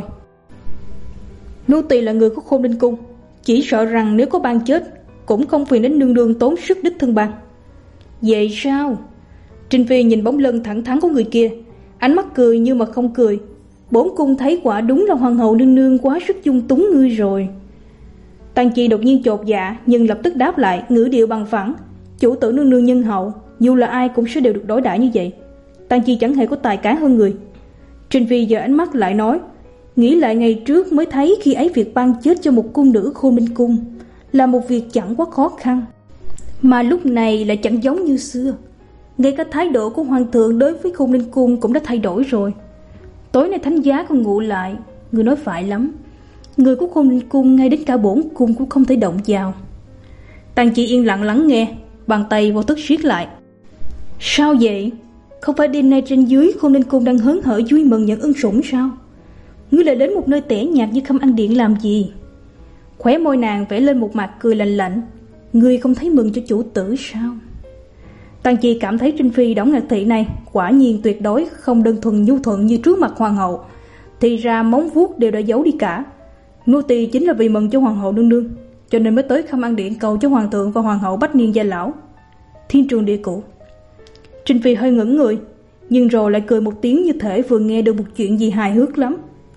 "Nô tỳ là người của Khôn Ninh Cung, chỉ sợ rằng nếu có ban chết cũng không phiền đến nương nương tốn sức đích thân ban." "Vậy sao?" Trinh Phi nhìn bóng lưng thẳng thắn của người kia, ánh mắt cười như mà không cười. "Bổn cung thấy quả đúng là hoàng hậu nương nương quá sức dung túng ngươi rồi." Tang Chi đột nhiên chột dạ, nhưng lập tức đáp lại, ngữ điệu bằng phẳng: "Chủ tử nương nương nhân hậu, dù là ai cũng sẽ đều được đối đãi như vậy. Tang Chi chẳng hề có tài cá hơn người." Trinh Phi giờ ánh mắt lại nói: "Nghĩ lại ngày trước mới thấy khi ấy việc ban chết cho một cung nữ Khôn Ninh Cung là một việc chẳng quá khó khăn, mà lúc này lại chẳng giống như xưa. Ngay cả thái độ của hoàng thượng đối với Khôn Ninh Cung cũng đã thay đổi rồi. Tối nay thánh giá còn ngủ lại, người nói phải lắm. Người của Khôn Ninh Cung ngay đến cả bổn cung cũng không thể động vào." Tang Chi yên lặng lắng nghe, bàn tay vô thức siết lại. "Sao vậy? Không phải đêm nay trên dưới Khôn Ninh Cung đang hớn hở vui mừng nhận ân sủng sao? Ngươi lại đến một nơi tẻ nhạt như Khâm Ăn Điện làm gì?" Khóe môi nàng vẽ lên một mặt cười lạnh lạnh. "Ngươi không thấy mừng cho chủ tử sao?" Tang Chi cảm thấy Trinh Phi đổng ngạc thị này quả nhiên tuyệt đối không đơn thuần nhu thuận như trước mặt hoàng hậu. Thì ra móng vuốt đều đã giấu đi cả. Nô tỳ chính là vì mừng cho hoàng hậu nương nương, cho nên mới tới Khâm Ăn Điện cầu cho hoàng thượng và hoàng hậu bách niên gia lão, thiên trường địa cửu. Trinh Phi hơi ngẩn người, nhưng rồi lại cười một tiếng như thể vừa nghe được một chuyện gì hài hước lắm.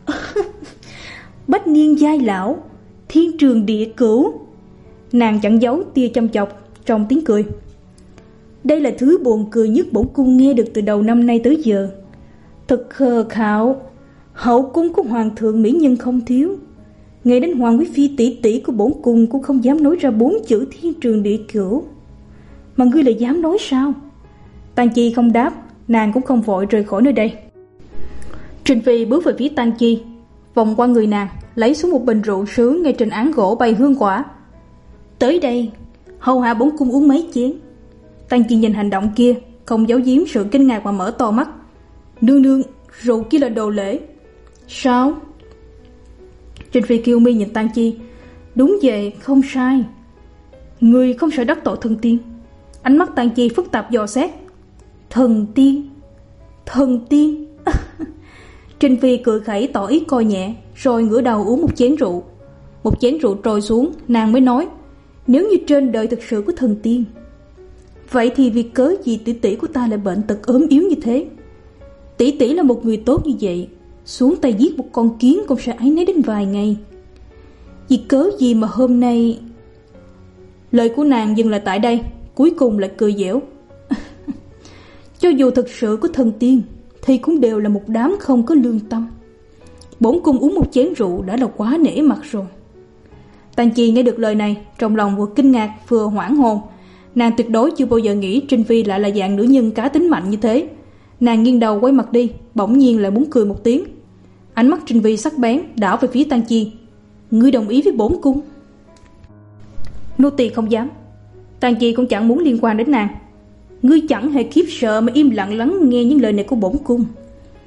Bách niên giai lão, thiên trường địa cửu. Nàng chẳng giấu tia chăm chọc trong tiếng cười. Đây là thứ buồn cười nhất bổn cung nghe được từ đầu năm nay tới giờ. Thật khờ khạo, hậu cung của hoàng thượng mỹ nhân không thiếu, ngay đến hoàng quý phi tỷ tỷ của bổn cung cũng không dám nói ra bốn chữ thiên trường địa cửu, mà ngươi lại dám nói sao? Tang Chi không đáp, nàng cũng không vội rời khỏi nơi đây. Trinh Phi bước về phía Tang Chi, vòng qua người nàng, lấy xuống một bình rượu sứ ngay trên án gỗ bày hương quả. Tới đây, hầu hạ bổn cung uống mấy chén. Tang Chi nhìn hành động kia, không giấu giếm sự kinh ngạc mà mở to mắt. Nương nương, rượu kia là đồ lễ. Sao? Trinh Phi kiêu mi nhìn Tang Chi. Đúng vậy, không sai. Người không sợ đắc tội thần tiên. Ánh mắt Tang Chi phức tạp dò xét. Thần tiên? Thần tiên? Trinh Phi cười khẩy tỏ ý coi nhẹ, rồi ngửa đầu uống một chén rượu. Một chén rượu trôi xuống, nàng mới nói, nếu như trên đời thực sự có thần tiên, vậy thì vì cớ gì tỷ tỷ của ta lại bệnh tật ốm yếu như thế? Tỷ tỷ là một người tốt như vậy, xuống tay giết một con kiến cũng sẽ áy náy đến vài ngày. Vì cớ gì mà hôm nay... Lời của nàng dừng lại tại đây, cuối cùng lại cười dẻo. Cho dù thực sự có thần tiên, thì cũng đều là một đám không có lương tâm. Bổn cung uống một chén rượu đã là quá nể mặt rồi. Tang Chi nghe được lời này, trong lòng vừa kinh ngạc vừa hoảng hồn. Nàng tuyệt đối chưa bao giờ nghĩ Trinh Phi lại là dạng nữ nhân cá tính mạnh như thế. Nàng nghiêng đầu quay mặt đi, bỗng nhiên lại muốn cười một tiếng. Ánh mắt Trinh Phi sắc bén đảo về phía Tang Chi. Ngươi đồng ý với bổn cung? Nô tỳ không dám. Tang Chi cũng chẳng muốn liên quan đến nàng. Ngươi chẳng hề khiếp sợ mà im lặng lắng nghe những lời này của bổn cung.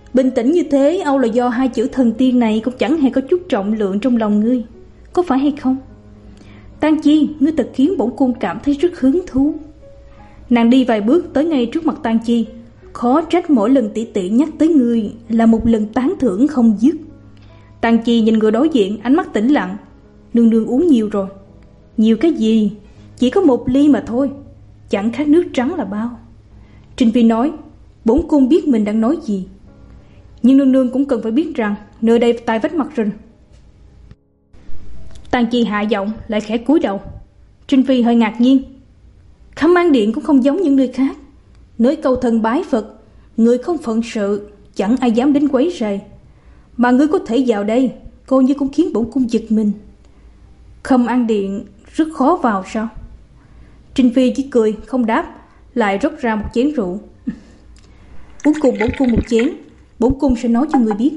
Bình tĩnh như thế, âu là do hai chữ thần tiên này cũng chẳng hề có chút trọng lượng trong lòng ngươi, có phải hay không? Tang Chi, ngươi thật khiến bổn cung cảm thấy rất hứng thú. Nàng đi vài bước tới ngay trước mặt Tang Chi. Khó trách mỗi lần tỷ tỷ nhắc tới ngươi là một lần tán thưởng không dứt. Tang Chi nhìn người đối diện, ánh mắt tĩnh lặng. Nương nương uống nhiều rồi. Nhiều cái gì? Chỉ có một ly mà thôi, chẳng khác nước trắng là bao. Trinh Phi nói, bổn cung biết mình đang nói gì, nhưng nương nương cũng cần phải biết rằng nơi đây tai vách mặt rừng. Tang Chi hạ giọng, lại khẽ cúi đầu. Trinh Phi hơi ngạc nhiên. Khâm An Điện cũng không giống những nơi khác. Nơi cầu thần bái Phật, người không phận sự, chẳng ai dám đến quấy rầy. Mà ngươi có thể vào đây, cô như cũng khiến bổn cung giật mình. Khâm An Điện rất khó vào sao? Trinh Phi chỉ cười, không đáp, lại rót ra một chén rượu. Uống cùng bổn cung một chén, bổn cung sẽ nói cho người biết.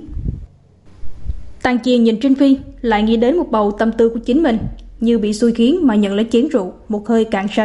Tang Chi nhìn Trinh Phi, lại nghĩ đến một bầu tâm tư của chính mình, như bị xui khiến mà nhận lấy chén rượu, một hơi cạn sạch.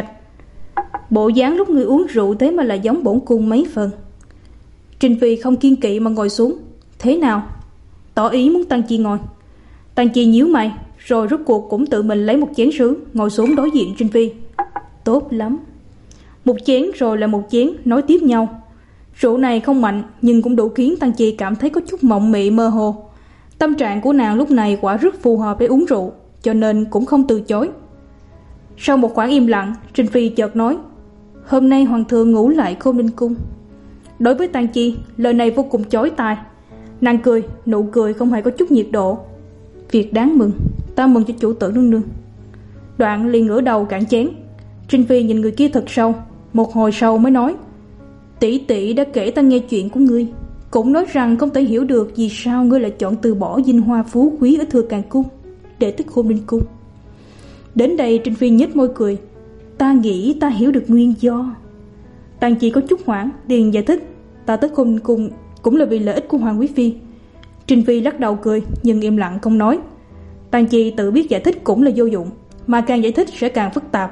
Bộ dáng lúc người uống rượu thế mà là giống bổn cung mấy phần. Trinh Phi không kiên kỵ mà ngồi xuống. Thế nào? Tỏ ý muốn Tang Chi ngồi. Tang Chi nhíu mày, rồi rốt cuộc cũng tự mình lấy một chén sứ, ngồi xuống đối diện Trinh Phi. Tốt lắm. Một chén rồi là một chén, nói tiếp nhau. Rượu này không mạnh, nhưng cũng đủ khiến Tang Chi cảm thấy có chút mộng mị mơ hồ. Tâm trạng của nàng lúc này quả rất phù hợp để uống rượu, cho nên cũng không từ chối. Sau một khoảng im lặng, Trinh Phi chợt nói, hôm nay hoàng thượng ngủ lại Khôn Ninh Cung. Đối với Tang Chi, lời này vô cùng chói tai. Nàng cười, nụ cười không hề có chút nhiệt độ. Việc đáng mừng, ta mừng cho chủ tử nương nương. Đoạn liền ngửa đầu cạn chén. Trinh Phi nhìn người kia thật sâu, một hồi sau mới nói, tỷ tỷ đã kể ta nghe chuyện của ngươi, cũng nói rằng không thể hiểu được vì sao ngươi lại chọn từ bỏ vinh hoa phú quý ở Thừa Càn Cung để tới Khôn Ninh Cung. Đến đây Trinh Phi nhếch môi cười, ta nghĩ ta hiểu được nguyên do. Tang Chi có chút hoảng, liền giải thích, ta tới Khôn Ninh Cung cũng là vì lợi ích của Hoàng quý phi. Trinh Phi lắc đầu cười, nhưng im lặng không nói. Tang Chi tự biết giải thích cũng là vô dụng, mà càng giải thích sẽ càng phức tạp,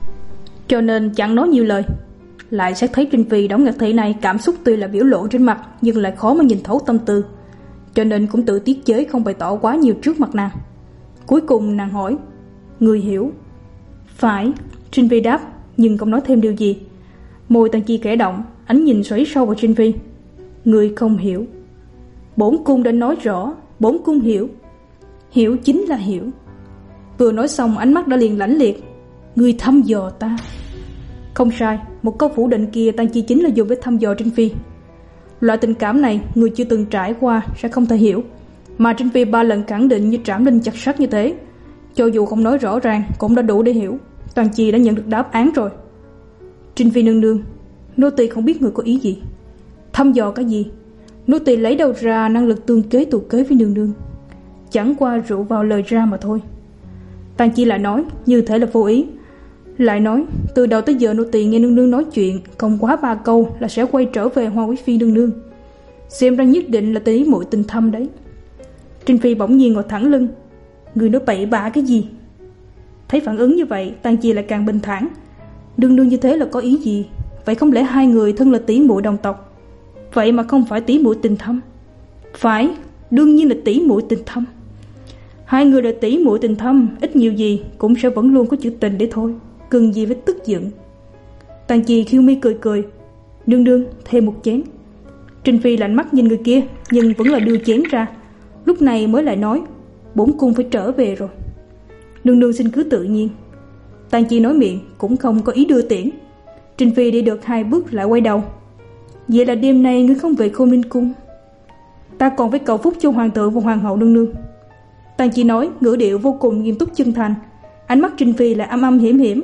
cho nên chẳng nói nhiều lời. Lại xét thấy Trinh Phi đóng ngạc thị này cảm xúc tuy là biểu lộ trên mặt, nhưng lại khó mà nhìn thấu tâm tư, cho nên cũng tự tiết chế không bày tỏ quá nhiều trước mặt nàng. Cuối cùng nàng hỏi, người hiểu? Phải, Trinh Phi đáp, nhưng không nói thêm điều gì. Môi Tang Chi khẽ động, ánh nhìn xoáy sâu vào Trinh Phi. Người không hiểu. Bổn cung đã nói rõ, bổn cung hiểu. Hiểu chính là hiểu. Vừa nói xong ánh mắt đã liền lãnh liệt. Người thăm dò ta. Không sai, một câu phủ định kia Tang Chi chính là dùng để thăm dò Trinh Phi. Loại tình cảm này người chưa từng trải qua sẽ không thể hiểu, mà Trinh Phi ba lần khẳng định như trảm đinh chặt sắt như thế, cho dù không nói rõ ràng cũng đã đủ để hiểu. Tang Chi đã nhận được đáp án rồi. Trinh Phi nương nương, nô tỳ không biết người có ý gì. Thăm dò cái gì? Nô tỳ lấy đâu ra năng lực tương kế tụ kế với nương nương? Chẳng qua rượu vào lời ra mà thôi. Tang Chi lại nói như thể là vô ý, lại nói, từ đầu tới giờ nô tỳ nghe nương nương nói chuyện không quá ba câu là sẽ quay trở về Hoa quý phi nương nương. Xem ra nhất định là tí muội tình thâm đấy. Trinh Phi bỗng nhiên ngồi thẳng lưng. Người nói bậy bạ cái gì? Thấy phản ứng như vậy, Tang Chi lại càng bình thản. Nương nương như thế là có ý gì? Vậy không lẽ hai người thân là tỷ muội đồng tộc, vậy mà không phải tỷ muội tình thâm? Phải, đương nhiên là tỷ muội tình thâm. Hai người là tỷ muội tình thâm, ít nhiều gì cũng sẽ vẫn luôn có chữ tình để thôi, cần gì phải tức giận. Tang Chi khiêu mi cười cười. Nương nương, thêm một chén. Trinh Phi lạnh mắt nhìn người kia, nhưng vẫn là đưa chén ra. Lúc này mới lại nói, bổn cung phải trở về rồi. Nương nương xin cứ tự nhiên. Tang Chi nói miệng cũng không có ý đưa tiễn. Trinh Phi đi được hai bước lại quay đầu. Vậy là đêm nay ngươi không về Khôn Ninh Cung? Ta còn phải cầu phúc cho hoàng thượng và hoàng hậu nương nương. Tang Chi nói, ngữ điệu vô cùng nghiêm túc chân thành. Ánh mắt Trinh Phi lại âm âm hiểm hiểm.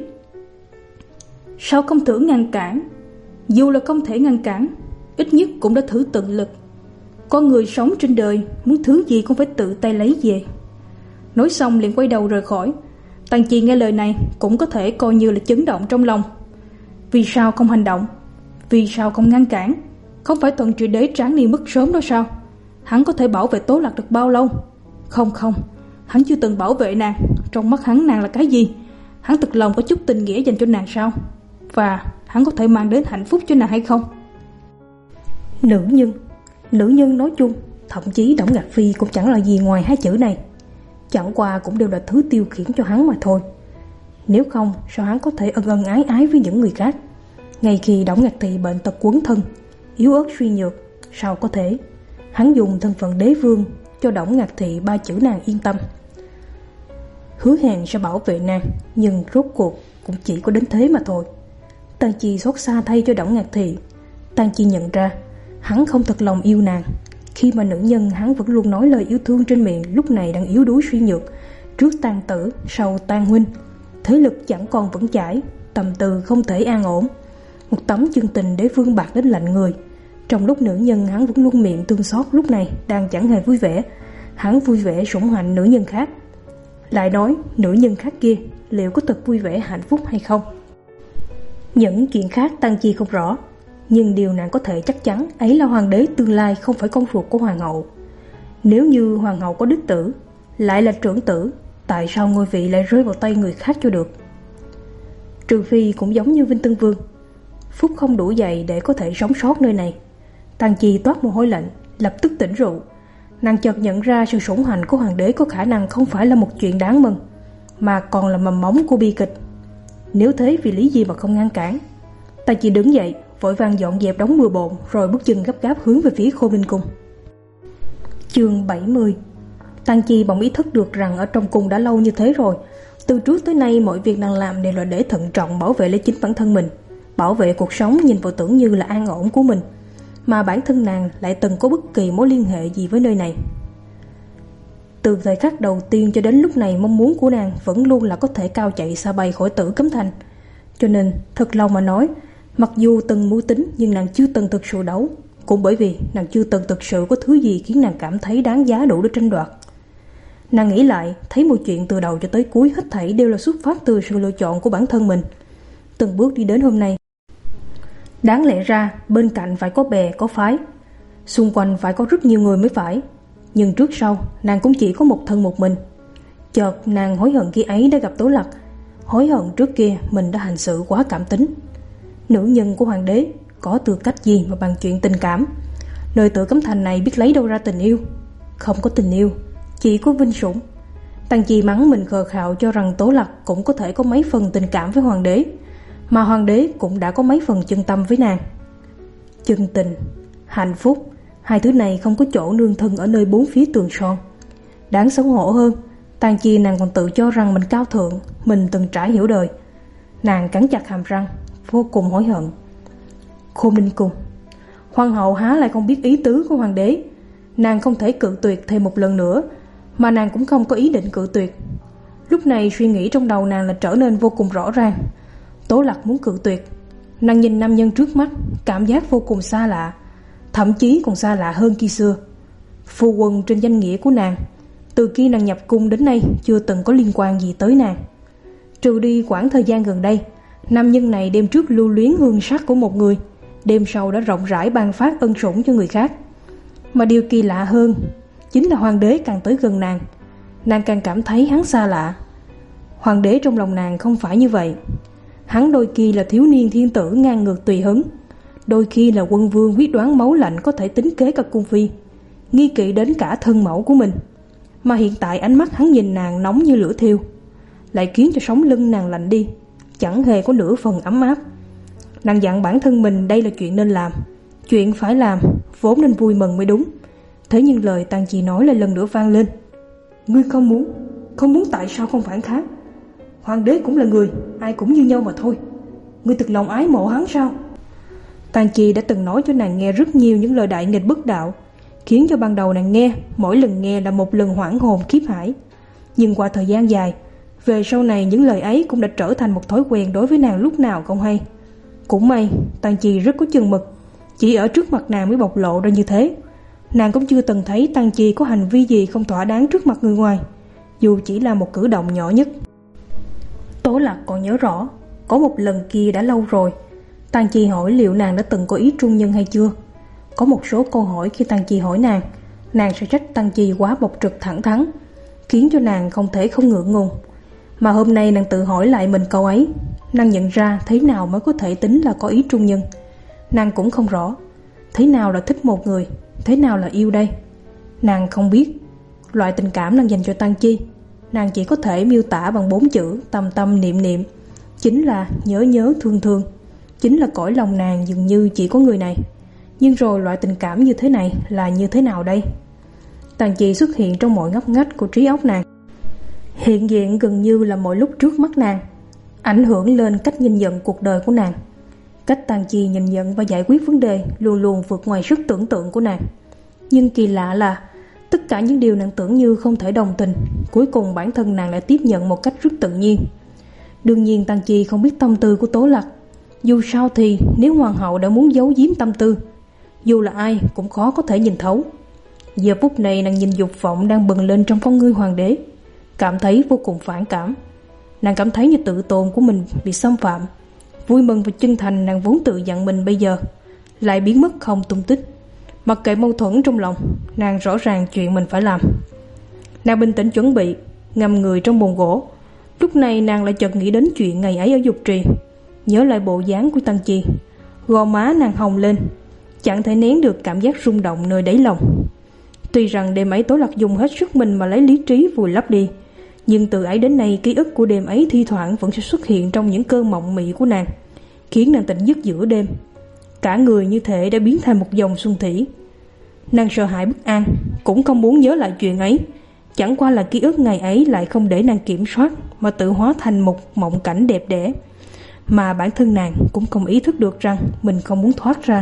Sao không thử ngăn cản? Dù là không thể ngăn cản, ít nhất cũng đã thử tận lực. Con người sống trên đời, muốn thứ gì cũng phải tự tay lấy về. Nói xong liền quay đầu rời khỏi. Tang Chi nghe lời này cũng có thể coi như là chấn động trong lòng. Vì sao không hành động? Vì sao không ngăn cản? Không phải Thuận Trị Đế tráng niên mất sớm đó sao? Hắn có thể bảo vệ Tố Lạc được bao lâu? Không không, hắn chưa từng bảo vệ nàng. Trong mắt hắn nàng là cái gì? Hắn thực lòng có chút tình nghĩa dành cho nàng sao? Và hắn có thể mang đến hạnh phúc cho nàng hay không? Nữ nhân, Nữ nhân nói chung, thậm chí Đổng Ngạc Phi cũng chẳng là gì ngoài hai chữ này. Chẳng qua cũng đều là thứ tiêu khiển cho hắn mà thôi. Nếu không, sao hắn có thể ân ân ái ái với những người khác? Ngay khi Đổng Ngạc Thị bệnh tật quấn thân, yếu ớt suy nhược, sao có thể? Hắn dùng thân phận đế vương cho Đổng Ngạc Thị ba chữ nàng yên tâm, hứa hẹn sẽ bảo vệ nàng, nhưng rốt cuộc cũng chỉ có đến thế mà thôi. Tang Chi xót xa thay cho Đổng Ngạc Thị. Tang Chi nhận ra hắn không thật lòng yêu nàng, khi mà nữ nhân hắn vẫn luôn nói lời yêu thương trên miệng lúc này đang yếu đuối suy nhược, trước tang tử, sau tang huynh, thế lực chẳng còn vững chãi, tâm tư không thể an ổn. Một tấm chân tình đế vương bạc đến lạnh người. Trong lúc nữ nhân hắn vẫn luôn miệng thương xót lúc này đang chẳng hề vui vẻ, hắn vui vẻ sủng hạnh nữ nhân khác. Lại nói nữ nhân khác kia liệu có thật vui vẻ hạnh phúc hay không? Những chuyện khác Tang Chi không rõ, nhưng điều nàng có thể chắc chắn ấy là hoàng đế tương lai không phải con ruột của hoàng hậu. Nếu như hoàng hậu có đích tử, lại là trưởng tử, tại sao ngôi vị lại rơi vào tay người khác cho được? Trừ phi cũng giống như Vinh Tân Vương, phúc không đủ dày để có thể sống sót nơi này. Tang Chi toát mồ hôi lạnh, lập tức tỉnh rượu. Nàng chợt nhận ra sự sủng hạnh của hoàng đế có khả năng không phải là một chuyện đáng mừng, mà còn là mầm móng của bi kịch. Nếu thế vì lý gì mà không ngăn cản? Tang Chi đứng dậy, vội vàng dọn dẹp đống bừa bộn, rồi bước chân gấp gáp hướng về phía Khôn Ninh Cung. Chương bảy mươi. Tang Chi bỗng ý thức được rằng ở trong cung đã lâu như thế rồi. Từ trước tới nay mọi việc nàng làm đều là để thận trọng bảo vệ lấy chính bản thân mình, bảo vệ cuộc sống nhìn vào tưởng như là an ổn của mình, mà bản thân nàng lại từng có bất kỳ mối liên hệ gì với nơi này. Từ thời khắc đầu tiên cho đến lúc này, mong muốn của nàng vẫn luôn là có thể cao chạy xa bay khỏi Tử Cấm Thành. Cho nên thật lòng mà nói, mặc dù từng mưu tính nhưng nàng chưa từng thực sự đấu, cũng bởi vì nàng chưa từng thực sự có thứ gì khiến nàng cảm thấy đáng giá đủ để tranh đoạt. Nàng nghĩ lại, thấy một chuyện từ đầu cho tới cuối hết thảy đều là xuất phát từ sự lựa chọn của bản thân mình. Từng bước đi đến hôm nay, đáng lẽ ra bên cạnh phải có bè có phái, xung quanh phải có rất nhiều người mới phải. Nhưng trước sau nàng cũng chỉ có một thân một mình. Chợt nàng hối hận khi ấy đã gặp Tố Lặc, hối hận trước kia mình đã hành sự quá cảm tính. Nữ nhân của hoàng đế có tư cách gì mà bàn chuyện tình cảm? Nơi Tử Cấm Thành này biết lấy đâu ra tình yêu? Không có tình yêu, chỉ có vinh sủng. Tang Chi mắng mình khờ khạo cho rằng Tố Lặc cũng có thể có mấy phần tình cảm với hoàng đế, mà hoàng đế cũng đã có mấy phần chân tâm với nàng. Chân tình, hạnh phúc, hai thứ này không có chỗ nương thân ở nơi bốn phía tường son. Đáng xấu hổ hơn, Tang Chi nàng còn tự cho rằng mình cao thượng, mình từng trải hiểu đời. Nàng cắn chặt hàm răng, vô cùng hối hận. Khôn Ninh Cung, hoàng hậu há lại không biết ý tứ của hoàng đế. Nàng không thể cự tuyệt thêm một lần nữa, mà nàng cũng không có ý định cự tuyệt. Lúc này suy nghĩ trong đầu nàng là trở nên vô cùng rõ ràng. Tố Lặc muốn cự tuyệt. Nàng nhìn nam nhân trước mắt, cảm giác vô cùng xa lạ, thậm chí còn xa lạ hơn khi xưa. Phu quân trên danh nghĩa của nàng, từ khi nàng nhập cung đến nay chưa từng có liên quan gì tới nàng. Trừ đi quãng thời gian gần đây, nam nhân này đêm trước lưu luyến hương sắc của một người, đêm sau đã rộng rãi ban phát ân sủng cho người khác. Mà điều kỳ lạ hơn chính là hoàng đế càng tới gần nàng, nàng càng cảm thấy hắn xa lạ. Hoàng đế trong lòng nàng không phải như vậy. Hắn đôi khi là thiếu niên thiên tử ngang ngược tùy hứng, đôi khi là quân vương quyết đoán máu lạnh có thể tính kế cả cung phi, nghi kỵ đến cả thân mẫu của mình. Mà hiện tại ánh mắt hắn nhìn nàng nóng như lửa thiêu, lại khiến cho sống lưng nàng lạnh đi, chẳng hề có nửa phần ấm áp. Nàng dặn bản thân mình đây là chuyện nên làm, chuyện phải làm, vốn nên vui mừng mới đúng. Thế nhưng lời Tang Chi nói lại lần nữa vang lên. Ngươi không muốn, không muốn tại sao không phản kháng? Hoàng đế cũng là người, ai cũng như nhau mà thôi. Ngươi thực lòng ái mộ hắn sao? Tang Chi đã từng nói cho nàng nghe rất nhiều những lời đại nghịch bất đạo, khiến cho ban đầu nàng nghe, mỗi lần nghe là một lần hoảng hồn khiếp hải. Nhưng qua thời gian dài, về sau này những lời ấy cũng đã trở thành một thói quen đối với nàng lúc nào không hay. Cũng may, Tang Chi rất có chừng mực, chỉ ở trước mặt nàng mới bộc lộ ra như thế. Nàng cũng chưa từng thấy Tang Chi có hành vi gì không thỏa đáng trước mặt người ngoài, dù chỉ là một cử động nhỏ nhất. Tố Lặc còn nhớ rõ, có một lần kia đã lâu rồi, Tang Chi hỏi liệu nàng đã từng có ý trung nhân hay chưa. Có một số câu hỏi khi Tang Chi hỏi nàng, nàng sẽ trách Tang Chi quá bộc trực thẳng thắn, khiến cho nàng không thể không ngượng ngùng. Mà hôm nay nàng tự hỏi lại mình câu ấy, nàng nhận ra thế nào mới có thể tính là có ý trung nhân. Nàng cũng không rõ thế nào là thích một người, thế nào là yêu đây? Nàng không biết. Loại tình cảm nàng dành cho Tang Chi, nàng chỉ có thể miêu tả bằng bốn chữ tâm tâm niệm niệm, chính là nhớ nhớ thương thương. Chính là cõi lòng nàng dường như chỉ có người này. Nhưng rồi loại tình cảm như thế này là như thế nào đây? Tang Chi xuất hiện trong mọi ngóc ngách của trí óc nàng, hiện diện gần như là mọi lúc trước mắt nàng, ảnh hưởng lên cách nhìn nhận cuộc đời của nàng. Cách Tang Chi nhìn nhận và giải quyết vấn đề luôn luôn vượt ngoài sức tưởng tượng của nàng. Nhưng kỳ lạ là tất cả những điều nàng tưởng như không thể đồng tình, cuối cùng bản thân nàng lại tiếp nhận một cách rất tự nhiên. Đương nhiên Tang Chi không biết tâm tư của Tố Lạc. Dù sao thì nếu hoàng hậu đã muốn giấu giếm tâm tư, dù là ai cũng khó có thể nhìn thấu. Giờ phút này nàng nhìn dục vọng đang bừng lên trong con ngươi hoàng đế, cảm thấy vô cùng phản cảm. Nàng cảm thấy như tự tôn của mình bị xâm phạm. Vui mừng và chân thành nàng vốn tự dặn mình bây giờ lại biến mất không tung tích. Mặc kệ mâu thuẫn trong lòng, nàng rõ ràng chuyện mình phải làm. Nàng bình tĩnh chuẩn bị, ngâm người trong bồn gỗ. Lúc này nàng lại chợt nghĩ đến chuyện ngày ấy ở Dục Trì, nhớ lại bộ dáng của Tang Chi. Gò má nàng hồng lên, chẳng thể nén được cảm giác rung động nơi đáy lòng. Tuy rằng đêm ấy Tố Lạc dùng hết sức mình mà lấy lý trí vùi lấp đi, nhưng từ ấy đến nay ký ức của đêm ấy thi thoảng vẫn sẽ xuất hiện trong những cơn mộng mị của nàng, khiến nàng tỉnh giấc giữa đêm. Cả người như thể đã biến thành một dòng xuân thủy. Nàng sợ hãi bất an, cũng không muốn nhớ lại chuyện ấy. Chẳng qua là ký ức ngày ấy lại không để nàng kiểm soát, mà tự hóa thành một mộng cảnh đẹp đẽ mà bản thân nàng cũng không ý thức được rằng mình không muốn thoát ra.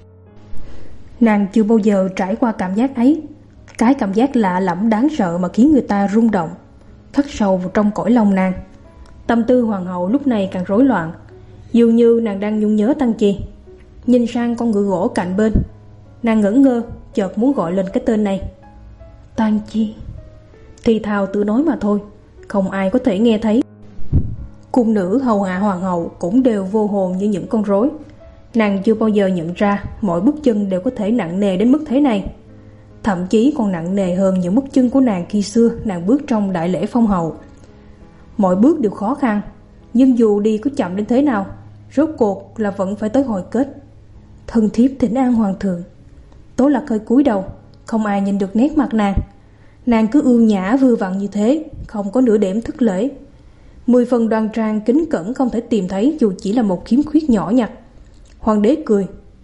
Nàng chưa bao giờ trải qua cảm giác ấy, cái cảm giác lạ lẫm đáng sợ mà khiến người ta rung động, khắc sâu vào trong cõi lòng nàng. Tâm tư hoàng hậu lúc này càng rối loạn, dường như nàng đang nhung nhớ Tang Chi. Nhìn sang con ngựa gỗ cạnh bên, nàng ngẩn ngơ, chợt muốn gọi lên cái tên này. Tang Chi. Thì thào tự nói mà thôi, không ai có thể nghe thấy. Cung nữ hầu hạ hoàng hậu cũng đều vô hồn như những con rối. Nàng chưa bao giờ nhận ra mỗi bước chân đều có thể nặng nề đến mức thế này, thậm chí còn nặng nề hơn những bước chân của nàng khi xưa nàng bước trong đại lễ phong hậu. Mỗi bước đều khó khăn, nhưng dù đi có chậm đến thế nào, rốt cuộc là vẫn phải tới hồi kết. Thân thiếp thỉnh an hoàng thượng. Tố Lạc hơi cúi đầu, không ai nhìn được nét mặt nàng. Nàng cứ ưu nhã vư vặn như thế, không có nửa điểm thất lễ. Mười phần đoan trang kính cẩn không thể tìm thấy dù chỉ là một khiếm khuyết nhỏ nhặt. Hoàng đế cười.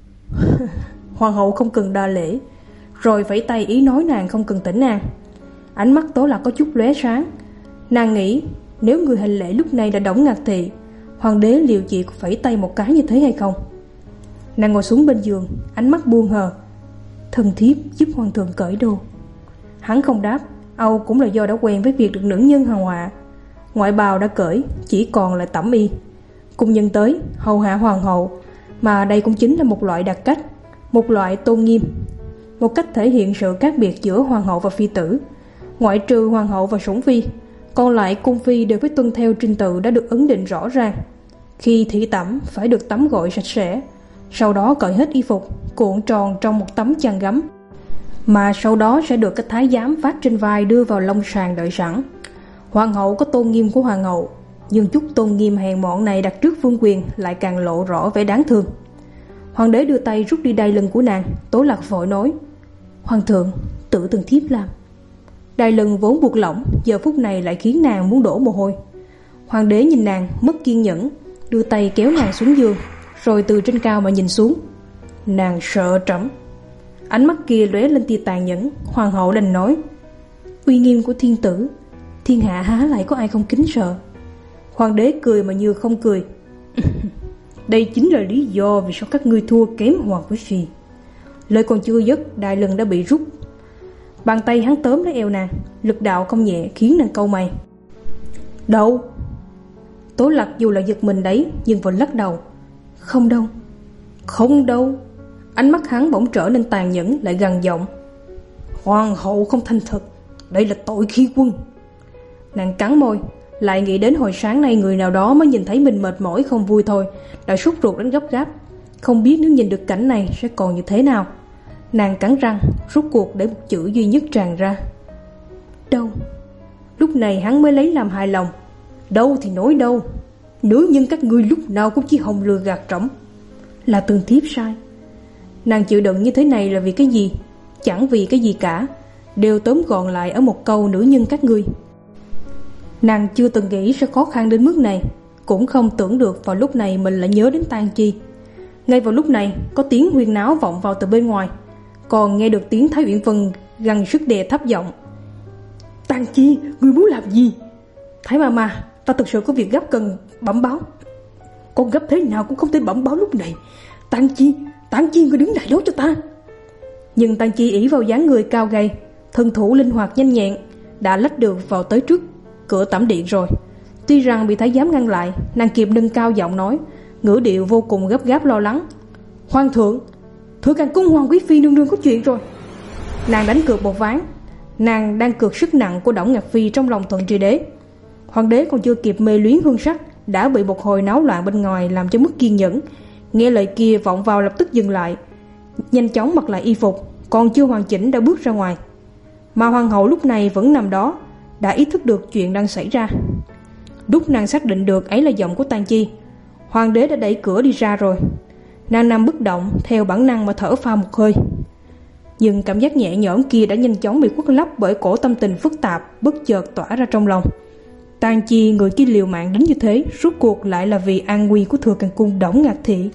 Hoàng hậu không cần đa lễ, rồi vẫy tay ý nói nàng không cần thỉnh an. Ánh mắt Tố Lạc có chút lóe sáng. Nàng nghĩ nếu người hành lễ lúc này là Đổng Ngạc Thị, hoàng đế liệu chị có vẫy tay một cái như thế hay không? Nàng ngồi xuống bên giường, ánh mắt buông hờ. Thần thiếp giúp hoàng thượng cởi đồ. Hắn không đáp, âu cũng là do đã quen với việc được nữ nhân hầu hạ. Ngoại bào đã cởi, chỉ còn lại tẩm y. Cung nhân tới hầu hạ hoàng hậu, mà đây cũng chính là một loại đặc cách, một loại tôn nghiêm, một cách thể hiện sự khác biệt giữa hoàng hậu và phi tử. Ngoại trừ hoàng hậu và sủng phi, còn lại cung phi đều phải tuân theo trình tự đã được ấn định rõ ràng. Khi thị tẩm phải được tắm gội sạch sẽ, sau đó cởi hết y phục, cuộn tròn trong một tấm chăn gấm, mà sau đó sẽ được các thái giám vác trên vai đưa vào lông sàng đợi sẵn. Hoàng hậu có tôn nghiêm của hoàng hậu, nhưng chút tôn nghiêm hèn mọn này đặt trước vương quyền lại càng lộ rõ vẻ đáng thương. Hoàng đế đưa tay rút đi đai lưng của nàng. Tố Lạc vội nói, hoàng thượng, tự từng thiếp làm. Đai lưng vốn buộc lỏng, giờ phút này lại khiến nàng muốn đổ mồ hôi. Hoàng đế nhìn nàng mất kiên nhẫn, đưa tay kéo nàng xuống giường, rồi từ trên cao mà nhìn xuống. Nàng sợ trẫm. Ánh mắt kia lóe lên tia tàn nhẫn. Hoàng hậu đành nói, uy nghiêm của thiên tử, thiên hạ há lại có ai không kính sợ. Hoàng đế cười mà như không cười. Đây chính là lý do vì sao các ngươi thua kém Hoàng với phi. Lời còn chưa dứt, đai lưng đã bị rút. Bàn tay hắn tóm lấy eo nàng, lực đạo không nhẹ khiến nàng cau mày. Đâu? Tố Lạc dù là giật mình đấy, nhưng vẫn lắc đầu. Không đâu. Không đâu. Ánh mắt hắn bỗng trở nên tàn nhẫn, lại gằn giọng. Hoàng hậu không thành thật, đây là tội khi quân. Nàng cắn môi, lại nghĩ đến hồi sáng nay người nào đó mới nhìn thấy mình mệt mỏi không vui thôi, đã sốt ruột đến gấp gáp. Không biết nếu nhìn được cảnh này sẽ còn như thế nào. Nàng cắn răng, rút cuộc để một chữ duy nhất tràn ra. Đâu? Lúc này hắn mới lấy làm hài lòng. Đâu thì nói đâu. Nữ nhân các ngươi lúc nào cũng chỉ hòng lừa gạt trẫm. Là từng thiếp sai. Nàng chịu đựng như thế này là vì cái gì? chẳng vì cái gì cả, đều tóm gọn lại ở một câu nữ nhân các ngươi. Nàng chưa từng nghĩ sẽ khó khăn đến mức này, cũng không tưởng được vào lúc này mình lại nhớ đến Tang Chi. Ngay vào lúc này, có tiếng huyên náo vọng vào từ bên ngoài, còn nghe được tiếng Thái Uyển Vân gắng sức đè thấp giọng: "Tang Chi, ngươi muốn làm gì?" "Thái Mama, ta thực sự có việc gấp cần bẩm báo." "Con gấp thế nào cũng không thể bẩm báo lúc này. Tang Chi, Tang Chi, ngươi đứng lại đó cho ta." Nhưng Tang Chi ỷ vào dáng người cao gầy, thân thủ linh hoạt nhanh nhẹn, đã lách được vào tới trước cửa tẩm điện rồi. Tuy rằng bị thái giám ngăn lại, nàng kịp nâng cao giọng nói, ngữ điệu vô cùng gấp gáp lo lắng: "Hoàng thượng, Thừa Càng Cung Hoàng quý phi nương nương có chuyện rồi." Nàng đánh cược một ván, nàng đang cược sức nặng của Đổng Ngạc Phi trong lòng Thuận Tri Đế. Hoàng đế còn chưa kịp mê luyến hương sắc, đã bị một hồi náo loạn bên ngoài làm cho mất kiên nhẫn. Nghe lời kia vọng vào lập tức dừng lại, nhanh chóng mặc lại y phục, còn chưa hoàn chỉnh đã bước ra ngoài. Mà hoàng hậu lúc này vẫn nằm đó, đã ý thức được chuyện đang xảy ra. Lúc nàng xác định được ấy là giọng của Tang Chi, hoàng đế đã đẩy cửa đi ra rồi. Nàng nằm bất động, theo bản năng mà thở phào một hơi. Nhưng cảm giác nhẹ nhõm kia đã nhanh chóng bị khuất lấp bởi cổ tâm tình phức tạp bất chợt tỏa ra trong lòng. Tang Chi, người kia liều mạng đến như thế, rốt cuộc lại là vì an nguy của Thừa Càng Cung Đổng Ngạc Thị.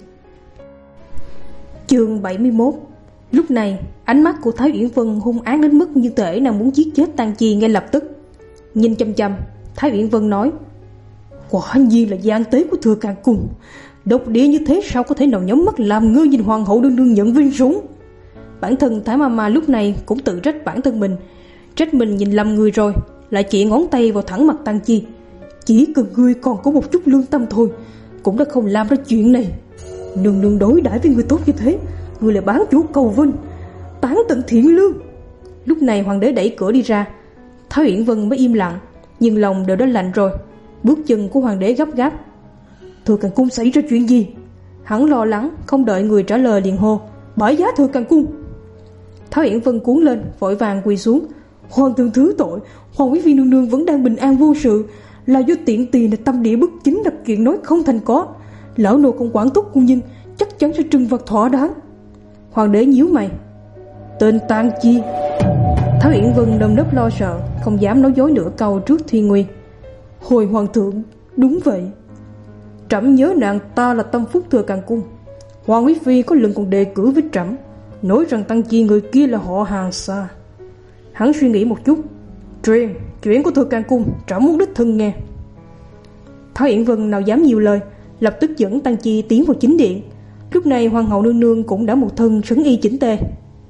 Chương bảy mươi mốt. Lúc này, ánh mắt của Thái Uyển Vân hung ác đến mức như thể nàng muốn giết chết Tang Chi ngay lập tức. Nhìn chăm chăm, Thái Uyển Vân nói: "Quả nhiên là gian tế của Thừa Càng Cung. Độc địa như thế sao có thể nào nhắm mắt làm ngơ nhìn hoàng hậu đương đương nhận viên súng?" Bản thân Thái Mama lúc này cũng tự trách bản thân mình, trách mình nhìn lầm người rồi, lại chỉ ngón tay vào thẳng mặt Tang Chi. "Chỉ cần ngươi còn có một chút lương tâm thôi, cũng đã không làm ra chuyện này. Nương nương đối đãi với ngươi tốt như thế, ngươi lại bán chủ cầu vinh, tán tận thiện lương." Lúc này hoàng đế đẩy cửa đi ra, Thái Uyển Vân mới im lặng, nhưng lòng đều đã lạnh rồi. Bước chân của hoàng đế gấp gáp: "Thừa Càng Cung xảy ra chuyện gì?" Hắn lo lắng, không đợi người trả lời liền hô: "Bãi giá Thừa Càng Cung." Thái Uyển Vân cuốn lên, vội vàng quỳ xuống: "Hoàng thượng thứ tội, hoàng quý phi nương nương vẫn đang bình an vô sự, là do tiện tỳ là tâm địa bất chính, đặt chuyện nói không thành có. Lão nô không quản tốt cung nhân, chắc chắn sẽ trừng phạt thỏa đáng." Hoàng đế nhíu mày: "Tên Tang Chi?" Thái Uyển Vân nơm nớp lo sợ, không dám nói dối nửa câu trước Thùy Nguy: "Hồi hoàng thượng, đúng vậy. Trẫm nhớ nàng ta là tâm phúc Thừa Càng Cung. Hoàng quý phi có lần còn đề cử với trẫm, nói rằng Tang Chi người kia là họ hàng xa." Hắn suy nghĩ một chút: "Truyền, chuyện của Thừa Càng Cung trẫm muốn đích thân nghe." Thái Uyển Vân nào dám nhiều lời, lập tức dẫn Tang Chi tiến vào chính điện. Lúc này hoàng hậu nương nương cũng đã một thân sấn y chỉnh tề.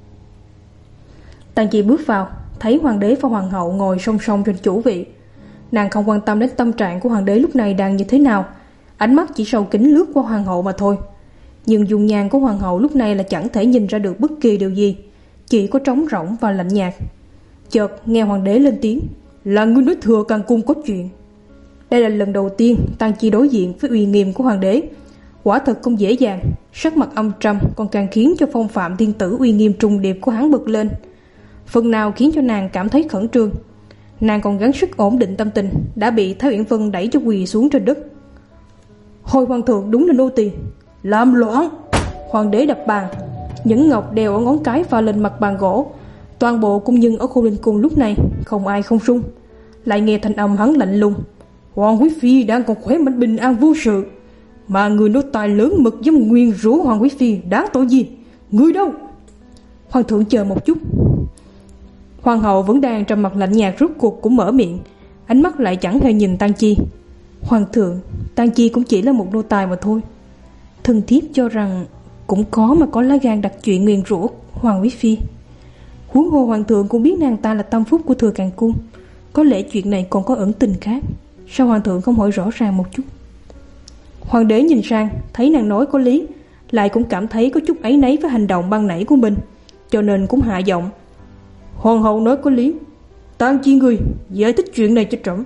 Tang Chi bước vào, thấy hoàng đế và hoàng hậu ngồi song song trên chủ vị. Nàng không quan tâm đến tâm trạng của hoàng đế lúc này đang như thế nào, ánh mắt chỉ sâu kính lướt qua hoàng hậu mà thôi. Nhưng dung nhan của hoàng hậu lúc này là chẳng thể nhìn ra được bất kỳ điều gì, chỉ có trống rỗng và lạnh nhạt. Chợt nghe hoàng đế lên tiếng: "Là ngươi nói Thừa Càng Cung có chuyện." Đây là lần đầu tiên Tang Chi đối diện với uy nghiêm của hoàng đế, quả thật không dễ dàng. Sắc mặt âm trầm còn càng khiến cho phong phạm thiên tử uy nghiêm trùng điệp của hắn bật lên, phần nào khiến cho nàng cảm thấy khẩn trương. Nàng còn gắng sức ổn định tâm tình, đã bị Thái Uyển Vân đẩy cho quỳ xuống trên đất. "Hồi hoàng thượng, đúng là nô tỳ làm loạn." Hoàng đế đập bàn, những ngọc đeo ở ngón cái pha lên mặt bàn gỗ. Toàn bộ cung nhân ở Khôn Linh Cung lúc này không ai không run. Lại nghe thanh âm hắn lạnh lùng: "Hoàng quý phi đang còn khỏe mạnh bình an vô sự, mà người nô tài lớn mực dám nguyền rủa hoàng quý phi đáng tội gì? Người đâu?" "Hoàng thượng chờ một chút." Hoàng hậu vẫn đang trầm mặt lạnh nhạt rút cuộc cũng mở miệng, ánh mắt lại chẳng hề nhìn Tang Chi. "Hoàng thượng, Tang Chi cũng chỉ là một nô tài mà thôi. Thần thiếp cho rằng cũng có mà có lá gan đặt chuyện nguyền rủa hoàng quý phi. Huống hồ hoàng thượng cũng biết nàng ta là tâm phúc của Thừa Càng Cung, có lẽ chuyện này còn có ẩn tình khác. Sao hoàng thượng không hỏi rõ ràng một chút?" Hoàng đế nhìn sang, thấy nàng nói có lý, lại cũng cảm thấy có chút áy náy với hành động ban nãy của mình, cho nên cũng hạ giọng: "Hoàng hậu nói có lý, Tang Chi người giải thích chuyện này cho trẫm."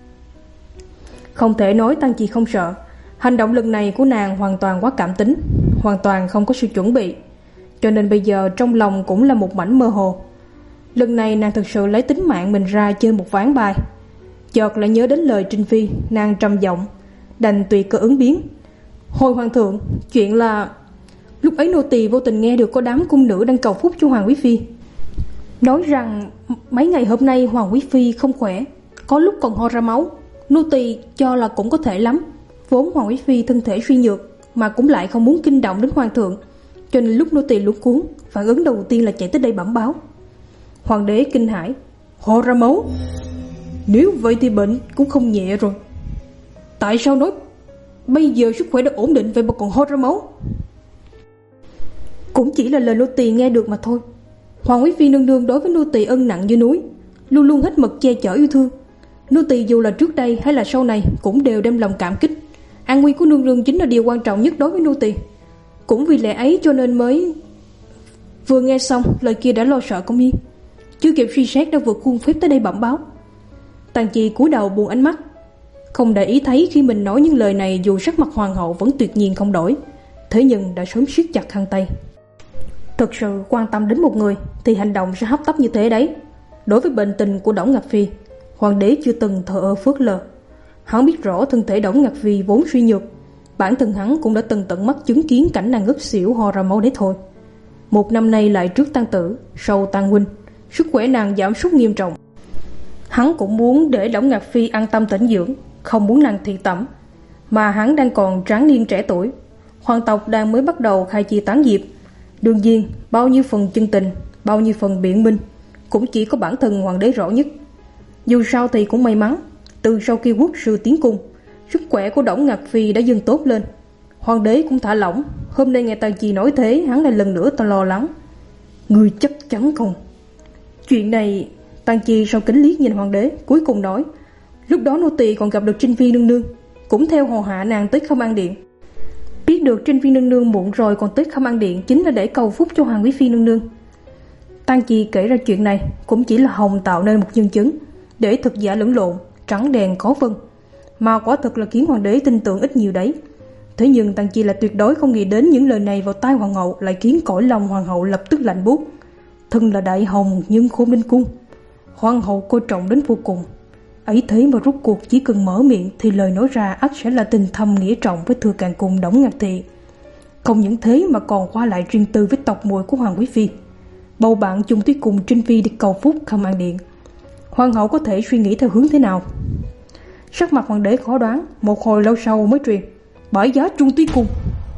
Không thể nói Tang Chi không sợ, hành động lần này của nàng hoàn toàn quá cảm tính, hoàn toàn không có sự chuẩn bị, cho nên bây giờ trong lòng cũng là một mảnh mơ hồ. Lần này nàng thực sự lấy tính mạng mình ra chơi một ván bài. Chợt lại nhớ đến lời Trinh Phi, nàng trầm giọng, đành tùy cơ ứng biến: "Hồi hoàng thượng, chuyện là lúc ấy nô tỳ vô tình nghe được có đám cung nữ đang cầu phúc cho hoàng quý phi, Nói rằng mấy ngày hôm nay Hoàng quý phi không khỏe, có lúc còn ho ra máu. Nô tỳ cho là cũng có thể lắm. Vốn Hoàng quý phi thân thể suy nhược, mà cũng lại không muốn kinh động đến hoàng thượng, cho nên lúc nô tỳ luống cuống, phản ứng đầu tiên là chạy tới đây bẩm báo. Hoàng đế kinh hãi: ho ra máu? Nếu vậy thì bệnh cũng không nhẹ rồi. Tại sao nói bây giờ sức khỏe đã ổn định vậy mà còn ho ra máu? Cũng chỉ là lời nô tỳ nghe được mà thôi. Hoàng quý phi nương nương đối với nô tỳ ân nặng như núi, luôn luôn hết mực che chở yêu thương. Nô tỳ dù là trước đây hay là sau này cũng đều đem lòng cảm kích. An nguy của nương nương chính là điều quan trọng nhất đối với nô tỳ. Cũng vì lẽ ấy cho nên mới... Vừa nghe xong lời kia đã lo sợ không yên, chưa kịp suy xét đã vượt khuôn phép tới đây bẩm báo. Tàn Chi cúi đầu buông ánh mắt, không để ý thấy khi mình nói những lời này, dù sắc mặt hoàng hậu vẫn tuyệt nhiên không đổi, thế nhưng đã sớm siết chặt khăn tay. Thực sự quan tâm đến một người thì hành động sẽ hấp tấp như thế đấy. Đối với bệnh tình của Đổng Ngạc Phi, hoàng đế chưa từng thờ ơ phớt lờ. Hắn biết rõ thân thể Đổng Ngạc Phi vốn suy nhược, bản thân hắn cũng đã từng tận mắt chứng kiến cảnh nàng ngất xỉu ho ra máu đấy thôi. Một năm nay lại trước tang tử, sau tang huynh, sức khỏe nàng giảm sút nghiêm trọng. Hắn cũng muốn để Đổng Ngạc Phi an tâm tĩnh dưỡng, không muốn nàng thị tẩm. Mà hắn đang còn tráng niên trẻ tuổi, hoàng tộc đang mới bắt đầu khai chi tán diệp. Đương nhiên bao nhiêu phần chân tình, bao nhiêu phần biện minh cũng chỉ có bản thân hoàng đế rõ nhất. Dù sao thì cũng may mắn, từ sau khi quốc sư tiến cung, sức khỏe của Đổng Ngạc Phi đã dần tốt lên. Hoàng đế cũng thả lỏng. Hôm nay nghe Tàn Chi nói thế, hắn lại lần nữa to lo lắng. Người chắc chắn không? Chuyện này... Tàn Chi sau kính liếc nhìn hoàng đế, cuối cùng nói: lúc đó nô tỳ còn gặp được Trinh Phi nương nương, cũng theo hầu hạ nàng tới Khâm An Điện. Biết được Trinh Phi nương nương muộn rồi còn tới Khâm An Điện chính là để cầu phúc cho Hoàng quý phi nương nương. Tàn Chi kể ra chuyện này cũng chỉ là hồng tạo nên một nhân chứng, để thực giả lẫn lộn, trắng đèn có phân, mà quả thực là khiến hoàng đế tin tưởng ít nhiều đấy. Thế nhưng Tàn Chi là tuyệt đối không nghĩ đến những lời này vào tai hoàng hậu lại khiến cõi lòng hoàng hậu lập tức lạnh buốt. Thân là đại hồng nhưng Khôn Ninh cung, hoàng hậu coi trọng đến vô cùng. Ấy thế mà rốt cuộc chỉ cần mở miệng thì lời nói ra ắt sẽ là tình thâm nghĩa trọng với thừa càn cung Đổng Ngạc Thị. Không những thế mà còn qua lại riêng tư với tộc muội của hoàng quý phi, bầu bạn chung tới cùng Trinh Phi đi cầu phúc Khâm An Điện. Hoàng hậu có thể suy nghĩ theo hướng thế nào? Sắc mặt hoàng đế khó đoán, một hồi lâu sau mới truyền: bãi giá trung tuy cùng.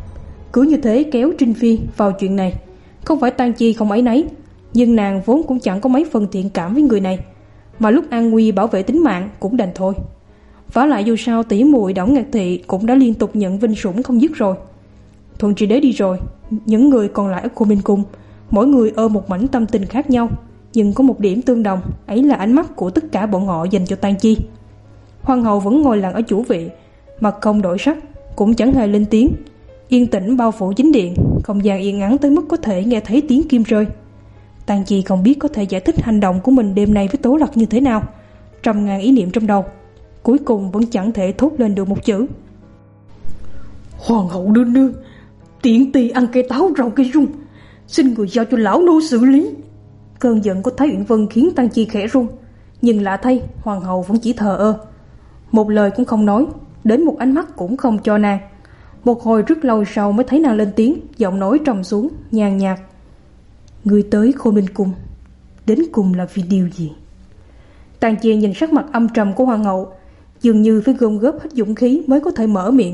Cứ như thế kéo Trinh Phi vào chuyện này, không phải Tàn Chi không ấy nấy, nhưng nàng vốn cũng chẳng có mấy phần thiện cảm với người này, mà lúc an nguy bảo vệ tính mạng cũng đành thôi. Vả lại dù sao tỷ muội Đổng Ngạc Thị cũng đã liên tục nhận vinh sủng không dứt rồi. Thuận Trị Đế đi rồi, những người còn lại ở Khôn Ninh cung, mỗi người ôm một mảnh tâm tình khác nhau, nhưng có một điểm tương đồng, ấy là ánh mắt của tất cả bọn họ dành cho Tàn Chi. Hoàng hậu vẫn ngồi lặng ở chủ vị, mặt không đổi sắc, cũng chẳng hề lên tiếng, yên tĩnh bao phủ chính điện, không gian yên ắng tới mức có thể nghe thấy tiếng kim rơi. Tàn Chi không biết có thể giải thích hành động của mình đêm nay với Tố Lặc như thế nào, trăm ngàn ý niệm trong đầu, cuối cùng vẫn chẳng thể thốt lên được một chữ. Hoàng hậu nương nương, tiện tỳ ăn cây táo rau cây rung, xin người giao cho lão nô xử lý. Cơn giận của Thái Uyển Vân khiến Tàn Chi khẽ run, nhưng lạ thay hoàng hậu vẫn chỉ thờ ơ, một lời cũng không nói, đến một ánh mắt cũng không cho nàng. Một hồi rất lâu sau mới thấy nàng lên tiếng, giọng nói trầm xuống, nhàn nhạt: người tới Khôn Ninh cung đến cùng là vì điều gì? Tàn Chi nhìn sắc mặt âm trầm của hoàng hậu, dường như phải gom góp hết dũng khí mới có thể mở miệng.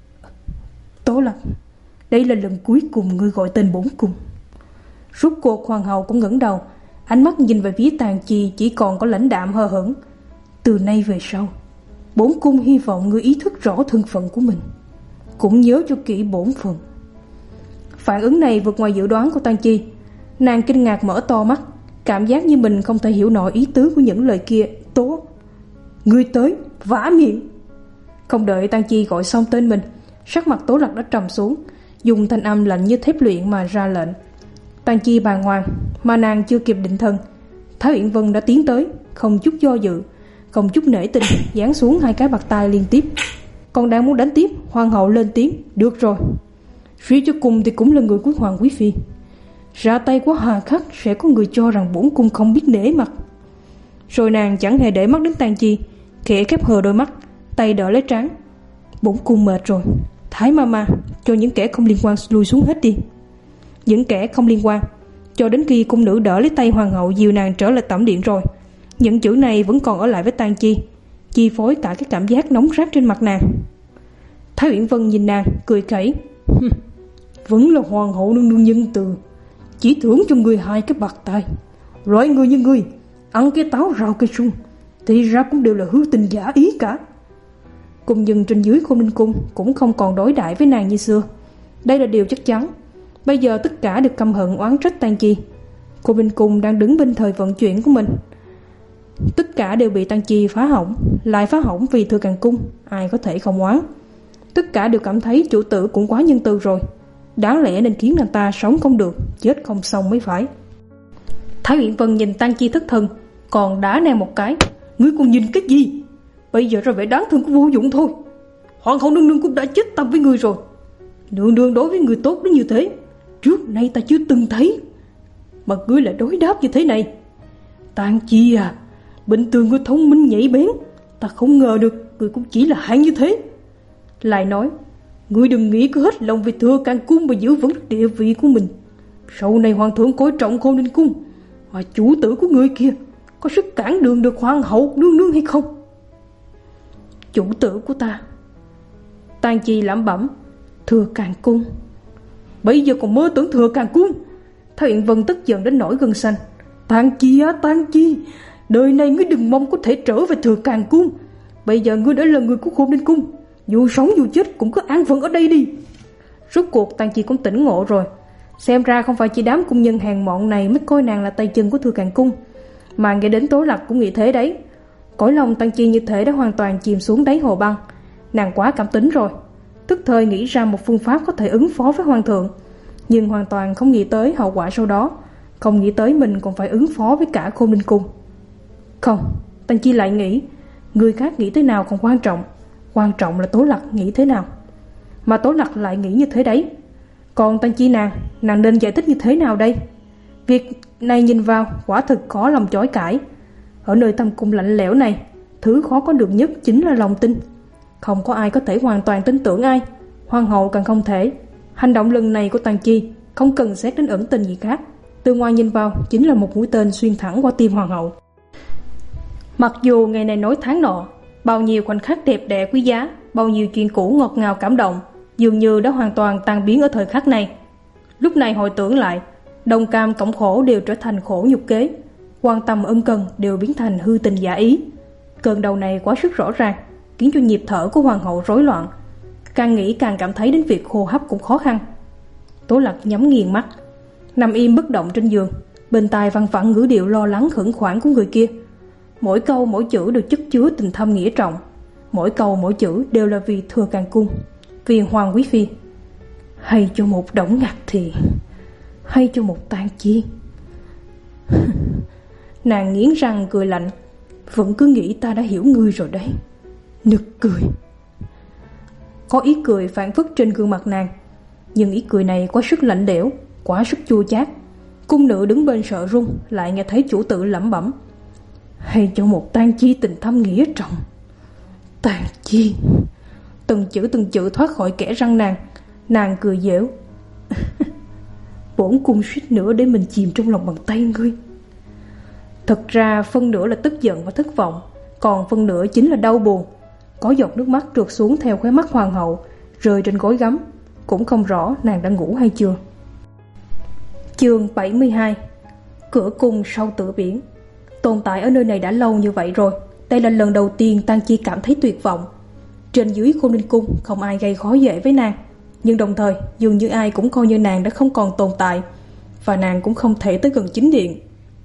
Tố Lặc, đây là lần cuối cùng ngươi gọi tên bổn cung. Rốt cuộc hoàng hậu cũng ngẩng đầu, ánh mắt nhìn về phía Tàn Chi chỉ còn có lãnh đạm hờ hững. Từ nay về sau, bổn cung hy vọng ngươi ý thức rõ thân phận của mình, cũng nhớ cho kỹ bổn phận. Phản ứng này vượt ngoài dự đoán của Tàn Chi. Nàng kinh ngạc mở to mắt, cảm giác như mình không thể hiểu nổi ý tứ của những lời kia. Tố, ngươi tới, vả miệng. Không đợi Tàn Chi gọi xong tên mình, sắc mặt Tố Lặc đã trầm xuống, dùng thanh âm lạnh như thép luyện mà ra lệnh. Tàn Chi bàng hoàng, mà nàng chưa kịp định thần, Thái Uyển Vân đã tiến tới, không chút do dự, không chút nể tình, giáng xuống hai cái bạt tai liên tiếp. Còn đang muốn đánh tiếp, hoàng hậu lên tiếng: được rồi, suy cho cùng thì cũng là người của hoàng quý phi, ra tay quá hà khắc sẽ có người cho rằng bổn cung không biết nể mặt. Rồi nàng chẳng hề để mắt đến Tàn Chi, khẽ khép hờ đôi mắt, tay đỡ lấy trán. Bổn cung mệt rồi, Thái Mama cho những kẻ không liên quan lui xuống hết đi. Những kẻ không liên quan cho đến khi cung nữ đỡ lấy tay hoàng hậu dìu nàng trở lại tẩm điện rồi. Những chữ này vẫn còn ở lại với Tang Chi, chi phối cả cái cảm giác nóng rát trên mặt nàng. Thái Uyển Vân nhìn nàng cười khẩy. Vẫn là hoàng hậu nương nương nhân từ, chỉ thưởng cho người hai cái bạc tay. Loại người như ngươi ăn cái táo rau cây sung thì ra cũng đều là hư tình giả ý cả. Cung nhân trên dưới Khôn Ninh Cung cũng không còn đối đãi với nàng như xưa. Đây là điều chắc chắn. Bây giờ tất cả được căm hận oán trách Tang Chi. Khôn Ninh Cung đang đứng bên thời vận chuyển của mình, tất cả đều bị Tang Chi phá hỏng, lại phá hỏng vì Thừa Càng Cung, ai có thể không oán. Tất cả đều cảm thấy chủ tử cũng quá nhân từ rồi, đáng lẽ nên khiến nàng ta sống không được, chết không xong mới phải. Thái Uyển Vân nhìn Tang Chi thất thần, còn đá nàng một cái. Ngươi còn nhìn cái gì? Bây giờ ra vẻ đáng thương cũng vô dụng thôi. Hoàng hậu nương nương cũng đã chết tâm với ngươi rồi. Nương nương đối với người tốt đến như thế, trước nay ta chưa từng thấy, mà ngươi lại đối đáp như thế này. Tang Chi à, bình thường ngươi thông minh nhạy bén, ta không ngờ được ngươi cũng chỉ là hạng như thế. Lại nói, ngươi đừng nghĩ cứ hết lòng về Thừa Càng Cung mà giữ vững địa vị của mình. Sau này hoàng thượng coi trọng Khôn Ninh Cung, mà chủ tử của ngươi kia có sức cản đường được hoàng hậu nương nương hay không? Chủ tử của ta. Tang Chi lẩm bẩm. Thừa Càng Cung. Bây giờ còn mơ tưởng Thừa Càng Cung? Thái Uyển Vân tức giận đến nổi gân xanh. Tang Chi á, Tang Chi, đời này ngươi đừng mong có thể trở về Thừa Càng Cung. Bây giờ ngươi đã là người của Khôn Ninh Cung, dù sống dù chết cũng cứ an phận ở đây đi. Rốt cuộc Tang Chi cũng tỉnh ngộ rồi. Xem ra không phải chỉ đám cung nhân hèn mọn này mới coi nàng là tay chân của Thừa Càng Cung, mà nghe đến Tố Lạc cũng nghĩ thế đấy. Cõi lòng Tang Chi như thể đã hoàn toàn chìm xuống đáy hồ băng. Nàng quá cảm tính rồi, tức thời nghĩ ra một phương pháp có thể ứng phó với hoàng thượng, nhưng hoàn toàn không nghĩ tới hậu quả sau đó, không nghĩ tới mình còn phải ứng phó với cả Khôn Ninh Cung. Không, Tang Chi lại nghĩ, người khác nghĩ thế nào không quan trọng, quan trọng là Tố Lạc nghĩ thế nào. Mà Tố Lạc lại nghĩ như thế đấy. Còn Tang Chi nàng, nàng nên giải thích như thế nào đây? Việc này nhìn vào quả thực khó lòng chối cãi. Ở nơi thâm cung lạnh lẽo này, thứ khó có được nhất chính là lòng tin. Không có ai có thể hoàn toàn tin tưởng ai, hoàng hậu càng không thể. Hành động lần này của Tang Chi không cần xét đến ẩn tình gì khác, từ ngoài nhìn vào chính là một mũi tên xuyên thẳng qua tim hoàng hậu. Mặc dù ngày này nối tháng nọ, bao nhiêu khoảnh khắc đẹp đẽ quý giá, bao nhiêu chuyện cũ ngọt ngào cảm động, dường như đã hoàn toàn tan biến ở thời khắc này. Lúc này hồi tưởng lại, đồng cam cộng khổ đều trở thành khổ nhục kế, quan tâm ân cần đều biến thành hư tình giả ý. Cơn đau này quá sức rõ ràng, khiến cho nhịp thở của hoàng hậu rối loạn. Càng nghĩ càng cảm thấy đến việc hô hấp cũng khó khăn. Tố Lạc nhắm nghiền mắt, nằm im bất động trên giường, bên tai văng vẳng ngữ điệu lo lắng khẩn khoản của người kia. Mỗi câu mỗi chữ đều chất chứa tình thâm nghĩa trọng, mỗi câu mỗi chữ đều là vì Thừa Càng Cung, vì Hoàng quý phi. Hay cho một Đổng Ngạc thì, hay cho một Tang Chi. Nàng nghiến răng cười lạnh. Vẫn cứ nghĩ ta đã hiểu ngươi rồi đấy. Nực cười. Có ý cười phản phất trên gương mặt nàng, nhưng ý cười này quá sức lạnh lẽo, quá sức chua chát. Cung nữ đứng bên sợ run, lại nghe thấy chủ tử lẩm bẩm. Hay cho một Tang Chi tình thâm nghĩa trọng. Tang Chi. Từng chữ từng chữ thoát khỏi kẽ răng nàng. Nàng cười dẻo. Bổn cung suýt nữa để mình chìm trong lòng bàn tay ngươi. Thật ra phân nửa là tức giận và thất vọng, còn phân nửa chính là đau buồn. Có giọt nước mắt trượt xuống theo khóe mắt hoàng hậu, rơi trên gối gấm. Cũng không rõ nàng đã ngủ hay chưa. Chương bảy mươi hai. Cửa cung sau tựa biển. Tồn tại ở nơi này đã lâu như vậy rồi, đây là lần đầu tiên Tang Chi cảm thấy tuyệt vọng. Trên dưới Khôn Ninh Cung không ai gây khó dễ với nàng, nhưng đồng thời dường như ai cũng coi như nàng đã không còn tồn tại, và nàng cũng không thể tới gần chính điện.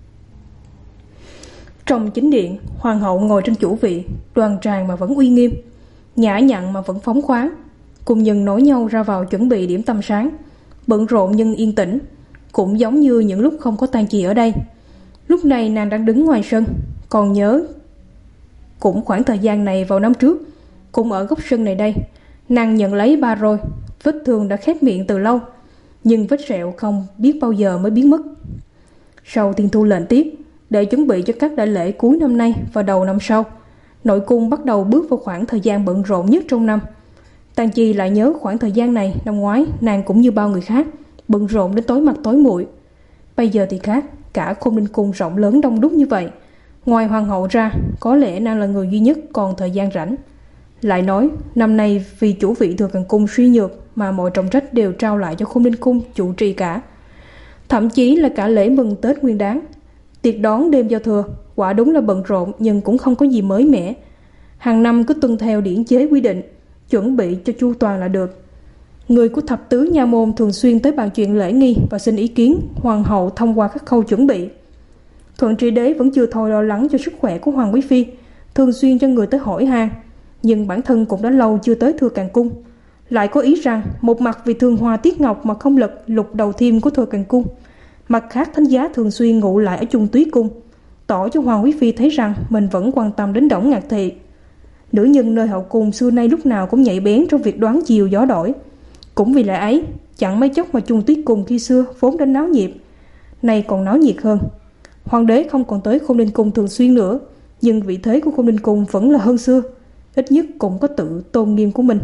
Trong chính điện, hoàng hậu ngồi trên chủ vị, đoan trang mà vẫn uy nghiêm, nhã nhặn mà vẫn phóng khoáng. Cùng nhân nối nhau ra vào chuẩn bị điểm tâm sáng, bận rộn nhưng yên tĩnh, cũng giống như những lúc không có Tang Chi ở đây. Lúc này nàng đang đứng ngoài sân, còn nhớ cũng khoảng thời gian này vào năm trước, cũng ở góc sân này đây, nàng nhận lấy ba roi. Vết thương đã khép miệng từ lâu, nhưng vết sẹo không biết bao giờ mới biến mất. Sau thiên thu lệnh tiết, để chuẩn bị cho các đại lễ cuối năm nay và đầu năm sau, nội cung bắt đầu bước vào khoảng thời gian bận rộn nhất trong năm. Tang Chi lại nhớ khoảng thời gian này năm ngoái nàng cũng như bao người khác, bận rộn đến tối mặt tối mũi. Bây giờ thì khác, cả Khôn Ninh Cung rộng lớn đông đúc như vậy, ngoài hoàng hậu ra, có lẽ nàng là người duy nhất còn thời gian rảnh. Lại nói, năm nay vì chủ vị Thừa Càng Cung suy nhược mà mọi trọng trách đều trao lại cho Khôn Ninh Cung chủ trì cả. Thậm chí là cả lễ mừng Tết Nguyên Đán, tiệc đón đêm giao thừa, quả đúng là bận rộn nhưng cũng không có gì mới mẻ. Hàng năm cứ tuân theo điển chế quy định, chuẩn bị cho chu toàn là được. Người của thập tứ nha môn thường xuyên tới bàn chuyện lễ nghi và xin ý kiến hoàng hậu thông qua các khâu chuẩn bị. Thuận Trị Đế vẫn chưa thôi lo lắng cho sức khỏe của Hoàng Quý Phi, thường xuyên cho người tới hỏi han, nhưng bản thân cũng đã lâu chưa tới Thừa Càng Cung. Lại có ý rằng một mặt vì thương hoa tiếc ngọc mà không lật lục đầu thiêm của Thừa Càng Cung, mặt khác thánh giá thường xuyên ngụ lại ở Trung Túy Cung, tỏ cho Hoàng Quý Phi thấy rằng mình vẫn quan tâm đến Đổng Ngạc Thị. Nữ nhân nơi hậu cung xưa nay lúc nào cũng nhạy bén trong việc đoán chiều gió đổi. Cũng vì lẽ ấy, chẳng mấy chốc mà Trung Tuyết Cung khi xưa vốn đã náo nhiệt, nay còn náo nhiệt hơn. Hoàng đế không còn tới Khôn Ninh Cung thường xuyên nữa, nhưng vị thế của Khôn Ninh Cung vẫn là hơn xưa, ít nhất cũng có tự tôn nghiêm của mình.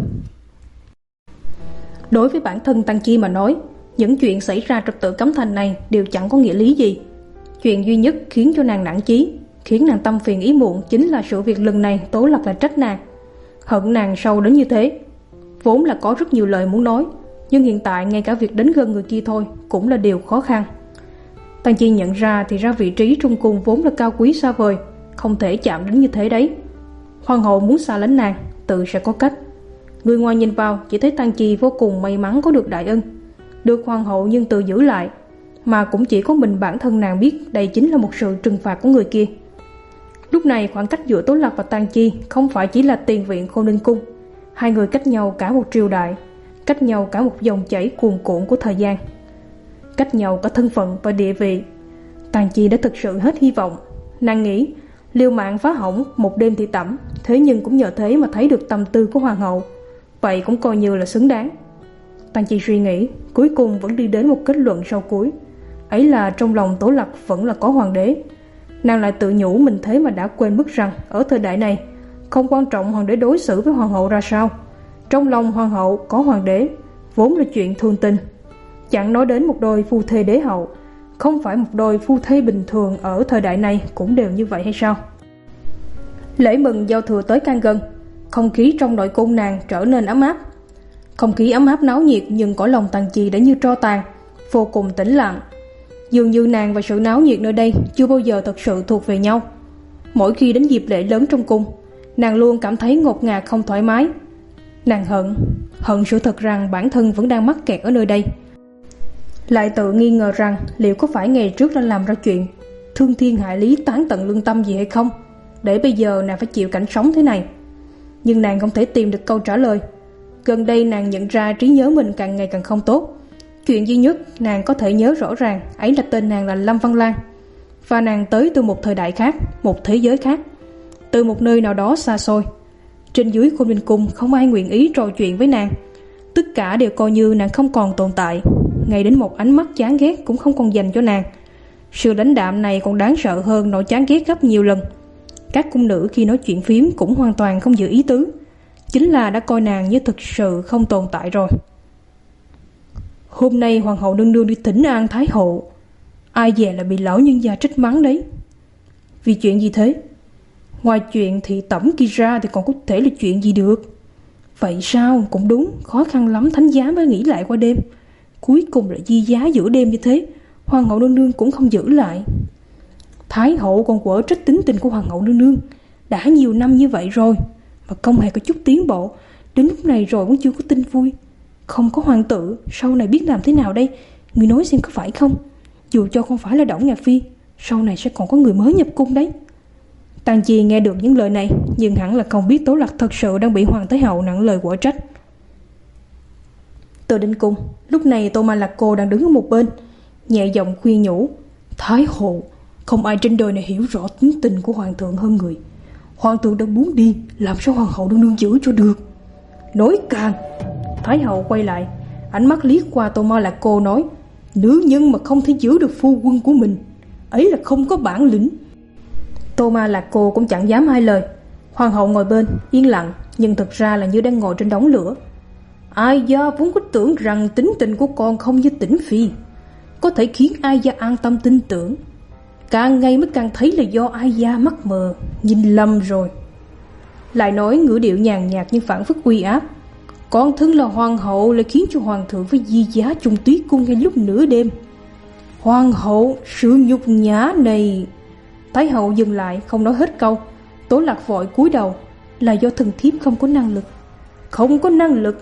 Đối với bản thân Tăng Chi mà nói, những chuyện xảy ra trật tự cấm thành này đều chẳng có nghĩa lý gì. Chuyện duy nhất khiến cho nàng nản chí, khiến nàng tâm phiền ý muộn chính là sự việc lần này Tố Lạc là trách nàng, hận nàng sâu đến như thế. Vốn là có rất nhiều lời muốn nói, nhưng hiện tại ngay cả việc đến gần người kia thôi cũng là điều khó khăn. Tăng Chi nhận ra thì ra vị trí trong cung vốn là cao quý xa vời, không thể chạm đến như thế đấy. Hoàng hậu muốn xa lánh nàng, tự sẽ có cách. Người ngoài nhìn vào chỉ thấy Tăng Chi vô cùng may mắn có được đại ân, được hoàng hậu nhưng tự giữ lại, mà cũng chỉ có mình bản thân nàng biết đây chính là một sự trừng phạt của người kia. Lúc này khoảng cách giữa Tố Lạc và Tăng Chi không phải chỉ là tiền viện Khôn Ninh Cung, hai người cách nhau cả một triều đại, cách nhau cả một dòng chảy cuồn cuộn của thời gian, cách nhau cả thân phận và địa vị. Tăng Chi đã thực sự hết hy vọng. Nàng nghĩ liều mạng phá hỏng một đêm thị tẩm, thế nhưng cũng nhờ thế mà thấy được tâm tư của hoàng hậu, vậy cũng coi như là xứng đáng. Tăng Chi suy nghĩ, cuối cùng vẫn đi đến một kết luận sau cuối, ấy là trong lòng Tố Lạc vẫn là có hoàng đế. Nàng lại tự nhủ mình thế mà đã quên mất rằng ở thời đại này không quan trọng hoàng đế đối xử với hoàng hậu ra sao, trong lòng hoàng hậu có hoàng đế vốn là chuyện thường tình. Chẳng nói đến một đôi phu thê đế hậu, không phải một đôi phu thê bình thường ở thời đại này cũng đều như vậy hay sao? Lễ mừng giao thừa tới can gần, không khí trong nội cung nàng trở nên ấm áp. Không khí ấm áp náo nhiệt, nhưng cõi lòng Tăng Chi đã như tro tàn, vô cùng tĩnh lặng. Dường như nàng và sự náo nhiệt nơi đây chưa bao giờ thật sự thuộc về nhau. Mỗi khi đến dịp lễ lớn trong cung, nàng luôn cảm thấy ngột ngạt không thoải mái. Nàng hận, hận sự thật rằng bản thân vẫn đang mắc kẹt ở nơi đây. Lại tự nghi ngờ rằng liệu có phải ngày trước đã làm ra chuyện thương thiên hại lý, tán tận lương tâm gì hay không, để bây giờ nàng phải chịu cảnh sống thế này. Nhưng nàng không thể tìm được câu trả lời. Gần đây nàng nhận ra trí nhớ mình càng ngày càng không tốt. Chuyện duy nhất nàng có thể nhớ rõ ràng ấy là tên nàng là Lâm Văn Lan, và nàng tới từ một thời đại khác, một thế giới khác, từ một nơi nào đó xa xôi. Trên dưới Khôn Ninh Cung không ai nguyện ý trò chuyện với nàng, tất cả đều coi như nàng không còn tồn tại, ngay đến một ánh mắt chán ghét cũng không còn dành cho nàng. Sự lãnh đạm này còn đáng sợ hơn nỗi chán ghét gấp nhiều lần. Các cung nữ khi nói chuyện phím cũng hoàn toàn không giữ ý tứ, chính là đã coi nàng như thực sự không tồn tại rồi. Hôm nay hoàng hậu nương nương đi thỉnh an thái hậu, ai dè là bị lão nhân gia trách mắng đấy. Vì chuyện gì thế? Ngoài chuyện thị tẩm kia ra thì còn có thể là chuyện gì được? Vậy sao? Cũng đúng, khó khăn lắm thánh giá mới nghỉ lại qua đêm, cuối cùng lại di giá giữa đêm như thế, hoàng hậu nương nương cũng không giữ lại. Thái hậu còn quở trách tính tình của hoàng hậu nương nương, đã nhiều năm như vậy rồi mà không hề có chút tiến bộ, đến lúc này rồi vẫn chưa có tin vui. Không có hoàng tử, sau này biết làm thế nào đây? Người nói xem có phải không? Dù cho không phải là Đổng Ngạc Phi, sau này sẽ còn có người mới nhập cung đấy. Tăng Chi nghe được những lời này, nhưng hẳn là không biết Tố Lạc thật sự đang bị hoàng thái hậu nặng lời quở trách. Từ đến cung, lúc này Tô Ma Lạc Cô đang đứng ở một bên, nhẹ giọng khuyên nhủ: Thái hậu, không ai trên đời này hiểu rõ tính tình của hoàng thượng hơn người. Hoàng thượng đang muốn đi, làm sao hoàng hậu nương nương giữ cho được? Nói càng. Thái hậu quay lại, ánh mắt liếc qua Tô Ma Lạc Cô nói: Nữ nhân mà không thể giữ được phu quân của mình, ấy là không có bản lĩnh. Tô Ma Lạc Cô cũng chẳng dám hai lời. Hoàng hậu ngồi bên yên lặng, nhưng thực ra là như đang ngồi trên đống lửa. Ai da vốn có tưởng rằng tính tình của con không như Tĩnh Phi, có thể khiến Ai Gia an tâm tin tưởng. Càng ngày mới càng thấy là do Ai Gia mắc mờ, nhìn lầm rồi. Lại nói ngữ điệu nhàn nhạt nhưng phản phất uy áp. Con thân là hoàng hậu lại khiến cho hoàng thượng phải di giá trong túy cung ngay lúc nửa đêm. Hoàng hậu, sự nhục nhã này. Thái hậu dừng lại không nói hết câu. Tố Lạc vội cúi đầu. Là do thần thiếp không có năng lực. Không có năng lực?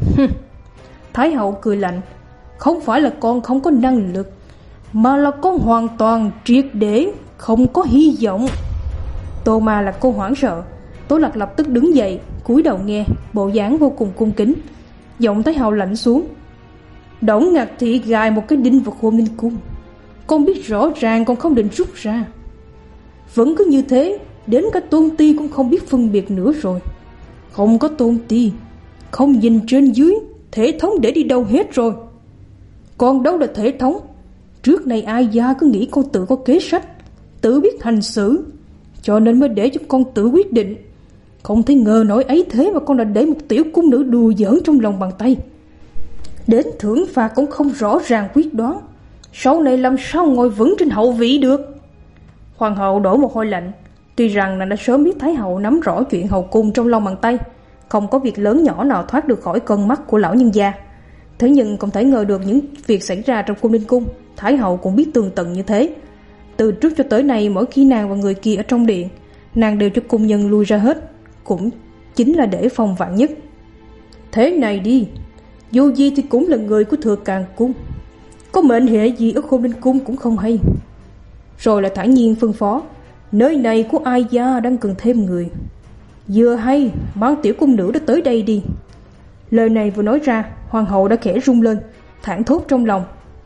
Thái hậu cười lạnh. Không phải là con không có năng lực, mà là con hoàn toàn triệt để không có hy vọng. Tô Ma là cô hoảng sợ. Tố Lạc lập tức đứng dậy, cúi đầu nghe, bộ dáng vô cùng cung kính. Giọng Thái hậu lạnh xuống. Đổng Ngạc Thị gài một cái đinh vào Khôn Ninh Cung. Con biết rõ ràng con không định rút ra. Vẫn cứ như thế, đến cả Tôn Ti cũng không biết phân biệt nữa rồi. Không có Tôn Ti, không nhìn trên dưới, thể thống để đi đâu hết rồi. Con đâu là thể thống. Trước này Ai Gia cứ nghĩ con tự có kế sách, tự biết hành xử, cho nên mới để cho con tự quyết định. Không thể ngờ nổi ấy thế mà con đã để một tiểu cung nữ đùa giỡn trong lòng bàn tay. Đến thưởng phạt cũng không rõ ràng quyết đoán. Sau này làm sao ngồi vững trên hậu vị được. Hoàng hậu đổ mồ hôi lạnh. Tuy rằng nàng đã sớm biết Thái hậu nắm rõ chuyện hậu cung trong lòng bàn tay, không có việc lớn nhỏ nào thoát được khỏi cơn mắt của lão nhân gia. Thế nhưng không thể ngờ được những việc xảy ra trong Khôn Ninh Cung, Thái hậu cũng biết tường tận như thế. Từ trước cho tới nay, mỗi khi nàng và người kia ở trong điện, nàng đều cho cung nhân lui ra hết, cũng chính là để phòng vạn nhất. Thế này đi, dù gì thì cũng là người của Thừa Càng Cung, có mệnh hệ gì ở Khôn Ninh Cung cũng không hay. Rồi lại thản nhiên phân phó, nơi này của Ai Gia đang cần thêm người, vừa hay mang tiểu cung nữ đó tới đây đi. Lời này vừa nói ra, hoàng hậu đã khẽ rung lên, thảng thốt trong lòng.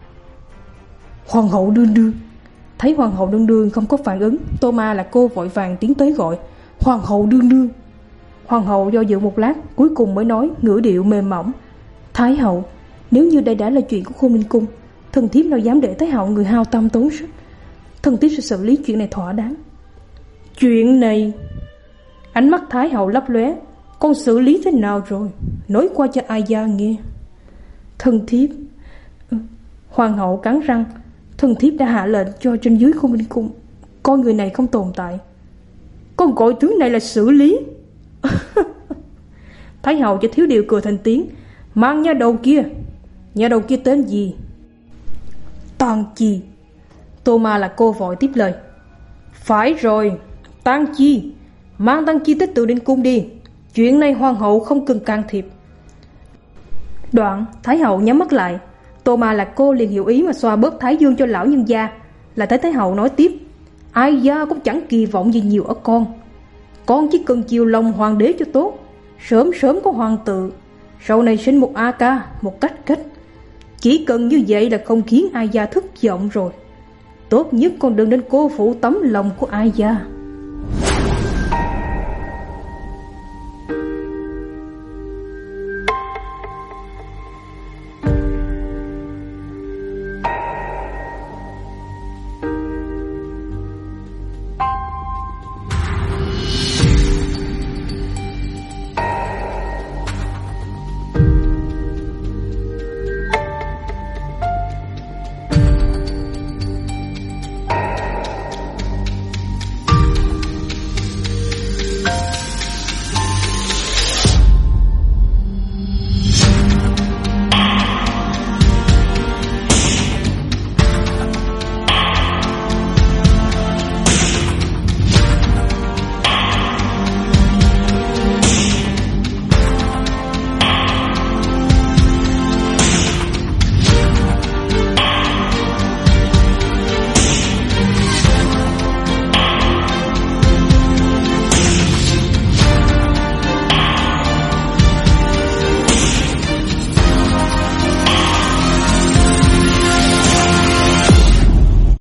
Hoàng hậu đương đương. Thấy hoàng hậu đương đương không có phản ứng, Tô Ma là cô vội vàng tiến tới gọi, Hoàng hậu đương đương. Hoàng hậu do dự một lát, cuối cùng mới nói, ngữ điệu mềm mỏng. Thái hậu, nếu như đây đã là chuyện của Khôn Ninh Cung, thần thiếp nào dám để Thái hậu người hao tâm tốn sức. Thần thiếp sẽ xử lý chuyện này thỏa đáng. Chuyện này... Ánh mắt Thái hậu lấp lóe. Con xử lý thế nào rồi? Nói qua cho Ai Gia nghe. Thần thiếp... Hoàng hậu cắn răng. Thần thiếp đã hạ lệnh cho trên dưới Khôn Ninh Cung coi người này không tồn tại. Con gọi thứ này là xử lý? Thái hậu cho thiếu điều cười thành tiếng. Mang nha đầu kia. Nha đầu kia tên gì? Tang Chi. Tô Ma là cô vội tiếp lời. Phải rồi, Tang Chi. Mang Tang Chi tới Từ Ninh Cung đi. Chuyện này hoàng hậu không cần can thiệp. Đoạn Thái hậu nhắm mắt lại. Tô Ma là cô liền hiểu ý mà xoa bóp thái dương cho lão nhân gia. Lại thấy Thái hậu nói tiếp. Ai Gia cũng chẳng kỳ vọng gì nhiều ở con. Con chỉ cần chiều lòng hoàng đế cho tốt, sớm sớm có hoàng tự, sau này sinh một A Ca, một cách cách. Chỉ cần như vậy là không khiến Ai Gia thất vọng rồi. Tốt nhất con đừng nên cô phụ tấm lòng của Ai Gia.